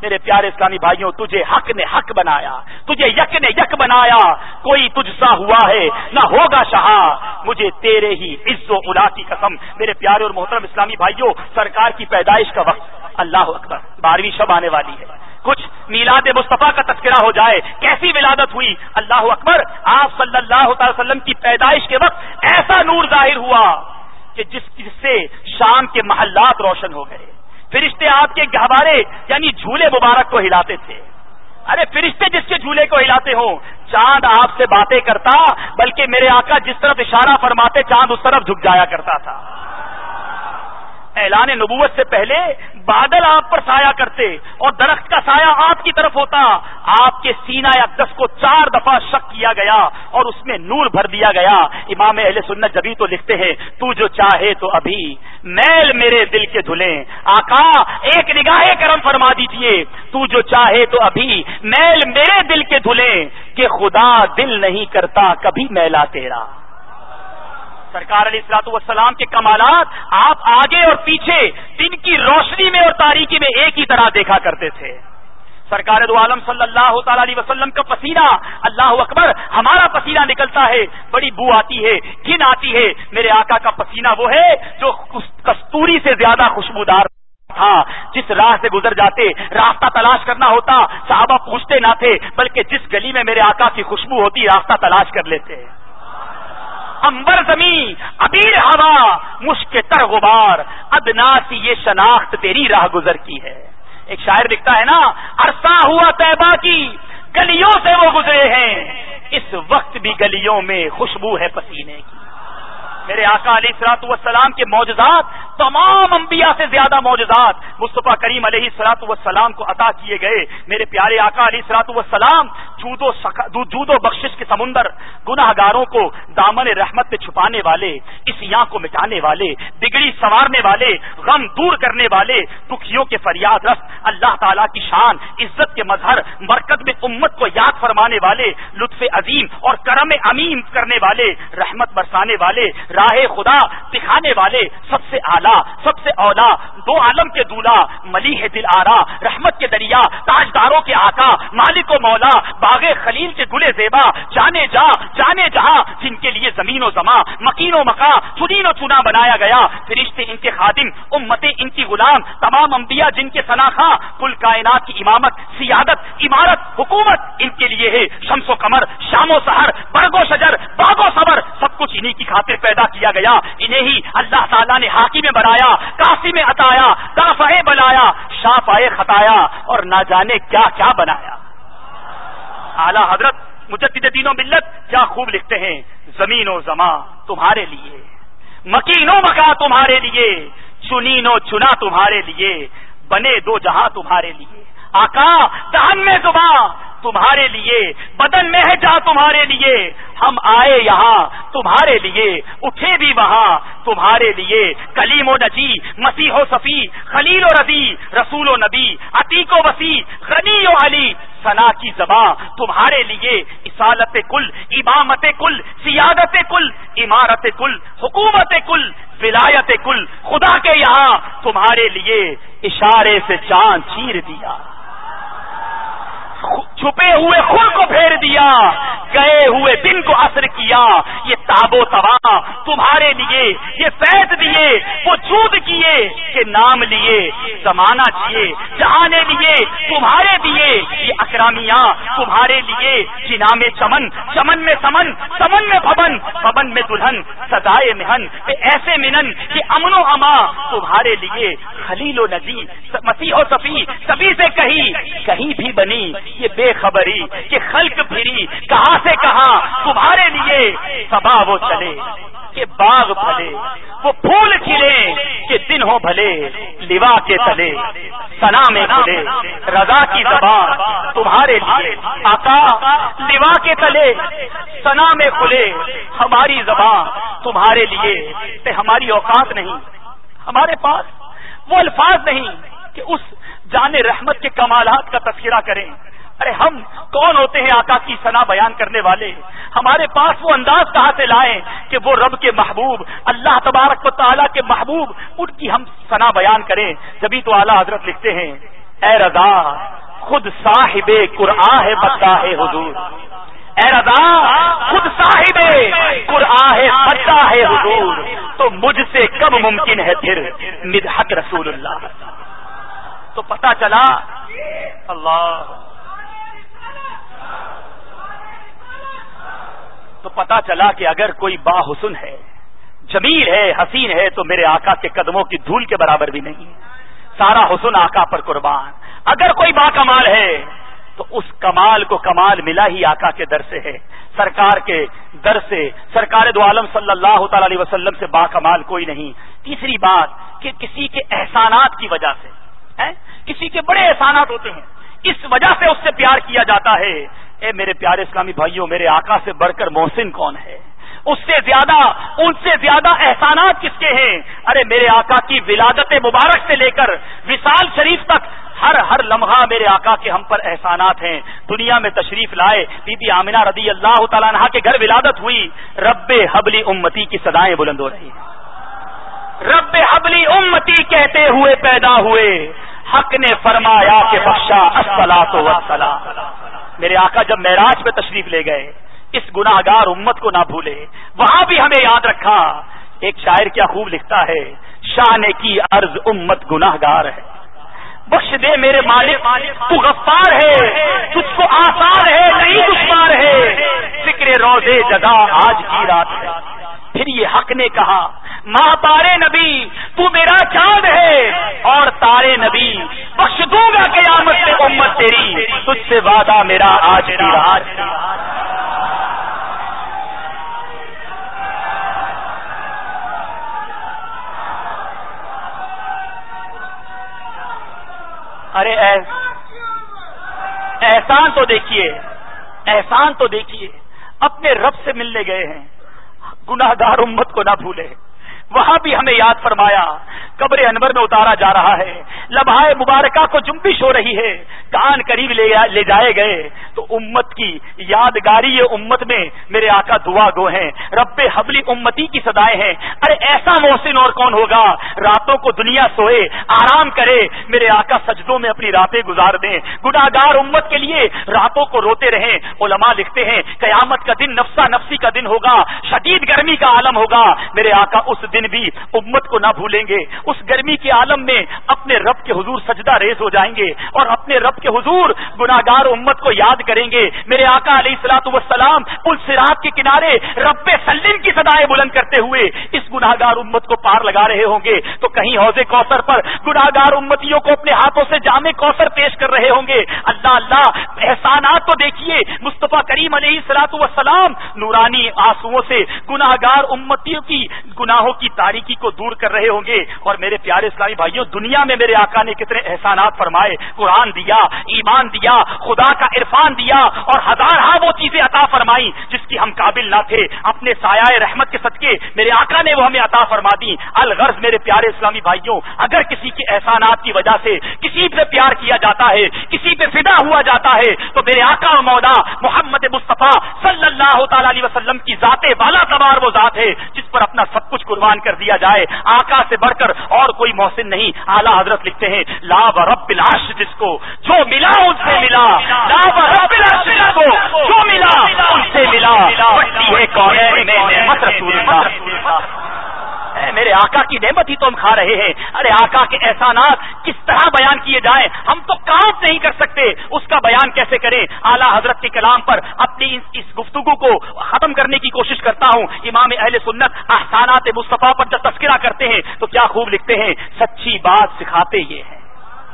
[SPEAKER 5] میرے پیارے اسلامی بھائیوں، تجھے حق نے حق بنایا، تجھے یک نے یک بنایا، کوئی تجھ سا ہوا ہے نہ ہوگا شہا، مجھے تیرے ہی عز و علا کی قسم۔ میرے پیارے اور محترم اسلامی بھائیوں، سرکار کی پیدائش کا وقت، اللہ اکبر، بارہویں شب آنے والی ہے، کچھ میلاد مصطفیٰ کا تذکرہ ہو جائے، کیسی ولادت ہوئی، اللہ اکبر۔ آپ صلی اللہ تعالی وسلم کی پیدائش کے وقت ایسا نور ظاہر ہوا کہ جس جس سے شام کے محلات روشن ہو گئے، فرشتے آپ کے گہوارے یعنی جھولے مبارک کو ہلاتے تھے۔ ارے فرشتے جس کے جھولے کو ہلاتے ہوں، چاند آپ سے باتیں کرتا، بلکہ میرے آقا جس طرف اشارہ فرماتے چاند اس طرف جھک جایا کرتا تھا۔ اعلان نبوت سے پہلے بادل آپ پر سایہ کرتے اور درخت کا سایہ آپ کی طرف ہوتا، آپ کے سینہ اقدس کو چار دفعہ شق کیا گیا اور اس میں نور بھر دیا گیا۔ امام اہل سنت جبھی تو لکھتے ہیں، تو جو چاہے تو ابھی میل میرے دل کے دھلیں، آقا ایک نگاہ کرم فرما دیجئے، تو جو چاہے تو ابھی میل میرے دل کے دھلیں، کہ خدا دل نہیں کرتا کبھی میلا تیرا۔ سرکار علیہ الصلوۃ والسلام کے کمالات آپ آگے اور پیچھے دن کی روشنی میں اور تاریکی میں ایک ہی طرح دیکھا کرتے تھے۔ سرکار دو عالم صلی اللہ تعالی علیہ وسلم کا پسینہ، اللہ اکبر، ہمارا پسینہ نکلتا ہے، بڑی بو آتی ہے، گھن آتی ہے، میرے آقا کا پسینہ وہ ہے جو کستوری سے زیادہ خوشبودار تھا۔ جس راہ سے گزر جاتے، راستہ تلاش کرنا ہوتا، صحابہ پوچھتے نہ تھے، بلکہ جس گلی میں میرے آقا کی خوشبو ہوتی راستہ تلاش کر لیتے۔ امبر زمین، ابیر ہوا، مشک تر غبار، ادنا سی یہ شناخت تیری راہ گزر کی ہے۔ ایک شاعر لکھتا ہے نا، عرصہ ہوا طیبہ کی گلیوں سے وہ گزرے ہیں، اس وقت بھی گلیوں میں خوشبو ہے پسینے کی۔ میرے آقا علیہ الصلوۃ والسلام کے معجزات تمام انبیاء سے زیادہ معجزات مصطفیٰ کریم علیہ الصلوۃ والسلام کو عطا کیے گئے۔ میرے پیارے آقا علیہ الصلوۃ والسلام جود و سخا جود و بخشش کے سمندر، گناہ گاروں کو دامن رحمت میں چھپانے والے، عصیاں کو مٹانے والے، بگڑی سنوارنے والے، غم دور کرنے والے، دکھیوں کے فریاد رس، اللہ تعالیٰ کی شان، عزت کے مظہر، برکت میں امت کو یاد فرمانے والے، لطف عظیم اور کرم عمیم کرنے والے، رحمت برسانے والے، راہ خدا دکھانے والے، سب سے اعلیٰ، سب سے اولا، دو عالم کے دولا، ملیح دل آرا، رحمت کے دریا، تاجداروں کے آقا، مالک و مولا، باغ خلیل کے گلے زیبا، جانے جا جانے جہاں، جن کے لیے زمین و زماں، مکین و مکاں، چنین و چنا بنایا گیا، فرشتے ان کے خادم، امتیں ان کی غلام، تمام انبیاء جن کے ثناخواں، کل کائنات کی امامت، سیادت، عمارت، حکومت ان کے لیے ہے، شمس و قمر، شام و سحر، برگ و شجر، باغ و صبر، سب کچھ انہی کی خاطر پیدا کیا گیا۔ انہیں ہی اللہ تعالیٰ نے حاکم بنایا، قاسم عطایا، دافع بلایا، شافع خطایا، اور نہ جانے کیا کیا بنایا۔ اعلیٰ حضرت مجدد دین و ملت کیا خوب لکھتے ہیں، زمین و زماں تمہارے لیے، مکین و مکاں تمہارے لیے، چنین و چنا تمہارے لیے، بنے دو جہاں تمہارے لیے، آقا دہن میں زباں تمہارے لیے، بدن میں ہے جہاں تمہارے لیے، ہم آئے یہاں تمہارے لیے، اٹھے بھی وہاں تمہارے لیے، کلیم و نجی، مسیح و صفی، خلیل و رضی، رسول و نبی، عتیق و وسیع، غنی و علی، ثنا کی زباں تمہارے لیے، اصالت کل، امامت کل، سیادت کل، عمارت کل، حکومت کل، ولایت کل، خدا کے یہاں تمہارے لیے، اشارے سے چاند چیر دیا، چھپے ہوئے خور کو پھیر دیا، گئے ہوئے دن کو عصر کیا، یہ تاب و توا تمہارے لیے، یہ فیض دیے وہ جود کیے کہ نام لیے زمانہ چیے، جہانے لیے تمہارے دیے، یہ اکرامیاں تمہارے لیے، جنا میں چمن، چمن میں سمن، سمن میں بھون، بھون میں دلہن، سدائے مہن، ایسے منن کہ امن و اما تمہارے لیے، خلیل و نجی، مسیح و صفی، سبھی سے کہیں کہیں بھی بنی یہ بے خبری کہ خلق پھری کہاں سے کہاں تمہارے لیے، صبا وہ چلے کہ باغ پھلے، وہ پھول کھلے کہ دن ہو بھلے، لوا کے تلے ثنا میں کھلے، رضا کی زبان تمہارے لیے، آقا لوا کے تلے ثنا میں کھلے، ہماری زبان تمہارے لیے، تے ہماری اوقات نہیں، ہمارے پاس وہ الفاظ نہیں کہ اس جان رحمت کے کمالات کا تذکرہ کریں۔ ارے ہم کون ہوتے ہیں آقا کی ثنا بیان کرنے والے؟ ہمارے پاس وہ انداز کہاں سے لائیں کہ وہ رب کے محبوب، اللہ تبارک و تعالیٰ کے محبوب، ان کی ہم ثنا بیان کریں؟ جبھی تو اعلیٰ حضرت لکھتے ہیں اے رضا خود صاحب قرآن ہے بدہ ہے حضور، اے رضا خود صاحب قرآن ہے بدہ ہے حضور، تو مجھ سے کب ممکن ہے پھر مدحت رسول اللہ۔ تو پتا چلا اللہ تو پتا چلا کہ اگر کوئی با حسن ہے، جمیل ہے، حسین ہے، تو میرے آقا کے قدموں کی دھول کے برابر بھی نہیں، سارا حسن آقا پر قربان۔ اگر کوئی با کمال ہے تو اس کمال کو کمال ملا ہی آقا کے در سے ہے، سرکار کے در سے، سرکار دو عالم صلی اللہ تعالی علیہ وسلم سے با کمال کوئی نہیں۔ تیسری بات کہ کسی کے احسانات کی وجہ سے، کسی کے بڑے احسانات ہوتے ہیں، اس وجہ سے اس سے پیار کیا جاتا ہے۔ اے میرے پیارے اسلامی بھائیوں، میرے آقا سے بڑھ کر محسن کون ہے؟ اس سے زیادہ، ان سے زیادہ احسانات کس کے ہیں؟ ارے میرے آقا کی ولادت مبارک سے لے کر وصال شریف تک ہر ہر لمحہ میرے آقا کے ہم پر احسانات ہیں۔ دنیا میں تشریف لائے، بی بی آمنہ رضی اللہ تعالیٰ عنہا کے گھر ولادت ہوئی، رب حبلی امتی کی صدائیں بلند ہو رہی ہیں، رب حبلی امتی کہتے ہوئے پیدا ہوئے، حق نے فرمایا کہ بخشا الصلاۃ والسلام۔ میرے آقا جب معراج پہ تشریف لے گئے، اس گناہگار امت کو نہ بھولے، وہاں بھی ہمیں یاد رکھا۔ ایک شاعر کیا خوب لکھتا ہے، شان کی عرض امت گناہگار ہے، بخش دے میرے مالک تو غفار ہے، تجھ کو آسان ہے نہیں دشوار ہے، فکر روزے جزا آج کی رات ہے۔ پھر یہ حق نے کہا، ماں تارے نبی تو میرا چاند ہے، اور تارے نبی بخش دوں گا قیامت سے امت تیری، تجھ سے وعدہ میرا آج کی رات۔ ارے احسان تو دیکھیے، احسان تو دیکھیے، اپنے رب سے ملنے گئے ہیں، گناہگار امت کو نہ بھولے۔ وہاں بھی ہمیں یاد فرمایا، قبر انور میں اتارا جا رہا ہے، لمحہ مبارکہ کو جنبش ہو رہی ہے، کان قریب لے جائے گئے تو امت کی یادگاری امت میں میرے آقا دعا گو ہیں، رب حبلی امتی کی صدائیں ہیں۔ ارے ایسا محسن اور کون ہوگا، راتوں کو دنیا سوئے آرام کرے، میرے آقا سجدوں میں اپنی راتیں گزار دیں، گناہگار امت کے لیے راتوں کو روتے رہیں۔ علماء لکھتے ہیں قیامت کا دن نفسا نفسی کا دن ہوگا، شدید گرمی کا عالم ہوگا، میرے آقا اس دن بھی امت کو نہ بھولیں گے، اس گرمی کے عالم میں اپنے رب کے حضور سجدہ ریز ہو جائیں گے اور اپنے رب کے حضور گناہگار امت کو یاد کریں گے۔ میرے آقا علیہ الصلوۃ والسلام پل صراط کے کنارے رب سلم کی صدائیں بلند کرتے ہوئے اس گناہگار امت کو پار لگا رہے ہوں گے، تو کہیں حوض کوثر پر گناہگار امتیوں کو اپنے ہاتھوں سے جام کوثر پیش کر رہے ہوں گے۔ اللہ اللہ، احسانات تو دیکھیے، مصطفیٰ کریم علیہ الصلوۃ والسلام نورانی آنسوؤں سے گناہگار امتیوں کی گناہوں کی تاریکی کو دور کر رہے ہوں گے۔ اور میرے پیارے اسلامی بھائیوں، دنیا میں میرے آقا نے کتنے احسانات فرمائے، قرآن دیا، ایمان دیا، خدا کا عرفان دیا، اور ہزارہا وہ چیزیں عطا فرمائی جس کی ہم قابل نہ تھے، اپنے سایہ رحمت کے صدقے میرے آقا نے وہ ہمیں عطا فرما دی۔ الغرض میرے پیارے اسلامی بھائیوں، اگر کسی کے احسانات کی وجہ سے کسی پہ پیار کیا جاتا ہے، کسی پہ فدا ہوا جاتا ہے، تو میرے آقا و مولا محمد مصطفیٰ صلی اللہ تعالی علیہ وسلم کی ذات بالا تبار وہ ذات ہے جس پر اپنا سب کچھ قربان کر دیا جائے، آقا سے بڑھ کر اور کوئی محسن نہیں۔ اعلیٰ حضرت لکھتے ہیں، لا ورب العرش جس کو جو ملا ان سے ملا، لا ورب العرش جس کو جو ملا ان سے ملا، بڑھتی ہے کونین میں نعمت رسول اللہ۔ میرے آقا کی نعمت ہی تو ہم کھا رہے ہیں۔ ارے آقا کے احسانات کس طرح بیان کیے جائیں، ہم تو کام نہیں کر سکتے، اس کا بیان کیسے کریں۔ اعلیٰ حضرت کے کلام پر اپنی اس گفتگو کو ختم کرنے کی کوشش کرتا ہوں۔ امام اہل سنت احسانات مصطفیٰ پر جب تذکرہ کرتے ہیں تو کیا خوب لکھتے ہیں، سچی بات سکھاتے یہ ہیں،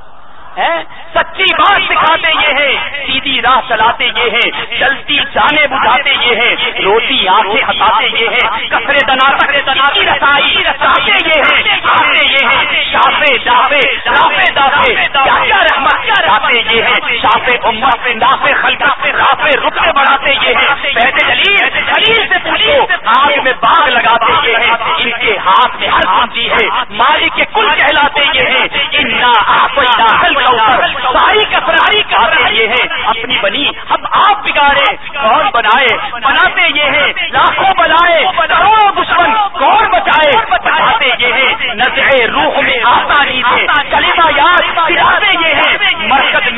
[SPEAKER 5] سچی بات سکھاتے یہ ہیں، سیدھی راہ چلاتے یہ ہیں، جلتی جانے بجھاتے یہ ہیں، روتی آنکھیں ہٹاتے یہ ہیں، کثرے دنا تک کی رسائی چاہتے یہ ہیں، آتے یہ ہیں، شافے دافے رافے دافے کیا کیا رحمت چاہتے یہ ہیں، شافے امت نافے خلق رافے رتبے بڑھاتے یہ ہیں، بیت جلیل جلیل سے پوچھو آگ میں باغ لگاتے یہ ہیں، ان کے ہاتھ میں ہر کنجی ہے، مالک کے کل کہلاتے یہ ہیں، انا اعطینا ساری کفراری کہتے یہ ہیں، اپنی بنی ہم آپ بگاڑے کون بنائے، بناتے یہ ہیں، لاکھوں بنائے کروڑوں دشمن کون بچائے، بچاتے یہ ہیں، نزع روح میں آسانی سے کلمہ یاد سکھاتے یہ ہیں،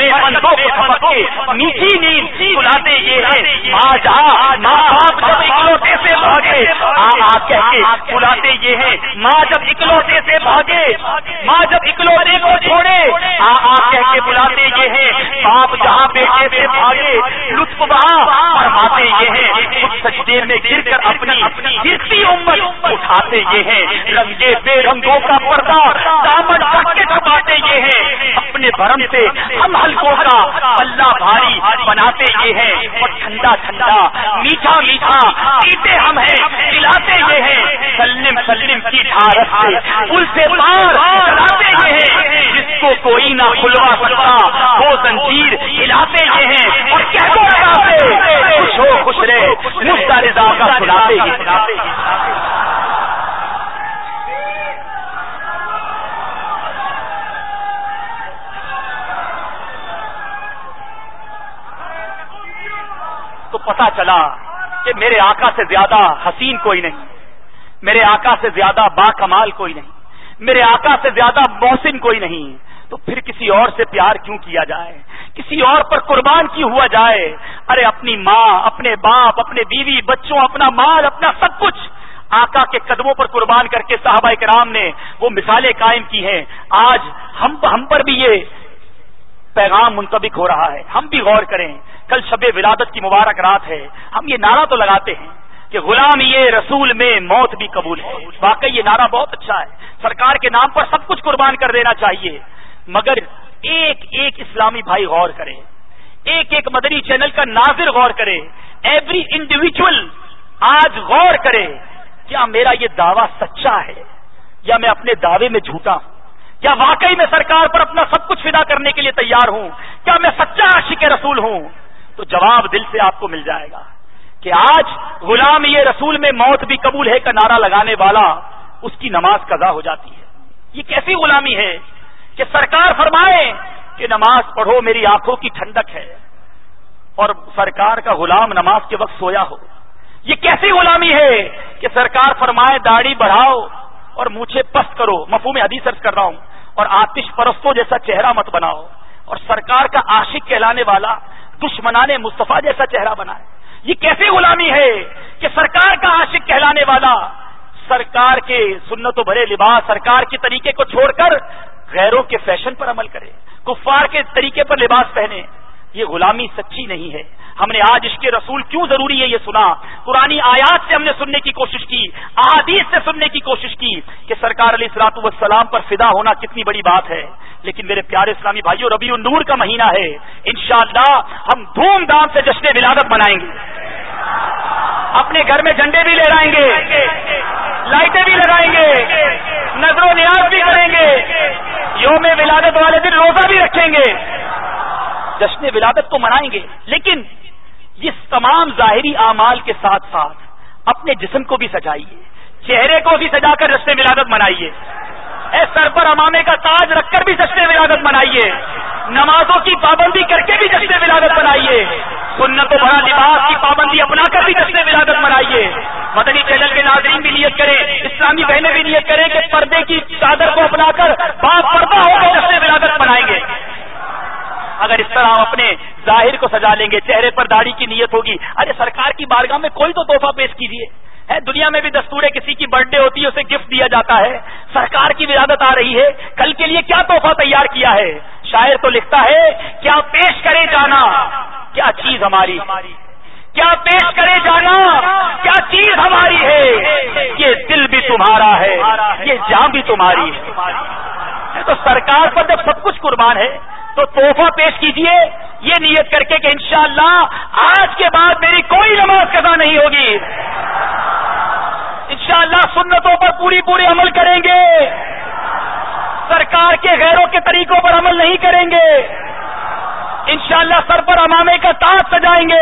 [SPEAKER 5] بندوں کو سبق کے میٹھی نیند سلاتے یہ ہیں ماں جہاں ماں باپ جب اکلوتے سے بھاگے آ آ کہہ کے بلاتے یہ ہیں ماں جب اکلوتے سے بھاگے ماں جب اکلوتے کو چھوڑے آ آ کہہ کے بلاتے یہ ہیں باپ جہاں بیٹے سے بھاگے لطف وہاں فرماتے یہ ہیں خود سجدے میں گر کر اپنی گرتی امت اٹھاتے یہ ہیں رنگے بے رنگوں کا پردہ دامن ڈھک کے چھپاتے یہ ہیں اپنے بھرم سے ہم حلقوں کا اللہ بھاری بناتے یہ ہیں اور ٹھنڈا ٹھنڈا میٹھا میٹھا پیتے ہم ہیں پلاتے یہ ہیں سلم سلم کی ڈھارس سے پل سے پار چلاتے یہ ہیں جس کو کوئی نہ کھلوا سکتا وہ زنجیر ہلاتے یہ ہیں اور کہتے خوش ہو خوش رہے مجھتا رضا کا کھلاتے یہ تو پتا چلا کہ میرے آقا سے زیادہ حسین کوئی نہیں، میرے آقا سے زیادہ با کمال کوئی نہیں، میرے آقا سے زیادہ محسن کوئی نہیں، تو پھر کسی اور سے پیار کیوں کیا جائے، کسی اور پر قربان کیوں ہوا جائے؟ ارے اپنی ماں، اپنے باپ، اپنے بیوی بچوں، اپنا مال، اپنا سب کچھ آقا کے قدموں پر قربان کر کے صحابہ کرام نے وہ مثالیں قائم کی ہیں۔ آج ہم ہم پر بھی یہ پیغام منطبق ہو رہا ہے، ہم بھی غور کریں۔ کل شب ولادت کی مبارک رات ہے، ہم یہ نعرہ تو لگاتے ہیں کہ غلام یہ رسول میں موت بھی قبول ہے۔ واقعی یہ نعرہ بہت اچھا ہے، سرکار کے نام پر سب کچھ قربان کر دینا چاہیے، مگر ایک ایک اسلامی بھائی غور کرے، ایک ایک مدنی چینل کا ناظر غور کرے، ایوری انڈیویجول آج غور کرے، کیا میرا یہ دعویٰ سچا ہے یا میں اپنے دعوے میں جھوٹا ہوں؟ کیا واقعی میں سرکار پر اپنا سب کچھ فدا کرنے کے لیے تیار ہوں؟ کیا میں سچا عاشق رسول ہوں؟ تو جواب دل سے آپ کو مل جائے گا کہ آج غلام یہ رسول میں موت بھی قبول ہے کا نعرہ لگانے والا اس کی نماز قضا ہو جاتی ہے۔ یہ کیسی غلامی ہے کہ سرکار فرمائے کہ نماز پڑھو میری آنکھوں کی ٹھنڈک ہے، اور سرکار کا غلام نماز کے وقت سویا ہو۔ یہ کیسی غلامی ہے کہ سرکار فرمائے داڑھی بڑھاؤ اور مونچھیں پست کرو، مفہوم حدیث عرض کر رہا ہوں، اور آتش پرستوں جیسا چہرہ مت بناؤ، اور سرکار کا عاشق کہلانے والا دشمنان مصطفیٰ جیسا چہرہ بنائے۔ یہ کیسی غلامی ہے کہ سرکار کا عاشق کہلانے والا سرکار کے سنت و بھرے لباس، سرکار کے طریقے کو چھوڑ کر غیروں کے فیشن پر عمل کرے، کفار کے طریقے پر لباس پہنے۔ یہ غلامی سچی نہیں ہے۔ ہم نے آج عشق رسول کیوں ضروری ہے یہ سنا، قرآنی آیات سے ہم نے سننے کی کوشش کی، احادیث سے سننے کی کوشش کی کہ سرکار علیہ الصلوۃ والسلام پر فدا ہونا کتنی بڑی بات ہے۔ لیکن میرے پیارے اسلامی بھائیوں، ربیع النور کا مہینہ ہے، انشاءاللہ ہم دھوم دھام سے جشن ولادت منائیں گے، اپنے گھر میں جھنڈے بھی لہرائیں گے، لائٹیں بھی لگائیں گے، نظر و نیاز بھی کریں گے، یوم ولادت والے دن روزہ بھی رکھیں گے، جشن ولادت کو منائیں گے۔ لیکن اس تمام ظاہری اعمال کے ساتھ ساتھ اپنے جسم کو بھی سجائیے، چہرے کو بھی سجا کر جشن ولادت منائیے، اے سر پر امامے کا تاج رکھ کر بھی جشن ولادت منائیے، نمازوں کی پابندی کر کے بھی جشن ولادت منائیے، سنت و بھرا لباس کی پابندی اپنا کر بھی جشن ولادت منائیے۔ مدنی چینل کے ناظرین بھی نیت کریں، اسلامی بہنیں بھی نیت کریں کہ پردے کی چادر کو اپنا کر با پردہ ہو کر جشن ولادت منائیں گے۔ اگر اس طرح ہم اپنے ظاہر کو سجا لیں گے، چہرے پر داڑھی کی نیت ہوگی، ارے سرکار کی بارگاہ میں کوئی تو تحفہ پیش کیجیے۔ ہے دنیا میں بھی دستور ہے، کسی کی برتھ ڈے ہوتی ہے اسے گفٹ دیا جاتا ہے، سرکار کی ولادت آ رہی ہے، کل کے لیے کیا تحفہ تیار کیا ہے؟ شاعر تو لکھتا ہے کیا پیش کرے جانا کیا چیز ہماری، کیا پیش کرے جانا کیا چیز ہماری ہے، یہ دل بھی تمہارا ہے یہ جان بھی تمہاری ہے۔ تو سرکار پر جب سب کچھ قربان ہے تو تحفہ پیش کیجئے یہ نیت کر کے کہ انشاءاللہ آج کے بعد میری کوئی نماز قضا نہیں ہوگی، انشاءاللہ سنتوں پر پوری پوری عمل کریں گے، سرکار کے غیروں کے طریقوں پر عمل نہیں کریں گے، انشاءاللہ سر پر امامے کا تاج سجائیں گے۔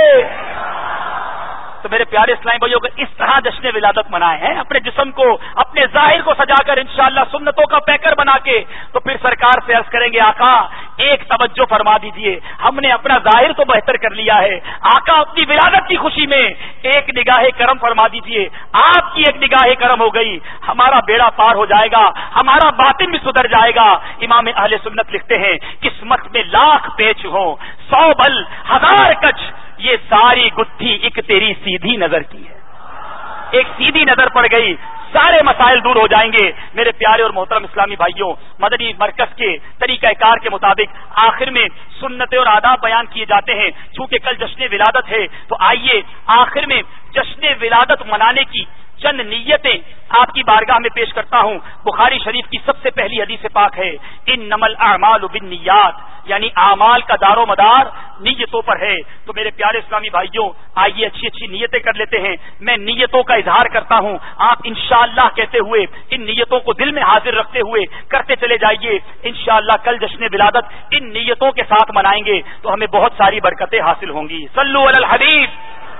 [SPEAKER 5] تو میرے پیارے اسلامی بھائیوں کو اس طرح جشن ولادت منائے ہیں، اپنے جسم کو اپنے ظاہر کو سجا کر انشاءاللہ سنتوں کا پیکر بنا کے، تو پھر سرکار سے عرض کریں گے آقا ایک توجہ فرما دیجئے، ہم نے اپنا ظاہر تو بہتر کر لیا ہے، آقا اپنی ولادت کی خوشی میں ایک نگاہ کرم فرما دیجئے، آپ کی ایک نگاہ کرم ہو گئی، ہمارا بیڑا پار ہو جائے گا، ہمارا باطن بھی سدھر جائے گا۔ امام اہل سنت لکھتے ہیں قسمت میں لاکھ پیچ ہوں، سو بل ہزار کچ، یہ ساری گتھی ایک تیری سیدھی نظر کی ہے، ایک سیدھی نظر پڑ گئی، سارے مسائل دور ہو جائیں گے۔ میرے پیارے اور محترم اسلامی بھائیوں، مدنی مرکز کے طریقہ کار کے مطابق آخر میں سنتیں اور آداب بیان کیے جاتے ہیں۔ چونکہ کل جشن ولادت ہے تو آئیے آخر میں جشن ولادت منانے کی چند نیتیں آپ کی بارگاہ میں پیش کرتا ہوں۔ بخاری شریف کی سب سے پہلی حدیث پاک ہے، انما الاعمال بالنیات، یعنی اعمال کا دار و مدار نیتوں پر ہے۔ تو میرے پیارے اسلامی بھائیوں، آئیے اچھی اچھی نیتیں کر لیتے ہیں۔ میں نیتوں کا اظہار کرتا ہوں، آپ انشاءاللہ کہتے ہوئے ان نیتوں کو دل میں حاضر رکھتے ہوئے کرتے چلے جائیے۔ انشاءاللہ کل جشن ولادت ان نیتوں کے ساتھ منائیں گے تو ہمیں بہت ساری برکتیں حاصل ہوں گی۔ صلو علی الحبیب۔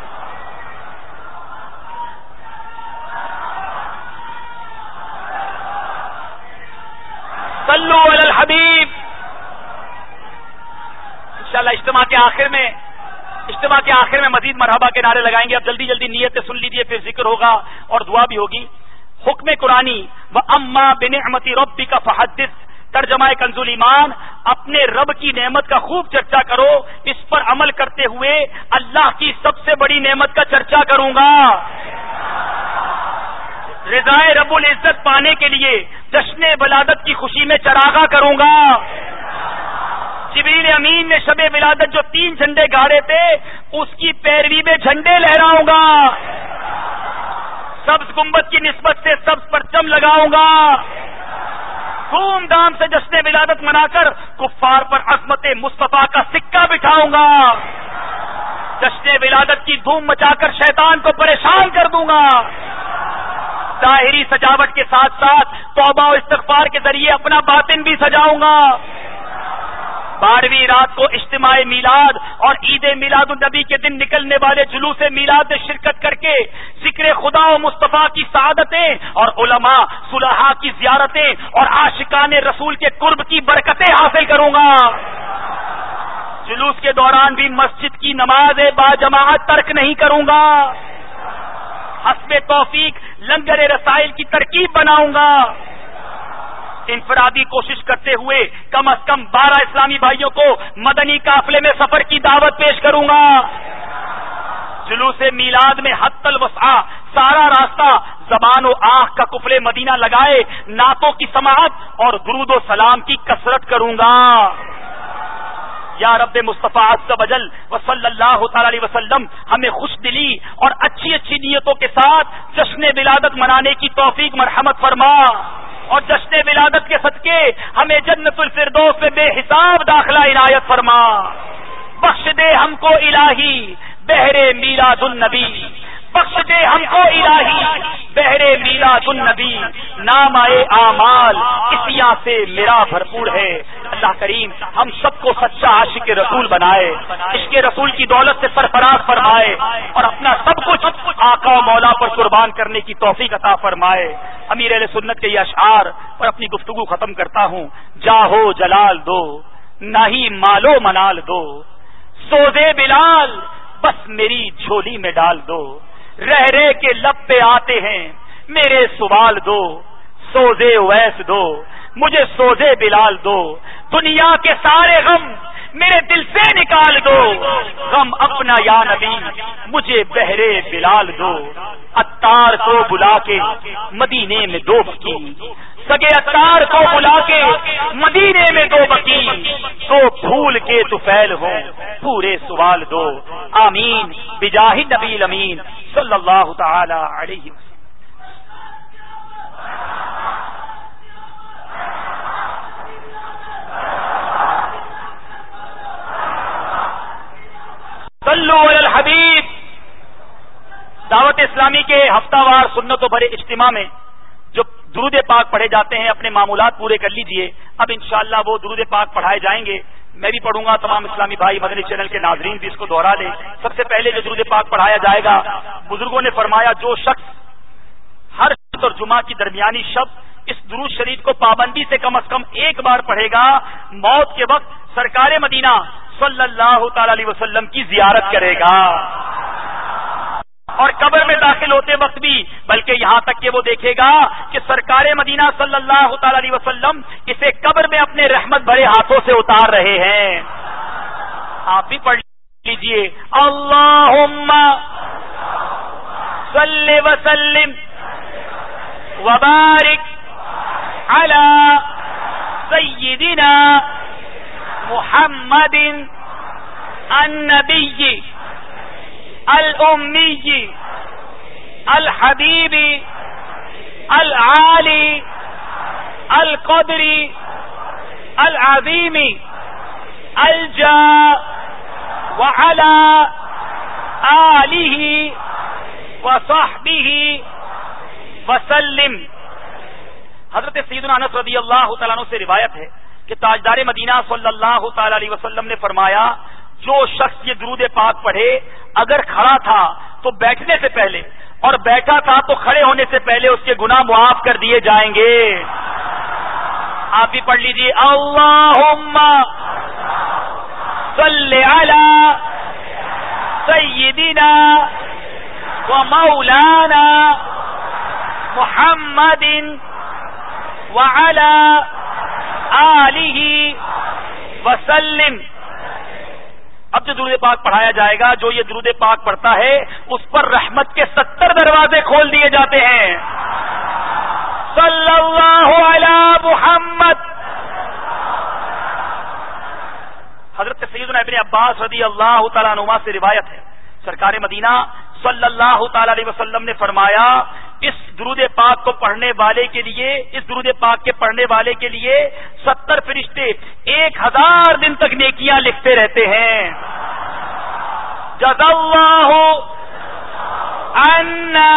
[SPEAKER 5] صلو علی الحبیب۔ انشاءاللہ اجتماع کے آخر میں اجتماع کے آخر میں مزید مرحبا کے نعرے لگائیں گے۔ اب جلدی جلدی نیتیں سن لیجئے، پھر ذکر ہوگا اور دعا بھی ہوگی۔ حکم قرآنی و اما بنعمت ربک فحدث، ترجمہ کنز ایمان، اپنے رب کی نعمت کا خوب چرچا کرو، اس پر عمل کرتے ہوئے اللہ کی سب سے بڑی نعمت کا چرچا کروں گا۔ رضائے رب العزت پانے کے لیے جشن ولادت کی خوشی میں چراغاں کروں گا۔ جبریل امین نے شب ولادت جو تین جھنڈے گاڑے تھے اس کی پیروی میں جھنڈے لہراؤں گا۔ سبز گنبد کی نسبت سے سبز پرچم لگاؤں گا۔ دھوم دھام سے جشن ولادت منا کر کفار پر عظمت مصطفیٰ کا سکہ بٹھاؤں گا۔ جشن ولادت کی دھوم مچا کر شیطان کو پریشان کر دوں گا۔ ظاہری سجاوٹ کے ساتھ ساتھ توبہ و استغفار کے ذریعے اپنا باطن بھی سجاؤں گا۔ بارہویں رات کو اجتماع میلاد اور عید میلاد النبی کے دن نکلنے والے جلوس میلاد میں شرکت کر کے ذکر خدا و مصطفیٰ کی سعادتیں اور علماء صلحاء کی زیارتیں اور عاشقان رسول کے قرب کی برکتیں حاصل کروں گا۔ جلوس کے دوران بھی مسجد کی نماز باجماعت ترک نہیں کروں گا۔ حسب توفیق لنگر رسائل کی ترکیب بناؤں گا۔ انفرادی کوشش کرتے ہوئے کم از کم بارہ اسلامی بھائیوں کو مدنی قافلے میں سفر کی دعوت پیش کروں گا۔ جلوس میلاد میں حتی الوسع سارا راستہ زبان و آنکھ کا قفل مدینہ لگائے نعتوں کی سماعت اور درود و سلام کی کثرت کروں گا۔ یا رب مصطفیٰ عز و جل و صلی اللہ تعالی علیہ وسلم ہمیں خوش دلی اور اچھی اچھی نیتوں کے ساتھ جشن ولادت منانے کی توفیق مرحمت فرما، اور جشن ولادت کے صدقے ہمیں جنت الفردوس میں بے حساب داخلہ عنایت فرما۔ بخش دے ہم کو الہی بہرے میلاد النبی، بخش دے ہم کو الہی بہرے میلاد النبی، نام آئے اعمال اسیاں سے میرا بھرپور ہے۔ اللہ کریم ہم سب کو سچا عاشق رسول بنائے، عشق رسول کی دولت سے سرفراز فرمائے اور اپنا سب کچھ آقا و مولا پر قربان کرنے کی توفیق عطا فرمائے۔ امیر اہل سنت کے یہ اشعار اور اپنی گفتگو ختم کرتا ہوں۔ جاہو جلال دو نہ ہی مالو منال دو، سوزے بلال بس میری جھولی میں ڈال دو، رہ رہ کے لب پہ آتے ہیں میرے سوال دو، سوزے اویس دو مجھے سوزے بلال دو، دنیا کے سارے غم میرے دل سے نکال دو، غم اپنا یا نبی مجھے بہرے بلال دو، عطار کو بلا کے مدینے میں دو بکی، سگے عطار کو بلا کے مدینے میں دو بکی، تو پھول کے طفیل ہوں پورے سوال دو، آمین بجاہ نبی الامین صلی اللہ تعالی علیہ وسلم۔ صلو علی الحبیب۔ دعوت اسلامی کے ہفتہ وار سنت و بھرے اجتماع میں جو درود پاک پڑھے جاتے ہیں اپنے معمولات پورے کر لیجئے۔ اب انشاءاللہ وہ درود پاک پڑھائے جائیں گے، میں بھی پڑھوں گا، تمام اسلامی بھائی مدنی چینل کے ناظرین بھی اس کو دوہرا لیں۔ سب سے پہلے جو درود پاک پڑھایا جائے گا، بزرگوں نے فرمایا جو شخص ہر شب اور جمعہ کی درمیانی شب اس درود شریف کو پابندی سے کم از کم ایک بار پڑھے گا، موت کے وقت سرکار مدینہ صلی اللہ تعالی علیہ وسلم کی زیارت کرے گا، اور قبر میں داخل ہوتے وقت بھی، بلکہ یہاں تک کہ وہ دیکھے گا کہ سرکار مدینہ صلی اللہ تعالی علیہ وسلم اسے قبر میں اپنے رحمت بھرے ہاتھوں سے اتار رہے ہیں. آپ بھی پڑھ لیجئے، اللہم صلی وسلم وبارک علی سیدنا محمد النبی الامی الحبیب العالی القدر العظیم الجا وعلى آلہ وصحبہ وسلم. حضرت سیدنا انس رضی اللہ تعالیٰ عنہ سے روایت ہے کہ تاجدار مدینہ صلی اللہ تعالی علیہ وسلم نے فرمایا، جو شخص یہ درود پاک پڑھے اگر کھڑا تھا تو بیٹھنے سے پہلے اور بیٹھا تھا تو کھڑے ہونے سے پہلے اس کے گناہ معاف کر دیے جائیں گے. آپ بھی پڑھ لیجیے، اللہم صلی علی سیدنا و مولانا محمد وعلی آلہ وسلم. اب جو درود پاک پڑھایا جائے گا، جو یہ درود پاک پڑھتا ہے اس پر رحمت کے ستر دروازے کھول دیے جاتے ہیں. صلی اللہ علی محمد. حضرت سیدنا ابن عباس رضی اللہ تعالیٰ عنہما سے روایت ہے، سرکار مدینہ صلی اللہ تعالی علیہ وسلم نے فرمایا، اس درود پاک کو پڑھنے والے کے لیے، اس درود پاک کے پڑھنے والے کے لیے ستر فرشتے ایک ہزار دن تک نیکیاں لکھتے رہتے ہیں. جزا اللہ عنا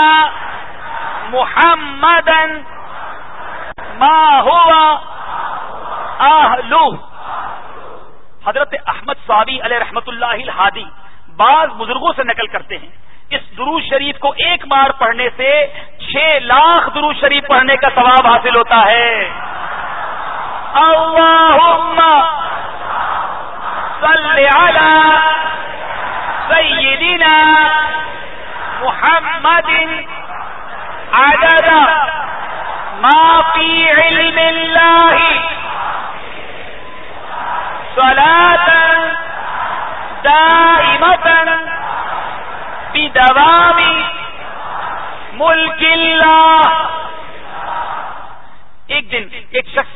[SPEAKER 5] محمدا ما هو اہلہ. حضرت احمد صاوی علیہ رحمت اللہ الہادی بعض بزرگوں سے نقل کرتے ہیں، اس درود شریف کو ایک بار پڑھنے سے چھ لاکھ درود شریف پڑھنے کا ثواب حاصل ہوتا ہے. اللہم صلی علی سیدنا محمد عدد ما فی علم اللہ صلاۃ دائمۃ بدوام ملک اللہ. ایک دن ایک شخص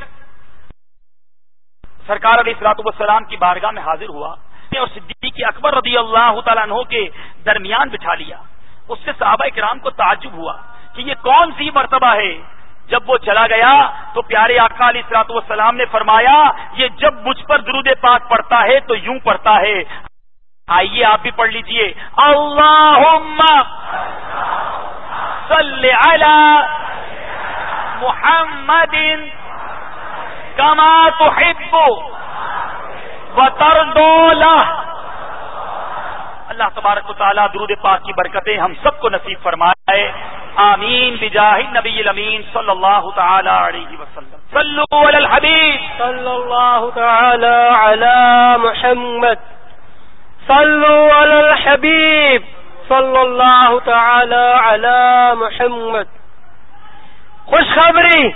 [SPEAKER 5] سرکار علیہ الصلوۃ والسلام کی بارگاہ میں حاضر ہوا اور صدیق اکبر رضی اللہ تعالیٰ عنہ کے درمیان بٹھا لیا. اس سے صحابہ کرام کو تعجب ہوا کہ یہ کون سی مرتبہ ہے. جب وہ چلا گیا تو پیارے آقا علیہ الصلوۃ والسلام نے فرمایا، یہ جب مجھ پر درود پاک پڑھتا ہے تو یوں پڑھتا ہے. آئیے آپ بھی پڑھ لیجئے، اللہم صلی علی محمد کما تحب وترضی لہ. اللہ تبارک و تعالیٰ درود پاک کی برکتیں ہم سب کو نصیب فرمائے، آمین بجاہ النبی الامین صلی اللہ تعالی علیہ وسلم. صلوا علی الحبیب
[SPEAKER 1] صلی اللہ تعالی علی محمد. صلوا علی الحبیب صلی اللہ تعالی علی محمد. خوشخبری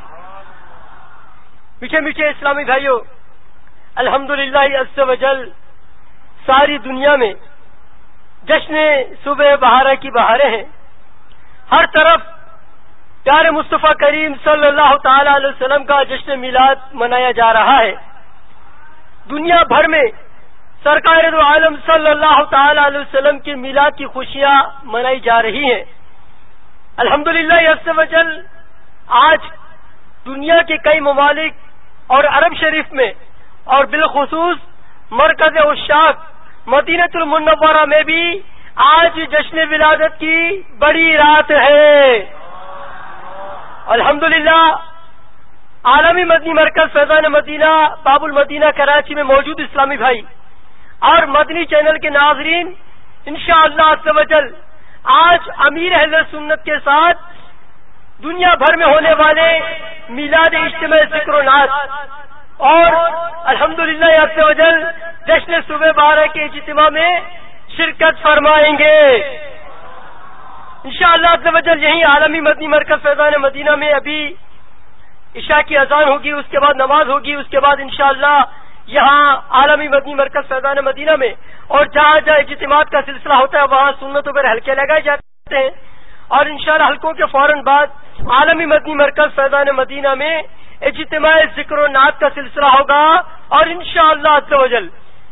[SPEAKER 1] میٹھے میٹھے اسلامی بھائیوں، الحمدللہ عز وجل ساری دنیا میں جشن صبح بہارہ کی بہاریں ہیں. ہر طرف پیارے مصطفیٰ کریم صلی اللہ تعالی علیہ وسلم کا جشن میلاد منایا جا رہا ہے. دنیا بھر میں سرکار دو عالم صلی اللہ تعالی علیہ وسلم کے میلاد کی خوشیاں منائی جا رہی ہیں. الحمدللہ عز وجل آج دنیا کے کئی ممالک اور عرب شریف میں اور بالخصوص مرکز عشاق مدینۃ المنورہ میں بھی آج جشن ولادت کی بڑی رات ہے. الحمدللہ عالمی مدنی مرکز فیضان مدینہ باب المدینہ کراچی میں موجود اسلامی بھائی اور مدنی چینل کے ناظرین انشاءاللہ عز وجل آج امیر اہل سنت کے ساتھ دنیا بھر میں ہونے والے میلاد اجتماع ذکر و نعت اور الحمدللہ عز و جل جشن صبح بارہ کے اجتماع میں شرکت فرمائیں گے انشاءاللہ عز و جل. یہیں عالمی مدنی مرکز فیضان مدینہ میں ابھی عشاء کی اذان ہوگی, اس کے بعد نماز ہوگی, اس کے بعد انشاءاللہ یہاں عالمی مدنی مرکز فیضان مدینہ میں اور جہاں جہاں اجتماعات کا سلسلہ ہوتا ہے وہاں سنتوں پر حلقے لگائے جاتے ہیں, اور انشاءاللہ حلقوں کے فوراً بعد عالمی مدنی مرکز فیضان مدینہ میں اجتماع ذکر و نعت کا سلسلہ ہوگا, اور انشاءاللہ عز و جل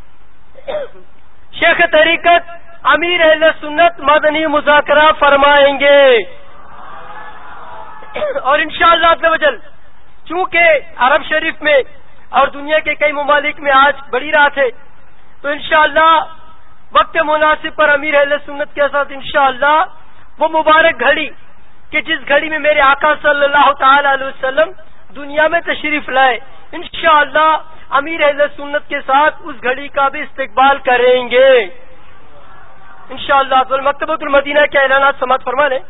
[SPEAKER 1] شیخ طریقت امیر اہل سنت مدنی مذاکرہ فرمائیں گے. اور انشاءاللہ عز و جل چونکہ عرب شریف میں اور دنیا کے کئی ممالک میں آج بڑی رات ہے, تو انشاءاللہ وقت مناسب پر امیر اہل سنت کے ساتھ انشاءاللہ وہ مبارک گھڑی کہ جس گھڑی میں میرے آقا صلی اللہ تعالی علیہ وسلم دنیا میں تشریف لائے, انشاءاللہ امیر اہل سنت کے ساتھ اس گھڑی کا بھی استقبال کریں گے انشاءاللہ. تو مکتبۃ المدینہ کے اعلانات سماعت فرما لیں.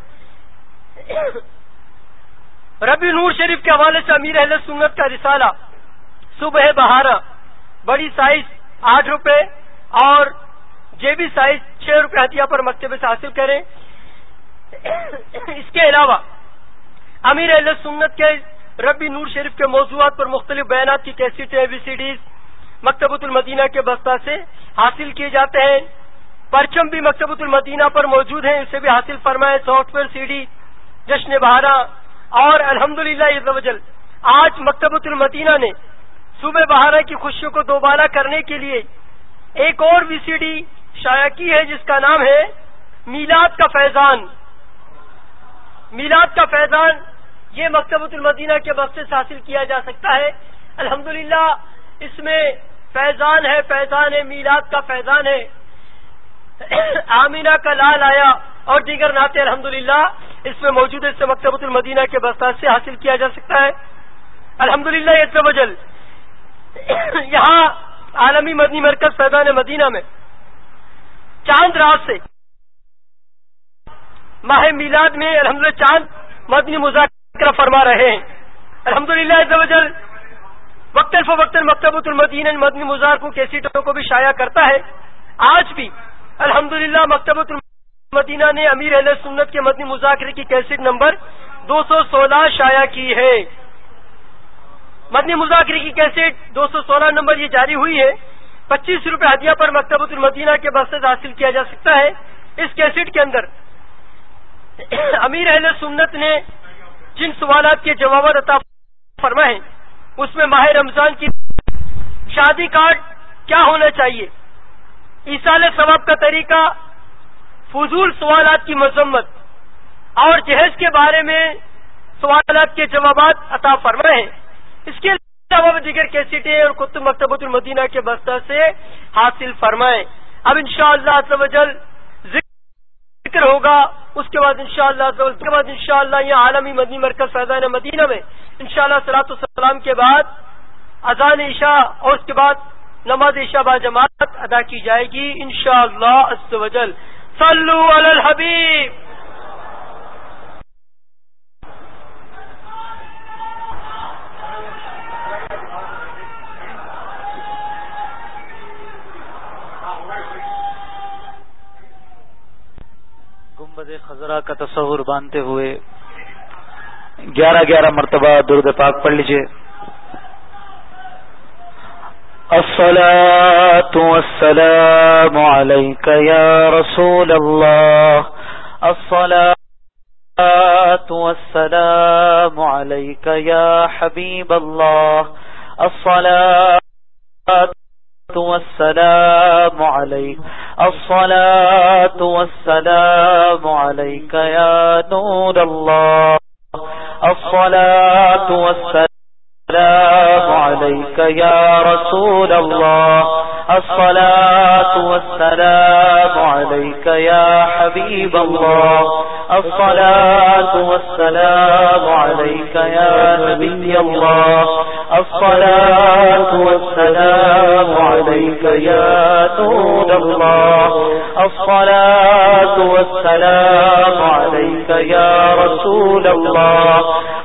[SPEAKER 1] ربیع نور شریف کے حوالے سے امیر اہل سنت کا رسالہ صبح بہارہ بڑی سائز آٹھ روپے اور جیبی سائز چھ روپے ہدیہ پر مکتبے سے حاصل کریں. اس کے علاوہ امیر اہل سنت کے ربیع نور شریف کے موضوعات پر مختلف بیانات کی کیسٹیں وی سی ڈیز مکتبۃ المدینہ کے بستہ سے حاصل کیے جاتے ہیں. پرچم بھی مکتبۃ المدینہ پر موجود ہیں, اسے بھی حاصل فرمائے. سافٹ ویئر سی ڈی جشن بہارہ. اور الحمدللہ عز و جل آج مکتبۃ المدینہ نے صبح بہارہ کی خوشیوں کو دوبارہ کرنے کے لیے ایک اور وی سی ڈی شائع کی ہے جس کا نام ہے میلاد کا فیضان. میلاد کا فیضان یہ مکتبۃ المدینہ کے بخشے سے حاصل کیا جا سکتا ہے. الحمدللہ اس میں فیضان ہے, فیضان ہے, میلاد کا فیضان ہے, آمینہ کا لال آیا اور دیگر نعتیں الحمدللہ اس میں موجود ہے. اس سے مکتبۃ المدینہ کے بستہ سے حاصل کیا جا سکتا ہے الحمدللہ عز و جل. یہاں عالمی مدنی مرکز فیضان مدینہ میں چاند رات سے ماہ میلاد میں الحمدللہ چاند مدنی مذاکرہ فرما رہے ہیں الحمدللہ عز و جل. وقتاً فوقتاً مکتبۃ المدینہ مدنی مذاکروں کے سیٹوں کو بھی شائع کرتا ہے. آج بھی الحمدللہ مکتبۃ المدینہ نے امیر اہل سنت کے مدنی مذاکرے کی کیسٹ نمبر دو سو سولہ شائع کی ہے. مدنی مذاکرے کی کیسٹ دو سو سولہ نمبر یہ جاری ہوئی ہے. پچیس روپے ہدیہ پر مکتبۃ المدینہ کے بخشے سے حاصل کیا جا سکتا ہے. اس کیسٹ کے اندر امیر اہل سنت نے جن سوالات کے جوابات عطا فرمائے ہیں اس میں ماہ رمضان کی شادی کارڈ کیا ہونا چاہیے, ایصال ثواب کا طریقہ, فضول سوالات کی مذمت اور جہیز کے بارے میں سوالات کے جوابات عطا فرمائے ہیں. اس کے علاوہ دیگر کیسٹیں اور کتب مکتبۃ المدینہ کے بستہ سے حاصل فرمائیں. اب انشاءاللہ عز و جل ذکر ہوگا, اس کے بعد انشاءاللہ عز و جل کے بعد انشاءاللہ یہ عالمی مدنی مرکز فیضان مدینہ میں انشاءاللہ صلاۃ والسلام کے بعد اذان عشاء اور اس کے بعد نماز عشاء با جماعت ادا کی جائے گی انشاءاللہ عز و جل. صلو علی الحبیب.
[SPEAKER 4] گنبد خضرا کا تصور باندھتے ہوئے گیارہ گیارہ مرتبہ درود پاک پڑھ لیجئے. الصلاة والسلام عليك يا رسول الله, الصلاة والسلام عليك يا حبيب الله, الصلاة والسلام عليك, الصلاة والسلام عليك يا نور الله, الصلاة والسلام السلام عليك يا رسول الله, الصلاة والسلام عليك يا حبيب الله, الصلاة والسلام عليك يا نبي الله, الصلاة والسلام عليك يا نور الله, الصلاة والسلام عليك يا رسول الله,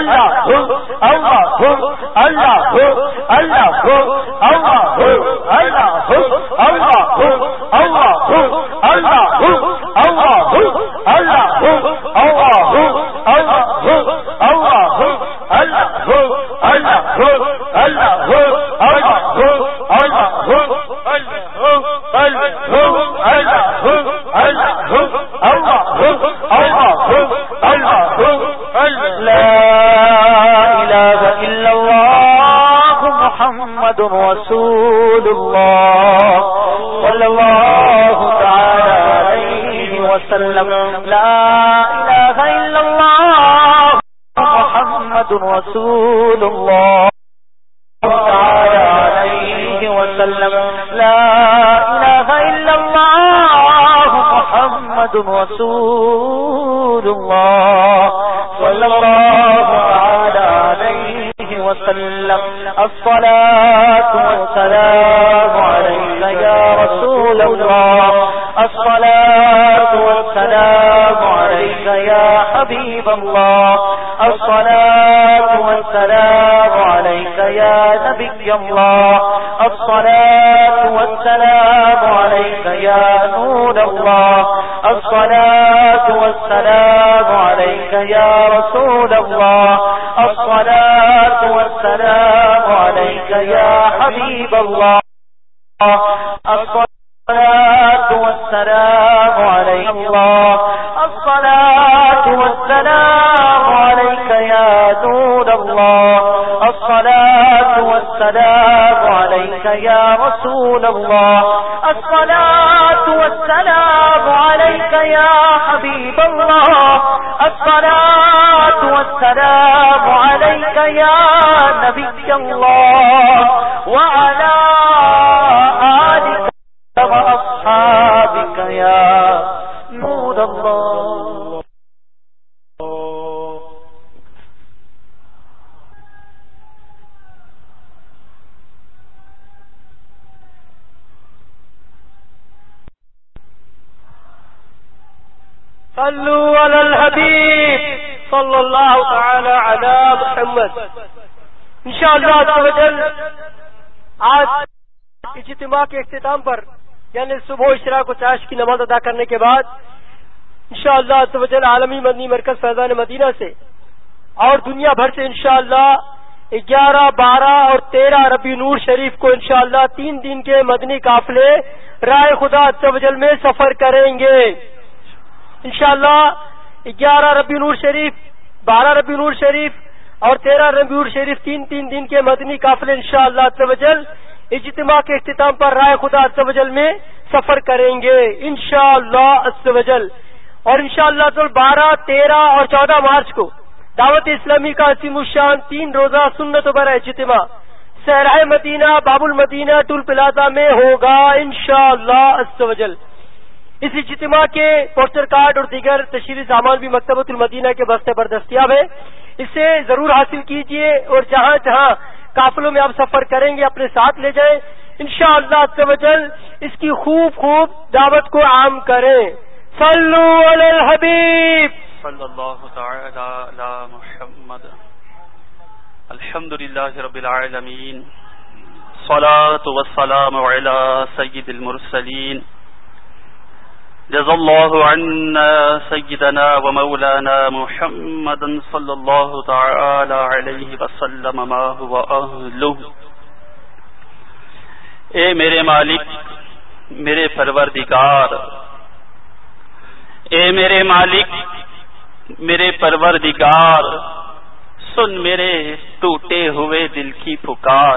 [SPEAKER 1] اللہ اللہ اللہ اللہ اللہ اللہ اللہ اللہ رسول اللہ صلی اللہ تعالی علیہ وسلم لا الہ الا اللہ محمد رسول اللہ تعالی علیہ وسلم لا الہ الا اللہ محمد رسول اللہ صلی اللہ تعالی علیہ وسلم الصلاة والسلام عليك يا رسول الله الصلاة والسلام عليك يا حبيب الله الصلاة والسلام عليك يا نبي الله الصلاة والسلام عليك يا نور الله الصلاة والسلام عليك يا رسول الله الصلاة والسلام عليك يا حبيب الله الصلاة والسلام عليك الله الصلاة والسلام عليك يا نور الله الصلاة والسلام عليك يا رسول الله الصلاة والسلام عليك يا حبيب الله الصلاة والسلام عليك يا نبي الله وعلى آلك وأصحابك يا نور الله.
[SPEAKER 2] صلوا على الحبيب صلی اللہ تعالی علی محمد. انشاءاللہ عز و جل آج اجتماع کے اختتام پر یعنی صبح اشراق و چاشت کی نماز ادا کرنے کے بعد انشاءاللہ عز و جل عالمی مدنی مرکز فیضان مدینہ سے اور دنیا بھر سے انشاءاللہ گیارہ بارہ اور تیرہ ربیع نور شریف کو انشاءاللہ تین دن کے مدنی قافلے رائے خدا عز و جل میں سفر کریں گے. انشاءاللہ گیارہ ربیع نور شریف، بارہ ربیع نور شریف اور تیرہ ربیع نور شریف تین تین دن کے مدنی قافلے انشاءاللہ عز و جل اجتماع کے اختتام پر رائے خدا عز و جل میں سفر کریں گے انشاءاللہ عز و جل. اور انشاءاللہ عز و جل بارہ تیرہ اور چودہ مارچ کو دعوت اسلامی کا عظیم الشان تین روزہ سنت و برا اجتماع صحرائے مدینہ باب المدینہ ٹول پلازا میں ہوگا انشاءاللہ عز و جل. اس اجتماع کے پوسٹر کارڈ اور دیگر تشہیری سامان بھی مکتبۃ المدینہ کے بستے پر دستیاب ہے. اسے ضرور حاصل کیجیے اور جہاں جہاں قافلوں میں آپ سفر کریں گے اپنے ساتھ لے جائیں انشاءاللہ عز و جل. اس کی خوب خوب دعوت کو عام کریں. صلو علی الحبیب
[SPEAKER 4] صلی اللہ تعالی علی محمد. الحمدللہ رب العالمین الصلاة والسلام علی سید المرسلین. جزا اللہ عنا سیدنا و مولانا محمد صلی اللہ تعالی علیہ وسلم ما هو اہلہ. اے میرے مالک، میرے پروردگار، اے میرے مالک، میرے پروردگار، سن میرے ٹوٹے ہوئے دل کی پکار.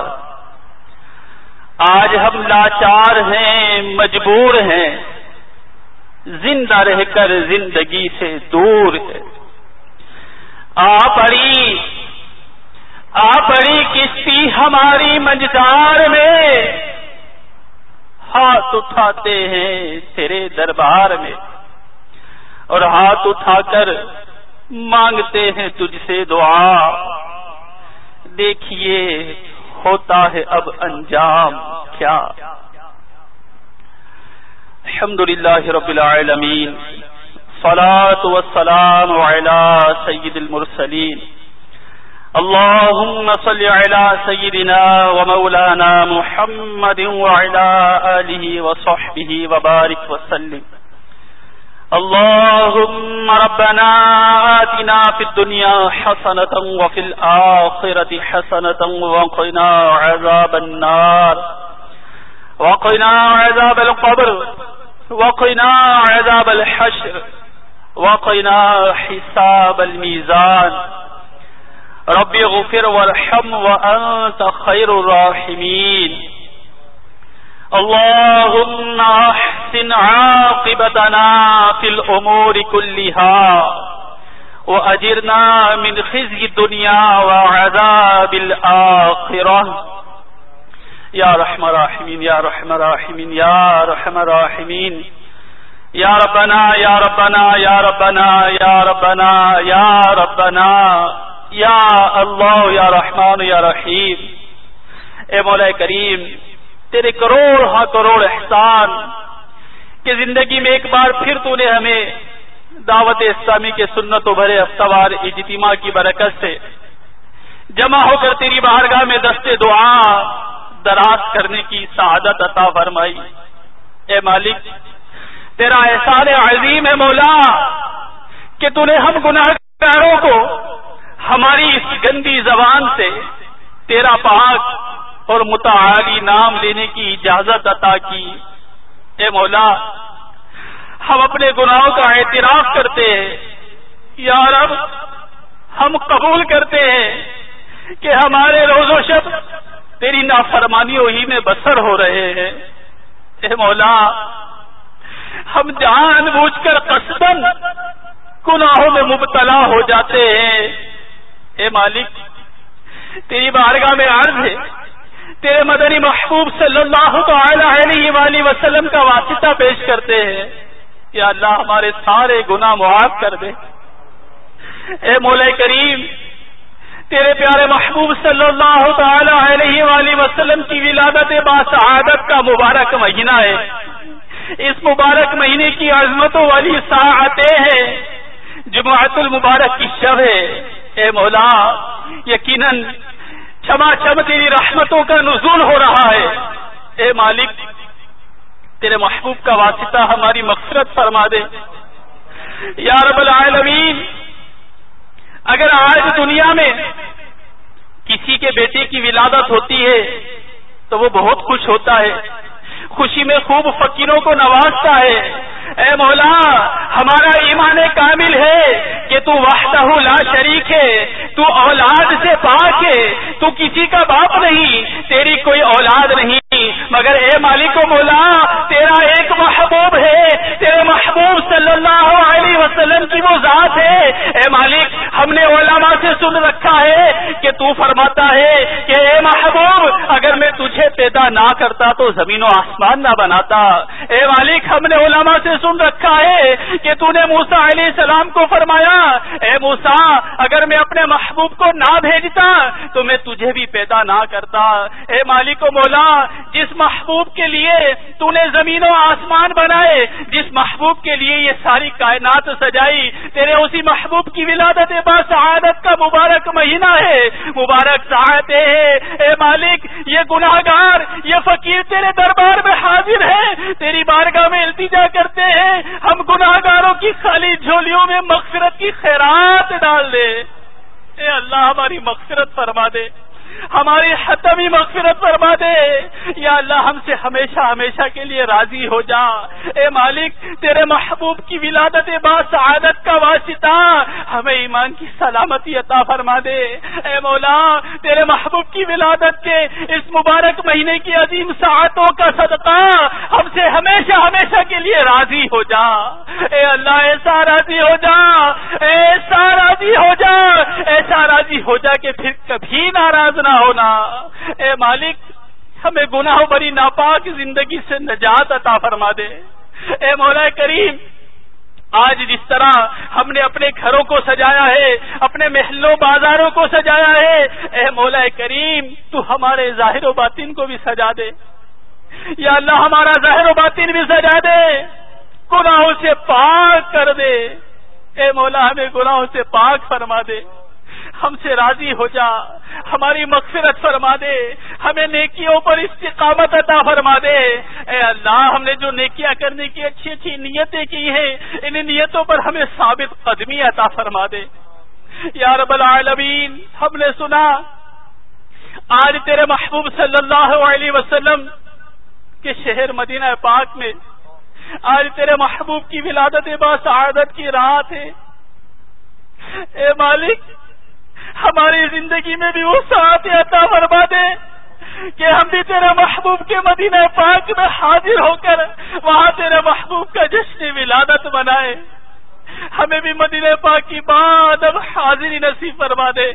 [SPEAKER 4] آج ہم لاچار ہیں، مجبور ہیں، زندہ رہ کر زندگی سے دور ہے. آ پڑی آ پڑی کشتی ہماری منجدار میں، ہاتھ اٹھاتے ہیں تیرے دربار میں اور ہاتھ اٹھا کر مانگتے ہیں تجھ سے دعا. دیکھیے ہوتا ہے اب انجام کیا. الحمدللہ رب العالمین، صلاۃ والسلام علی سید المرسلین
[SPEAKER 6] اللهم صل على سيدنا ومولانا محمد وعلى آله وصحبه وبارك وسلم. اللهم ربنا آتنا في الدنيا حسنة وفي الآخرة حسنة وقنا عذاب النار وقنا عذاب القبر وقنا عذاب الحشر وقنا حساب الميزان. رب اغفر وارحم وأنت خير الراحمين. اللهم احسن عاقبتنا في الأمور كلها وأجرنا من خزي الدنيا وعذاب الآخرة. یا رحم الراحمین یا رحم الراحمین یا رحم الراحمین. یا ربنا یا ربنا یا ربنا یا ربنا یا ربنا یا اللہ یا رحمان یا رحیم. اے مولا کریم، تیرے کروڑ ہاں کروڑ احسان کہ زندگی میں ایک بار پھر تو نے ہمیں دعوت اسلامی کے سنت و بھرے ہفتہ وار اجتماع کی برکت سے جمع ہو کر تیری بارگاہ میں دست دعا دراز کرنے کی سعادت عطا فرمائی. اے مالک، تیرا احسان عظیم ہے مولا کہ تو نے ہم گناہگاروں کو ہماری اس گندی زبان سے تیرا پاک اور متعالی نام لینے کی اجازت عطا کی. اے مولا، ہم اپنے گناہوں کا اعتراف کرتے ہیں. یا رب، ہم قبول کرتے ہیں کہ ہمارے روز و شب تیری نافرمانیوں ہی میں بسر ہو رہے ہیں. اے مولا، ہم جان بوجھ کر قصداً گناہوں میں مبتلا ہو جاتے ہیں. اے مالک، تیری بارگاہ میں عرض ہے، تیرے مدنی محبوب صلی اللہ تعالی علیہ وآلہ وسلم کا واسطہ پیش کرتے ہیں. یا اللہ، ہمارے سارے گناہ معاف کر دے. اے مولا کریم، تیرے پیارے محبوب صلی اللہ تعالی علیہ وآلہ وسلم کی ولادت باسعادت کا مبارک مہینہ ہے. اس مبارک مہینے کی عظمتوں والی ساعتیں ہیں، جمعۃ المبارک کی شب ہے. اے مولا، یقیناً چھما چھم تیری رحمتوں کا نزول ہو رہا ہے. اے مالک، تیرے محبوب کا واسطہ ہماری مغفرت فرما دے. یا رب العالمین، اگر آج دنیا میں کسی کے بیٹے کی ولادت ہوتی ہے تو وہ بہت خوش ہوتا ہے، خوشی میں خوب فقیروں کو نوازتا ہے. اے مولا، ہمارا ایمان کامل ہے کہ تو وحدہ لا شریک ہے، تو اولاد سے پاک ہے، تو کسی کا باپ نہیں، تیری کوئی اولاد نہیں، مگر اے مالک و مولا، تیرا ایک محبوب ہے، تیرے محبوب صلی اللہ علیہ وسلم کی وہ ذات ہے. اے مالک، ہم نے علماء سے سن رکھا ہے کہ تو فرماتا ہے کہ اے محبوب، اگر میں تجھے پیدا نہ کرتا تو زمین و آسمان نہ بناتا. اے مالک، ہم نے علماء سے سن رکھا ہے کہ تو نے موسیٰ علیہ السلام کو فرمایا، اے موسیٰ، اگر میں اپنے محبوب کو نہ بھیجتا تو میں تجھے بھی پیدا نہ کرتا. اے مالک و مولا، جس محبوب کے لیے تو نے زمین و آسمان بنائے، جس محبوب کے لیے یہ ساری کائنات سجائی، تیرے اسی محبوب کی ولادت باسعادت کا مبارک مہینہ ہے، مبارک ساعتیں ہیں. اے مالک، یہ گناہگار، یہ فقیر تیرے دربار میں حاضر ہے، تیری بارگاہ میں التجا کرتے ہیں، ہم گناہگاروں کی خالی جھولیوں میں مغفرت کی خیرات ڈال دے. اے اللہ، ہماری مغفرت فرما دے، ہماری حتمی مغفرت فرما دے. یا اللہ، ہم سے ہمیشہ ہمیشہ کے لیے راضی ہو جا. اے مالک، تیرے محبوب کی ولادت باسعادت کا واسطہ ہمیں ایمان کی سلامتی عطا فرما دے. اے مولا، تیرے محبوب کی ولادت کے اس مبارک مہینے کی عظیم ساعتوں کا صدقہ ہم سے ہمیشہ ہمیشہ کے لیے راضی ہو جا. اے اللہ، ایسا راضی ہو جا، ایسا راضی ہو جا، ایسا راضی ہو جا کہ پھر کبھی ناراض نہ ہونا. اے مالک، ہمیں گناہوں بری ناپاک زندگی سے نجات عطا فرما دے. اے مولا کریم، آج جس طرح ہم نے اپنے گھروں کو سجایا ہے، اپنے محلوں بازاروں کو سجایا ہے، اے مولا کریم، تو ہمارے ظاہر و باطن کو بھی سجا دے. یا اللہ، ہمارا ظاہر و باطن بھی سجا دے، گناہوں سے پاک کر دے. اے مولا، ہمیں گناہوں سے پاک فرما دے، ہم سے راضی ہو جا، ہماری مغفرت فرما دے، ہمیں نیکیوں پر استقامت عطا فرما دے۔ اے اللہ، ہم نے جو نیکیاں کرنے کی اچھی اچھی نیتیں کی ہیں، ان نیتوں پر ہمیں ثابت قدمی عطا فرما دے۔ یا رب العالمین، ہم نے سنا آج تیرے محبوب صلی اللہ علیہ وسلم کے شہر مدینہ پاک میں آج تیرے محبوب کی ولادت باسعادت کی رات ہے۔ اے مالک، ہماری زندگی میں بھی وہ سعادت عطا فرما دے کہ ہم بھی تیرے محبوب کے مدینہ پاک میں حاضر ہو کر وہاں تیرے محبوب کا جشن ولادت منائے۔ ہمیں بھی مدینہ پاک کی بعد اب حاضری نصیب فرما دے۔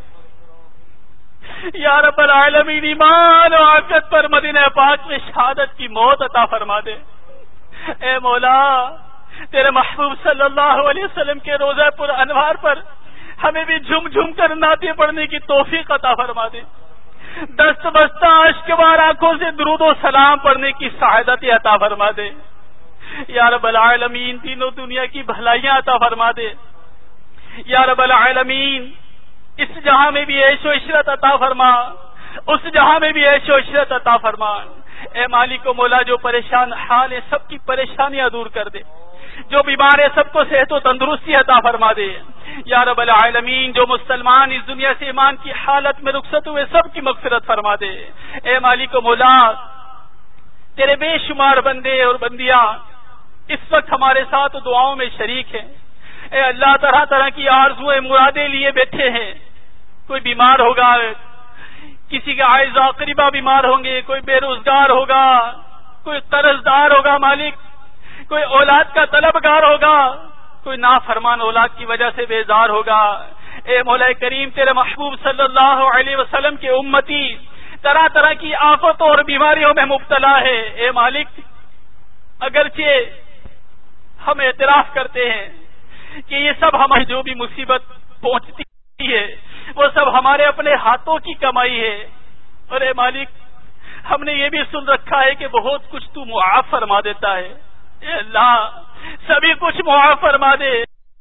[SPEAKER 6] یا رب العالمین، ایمان و عافیت پر مدینہ پاک میں شہادت کی موت عطا فرما دے۔ اے مولا، تیرے محبوب صلی اللہ علیہ وسلم کے روضہ پر انوار پر ہمیں بھی جھم جھم کر نعتیں پڑھنے کی توفیق عطا فرما دے۔ دست بستہ اشک بار آنکھوں سے درود و سلام پڑھنے کی سعادت عطا فرما دے۔ یا رب العالمین، تینوں دنیا کی بھلائیاں عطا فرما دے۔ یا رب العالمین، اس جہاں میں بھی عیش و عشرت عطا فرما، اس جہاں میں بھی عیش و عشرت عطا فرما۔ اے مالک و مولا، جو پریشان حال ہے سب کی پریشانیاں دور کر دے، جو بیمار ہے سب کو صحت و تندرستی عطا فرما دے۔ یا رب العالمین، جو مسلمان اس دنیا سے ایمان کی حالت میں رخصت ہوئے سب کی مغفرت فرما دے۔ اے مالک و مولا، تیرے بے شمار بندے اور بندیاں اس وقت ہمارے ساتھ دعاؤں میں شریک ہیں۔ اے اللہ، طرح طرح کی آرزویں مرادیں لیے بیٹھے ہیں۔ کوئی بیمار ہوگا، کسی کا عائز اقربا بیمار ہوں گے، کوئی بے روزگار ہوگا، کوئی قرض دار ہوگا مالک، کوئی اولاد کا طلبگار ہوگا، کوئی نافرمان اولاد کی وجہ سے بیزار ہوگا۔ اے مولا کریم، تیرے محبوب صلی اللہ علیہ وسلم کے امتی طرح طرح کی آفتوں اور بیماریوں میں مبتلا ہے۔ اے مالک، اگرچہ ہم اعتراف کرتے ہیں کہ یہ سب ہمیں جو بھی مصیبت پہنچتی ہے وہ سب ہمارے اپنے ہاتھوں کی کمائی ہے، اور اے مالک، ہم نے یہ بھی سن رکھا ہے کہ بہت کچھ تو معاف فرما دیتا ہے۔ اے اللہ، سبھی کچھ معاف فرما دے۔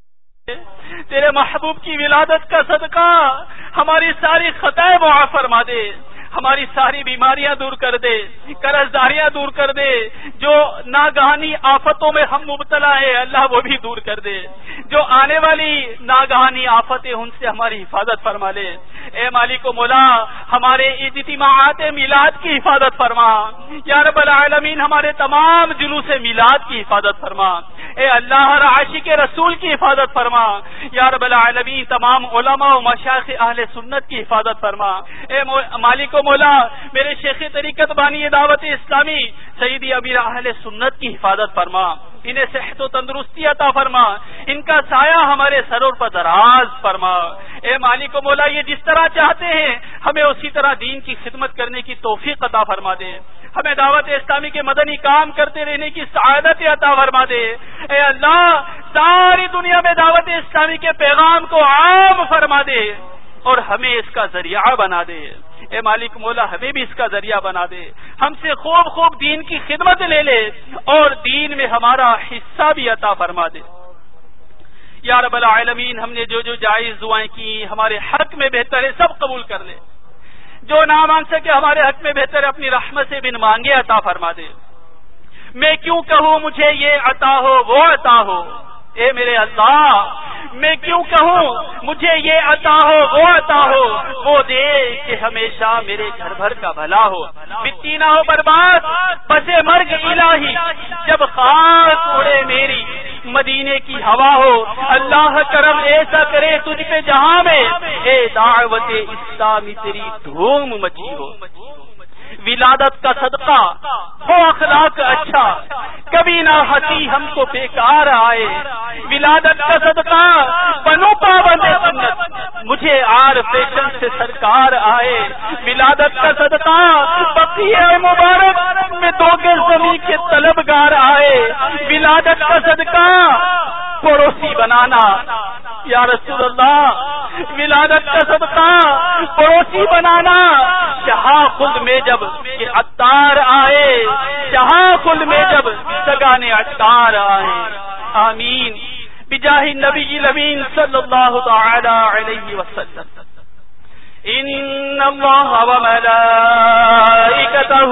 [SPEAKER 6] تیرے محبوب کی ولادت کا صدقہ ہماری ساری خطائیں معاف فرما دے، ہماری ساری بیماریاں دور کر دے، قرض داریاں دور کر دے، جو ناگہانی آفتوں میں ہم مبتلا ہے اللہ وہ بھی دور کر دے، جو آنے والی ناگہانی آفتیں ان سے ہماری حفاظت فرما لے۔ اے مالک و مولا، ہمارے اجتماعات میلاد کی حفاظت فرما۔ یا رب العالمین، ہمارے تمام جلوس میلاد کی حفاظت فرما۔ اے اللہ، ہر عاشق رسول کی حفاظت فرما۔ یا رب العالمین، تمام علماء و مشائخ اہل سنت کی حفاظت فرما۔ اے مالک و مولا، میرے شیخ طریقت بانی دعوت اسلامی سیدی امیر اہل سنت کی حفاظت فرما، انہیں صحت و تندرستی عطا فرما، ان کا سایہ ہمارے سروں پر دراز فرما۔ اے مالک و مولا، یہ جس طرح چاہتے ہیں ہمیں اسی طرح دین کی خدمت کرنے کی توفیق عطا فرما دے، ہمیں دعوت اسلامی کے مدنی کام کرتے رہنے کی سعادت عطا فرما دے۔ اے اللہ، ساری دنیا میں دعوت اسلامی کے پیغام کو عام فرما دے اور ہمیں اس کا ذریعہ بنا دے۔ اے مالک مولا، ہمیں بھی اس کا ذریعہ بنا دے، ہم سے خوب خوب دین کی خدمت لے لے اور دین میں ہمارا حصہ بھی عطا فرما دے۔ یا رب العالمین، ہم نے جو جو جائز دعائیں کی ہمارے حق میں بہتر ہے سب قبول کر لے، جو نہ مانگ سکے ہمارے حق میں بہتر ہے اپنی رحمت سے بن مانگے عطا فرما دے۔ میں کیوں کہوں مجھے یہ عطا ہو وہ عطا ہو، اے میرے اللہ، میں کیوں کہوں مجھے یہ عطا ہو وہ عطا ہو، وہ دے کہ ہمیشہ میرے گھر بھر کا بھلا ہو، مٹی نہ ہو برباد بس مرگ الہی، جب خاک اڑے میری مدینے کی ہوا ہو، اللہ کرم ایسا کرے تجھ پہ جہاں میں، اے دعوت اسلامی تیری دھوم مچی ہو۔ ولادت کا صدقہ ہو اخلاق اچھا، کبھی نہ ہنسی ہم کو بیکار آئے، ولادت کا صدقہ بنو پابند سنت مجھے آر فیشن سے سرکار آئے، ولادت کا صدقہ بقیہ مبارک میں دو گز زمین کے طلبگار آئے، ولادت کا صدقہ پڑوسی بنانا یا رسول اللہ، ولادت کا صدقہ پڑوسی بنانا، شہاں خود میں جب کہ عطار آئے، شہاں خود میں جب سگانے عطار آئے، آمین۔ بجاہ النبی الامین صلی اللہ تعالی علیہ وسلم. ان اللہ وملائکتہ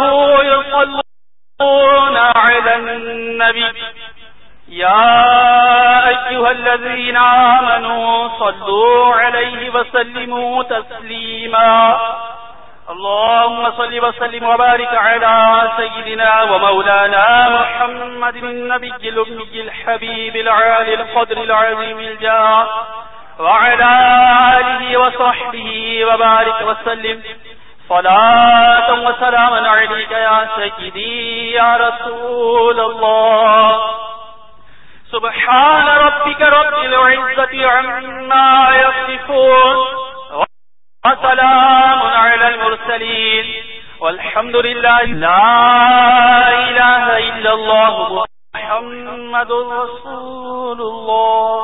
[SPEAKER 6] یصلون علی النبی یا ایھا الذین آمنوا صلوا علیہ وسلموا تسلیما. اللهم صل وسلم وبارك على سيدنا ومولانا محمد النبي الأمي الحبيب العالي القدر العظيم الجاه وعلى آله وصحبه وبارك وسلم صلاة وسلاما عليك يا سيدي يا رسول الله. سبحان ربك رب العزة عما يصفون وسلام على المرسلين والحمد لله. لا إله إلا الله محمد رسول الله.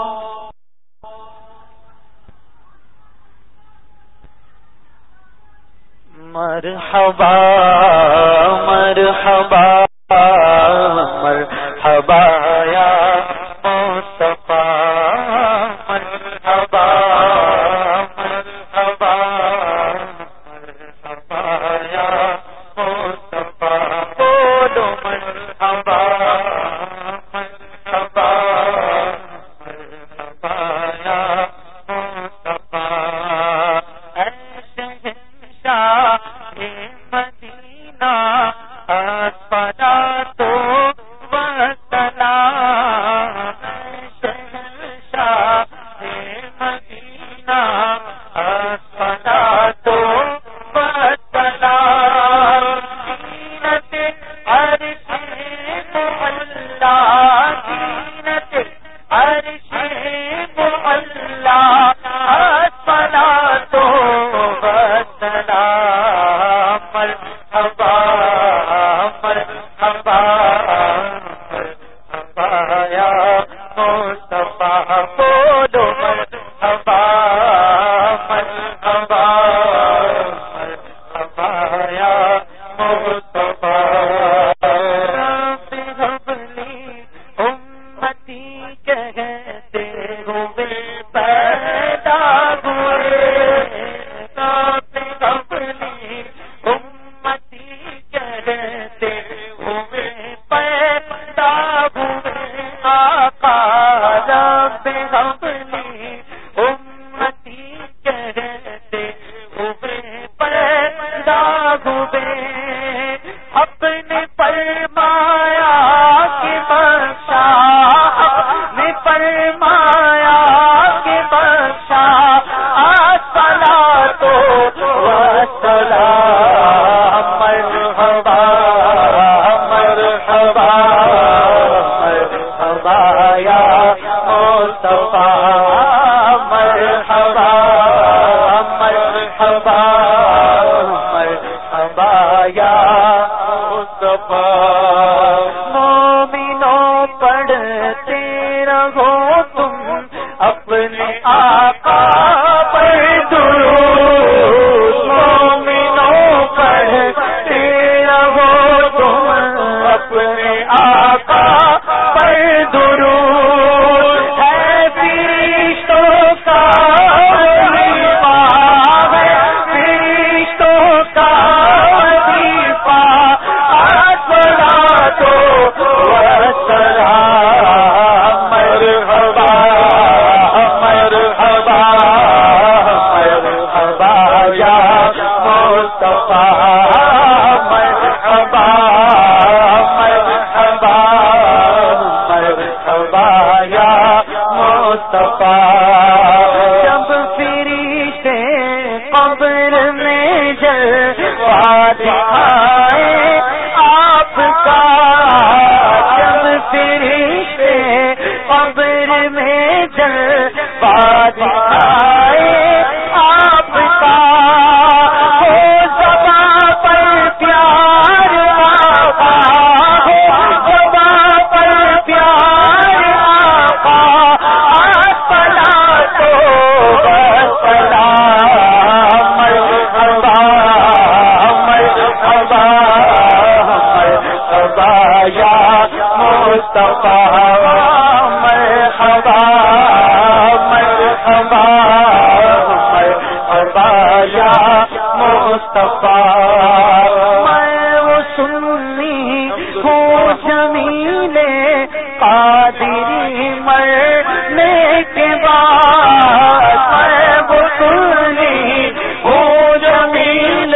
[SPEAKER 4] مرحبا مرحبا مرحبا یا مصطفیٰ مرحبا مرحبا مرحبا یا مصطفیٰ. بولو مرحبا مرحبا مرحبا یا مصطفیٰ. مدینہ اسپنا تو وسنا شہنشاہ مدینہ اسپنا تو وسنا. زینت عرش معلا زینت عرش معلا اسپنا تو وسنا. مرحبا مرحبا مرحبا یا مصطفیٰ. بولو مرحبا مرحبا مرحبا یا مصطفیٰ. رب هب لی امتی کہتے ہوئے پیدا ہوئے. رب هب لی امتی کہتے ہوئے پیدا ہوئے آقا. رب هب لی امتی کہتے ہوئے پیدا ہوئے. اپنے فرمایا کہ بخشا اپنے فرمایا کہ بخشا. الصلاۃ والسلام مرحبا مرحبا مرحبا یا مصطفیٰ. مرحبا مرحبا مرحبا یا مصطفیٰ. مومنوں پڑھتے رہو تم اپنے آقا پر درود. مومنوں پڑھتے رہو تم اپنے آقا پر درود. ہے فرشتوں کا وظیفہ ہے فرشتوں کا وظیفہ. الصلاۃ والسلام مرحبا مرحبا مرحبا یا مصطفیٰ. مرحبا مرحبا مرحبا یا مصطفیٰ. جب فرشتے قبر میں جلوہ دکھائے آپ کا. جب فرشتے قبر میں جلوہ دکھائے آپ کا. ہو زباں پر پیار آقا ہو زباں پر پیار آقا. الصلاۃ والسلام مرحبا مرحبا مرحبا یا مصطفیٰ. مرحبا
[SPEAKER 6] یا مصطفیٰ میں وہ سنی ہوں جمیل قادری مرنے کے بعد میں وہ سنی ہوں جمیل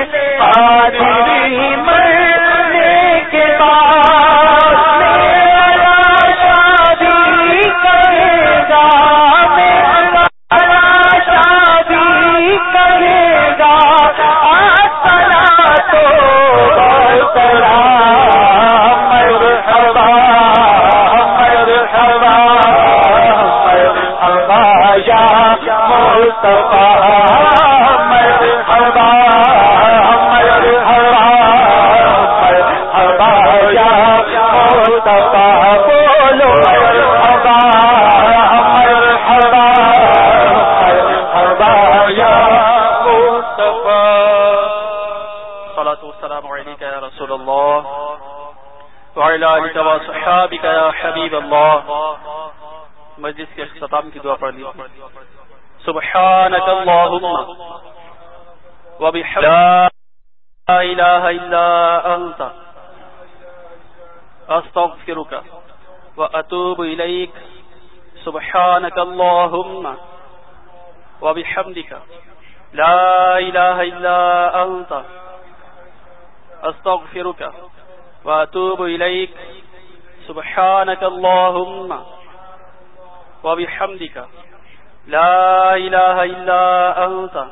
[SPEAKER 6] قادری مرنے کے بعد میرا شادی کرے گا میرا شادی کرے گا الصلاۃ والسلام مرحبا مرحبا مرحبا یا مصطفیٰ مرحبا مرحبا مرحبا یا مصطفیٰ بولو مرحبا مرحبا مرحبا یا مصطفیٰ
[SPEAKER 4] الصلاة والسلام عليك يا رسول الله وعلى آلك وصحابك يا حبيب الله. مجلس کے اختتام کی دعا پڑھ لیجیے. سبحانك اللهم وبحمدك لا إله إلا أنت أستغفرك وأتوب إليك. سبحانك اللهم وبحمدك لا إله إلا أنت أستغفرك وأتوب إليك. سبحانك اللهم وبحمدك لا إله إلا أنت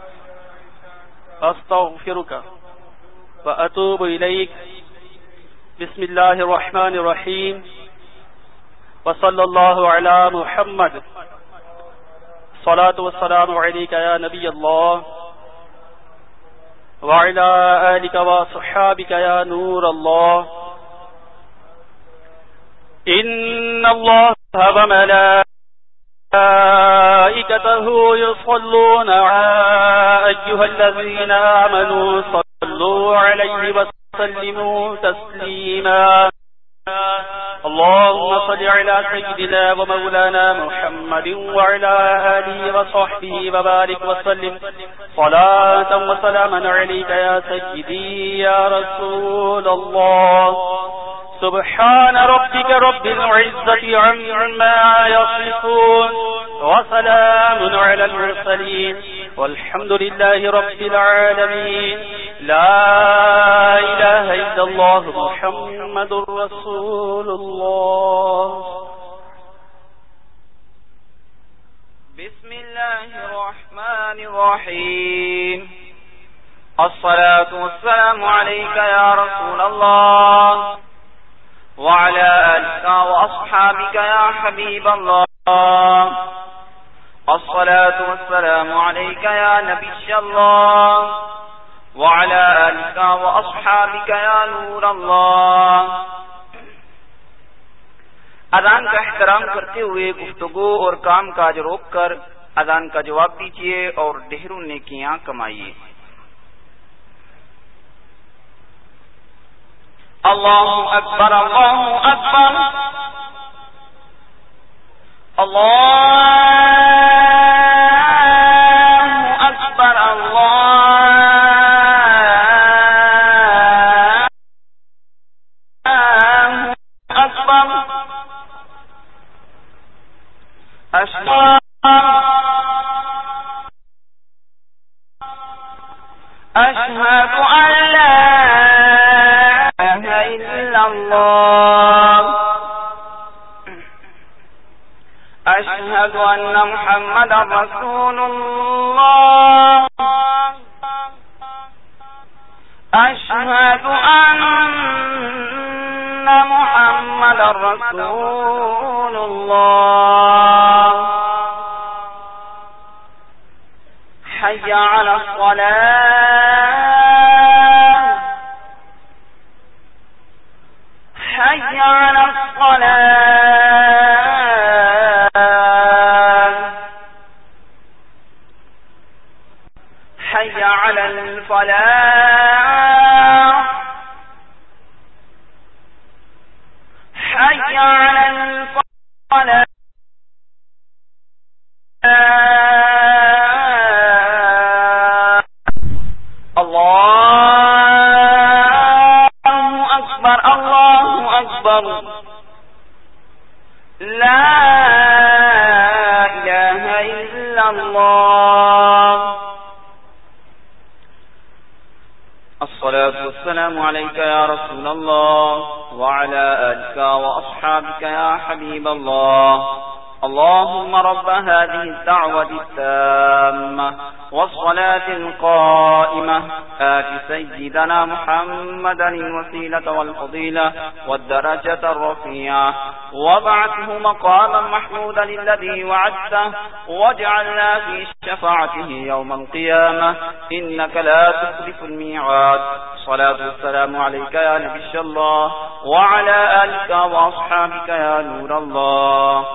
[SPEAKER 4] أستغفرك وأتوب إليك. بسم الله الرحمن الرحيم. وصلى الله على محمد. صلاة والسلام عليك يا نبي الله وعلى آلك وصحابك يا نور الله. إن الله وملائكته يصلون على أيها الذين آمنوا صلوا عليه وسلموا تسليما. اللهم صل على سيدنا ومولانا محمد وعلى آله وصحبه وبارك وسلم صلاة وسلاما عليك يا سيدي يا رسول الله. سبحان ربك رب العزة عما يصفون وسلام على المرسلين والحمد لله رب العالمين. لا إله إلا الله محمد رسول الله.
[SPEAKER 7] بسم الله الرحمن الرحيم. الصلاة والسلام عليك يا رسول الله وعلى آلك وأصحابك يا حبيب الله. الصلاة والسلام عليك يا نبي الله وعلى آلك وأصحابك يا نور الله. اذان کا احترام کرتے ہوئے گفتگو اور کام کاج روک کر اذان کا جواب دیجیے اور ڈھیروں نیکیاں کمائیے. اللہ اکبر اللہ اکبر اللہ اکبر اللہ اکبر. اشهد اشهد ان لا اله الا الله. اشهد ان محمدا رسول الله. اشهد ان محمدا رسول الله. حي على الصلاة حي على الصلاة حي على الفلاح حي على الفلاح. الله أكبر الله أكبر لا إله إلا الله. الصلاة والسلام عليك يا رسول الله وعلى آلك وأصحابك يا حبيب الله. اللهم رب هذه الدعوة التامة والصلاة القائمة آت سيدنا محمدا الوسيلة والفضيلة والدرجة الرفيعة وابعثه مقاما محمودا الذي وعدته واجعلنا في شفاعته يوم القيامة إنك لا تخلف الميعاد. صلاة والسلام عليك يا نبي الله وعلى آلك وأصحابك يا نور الله.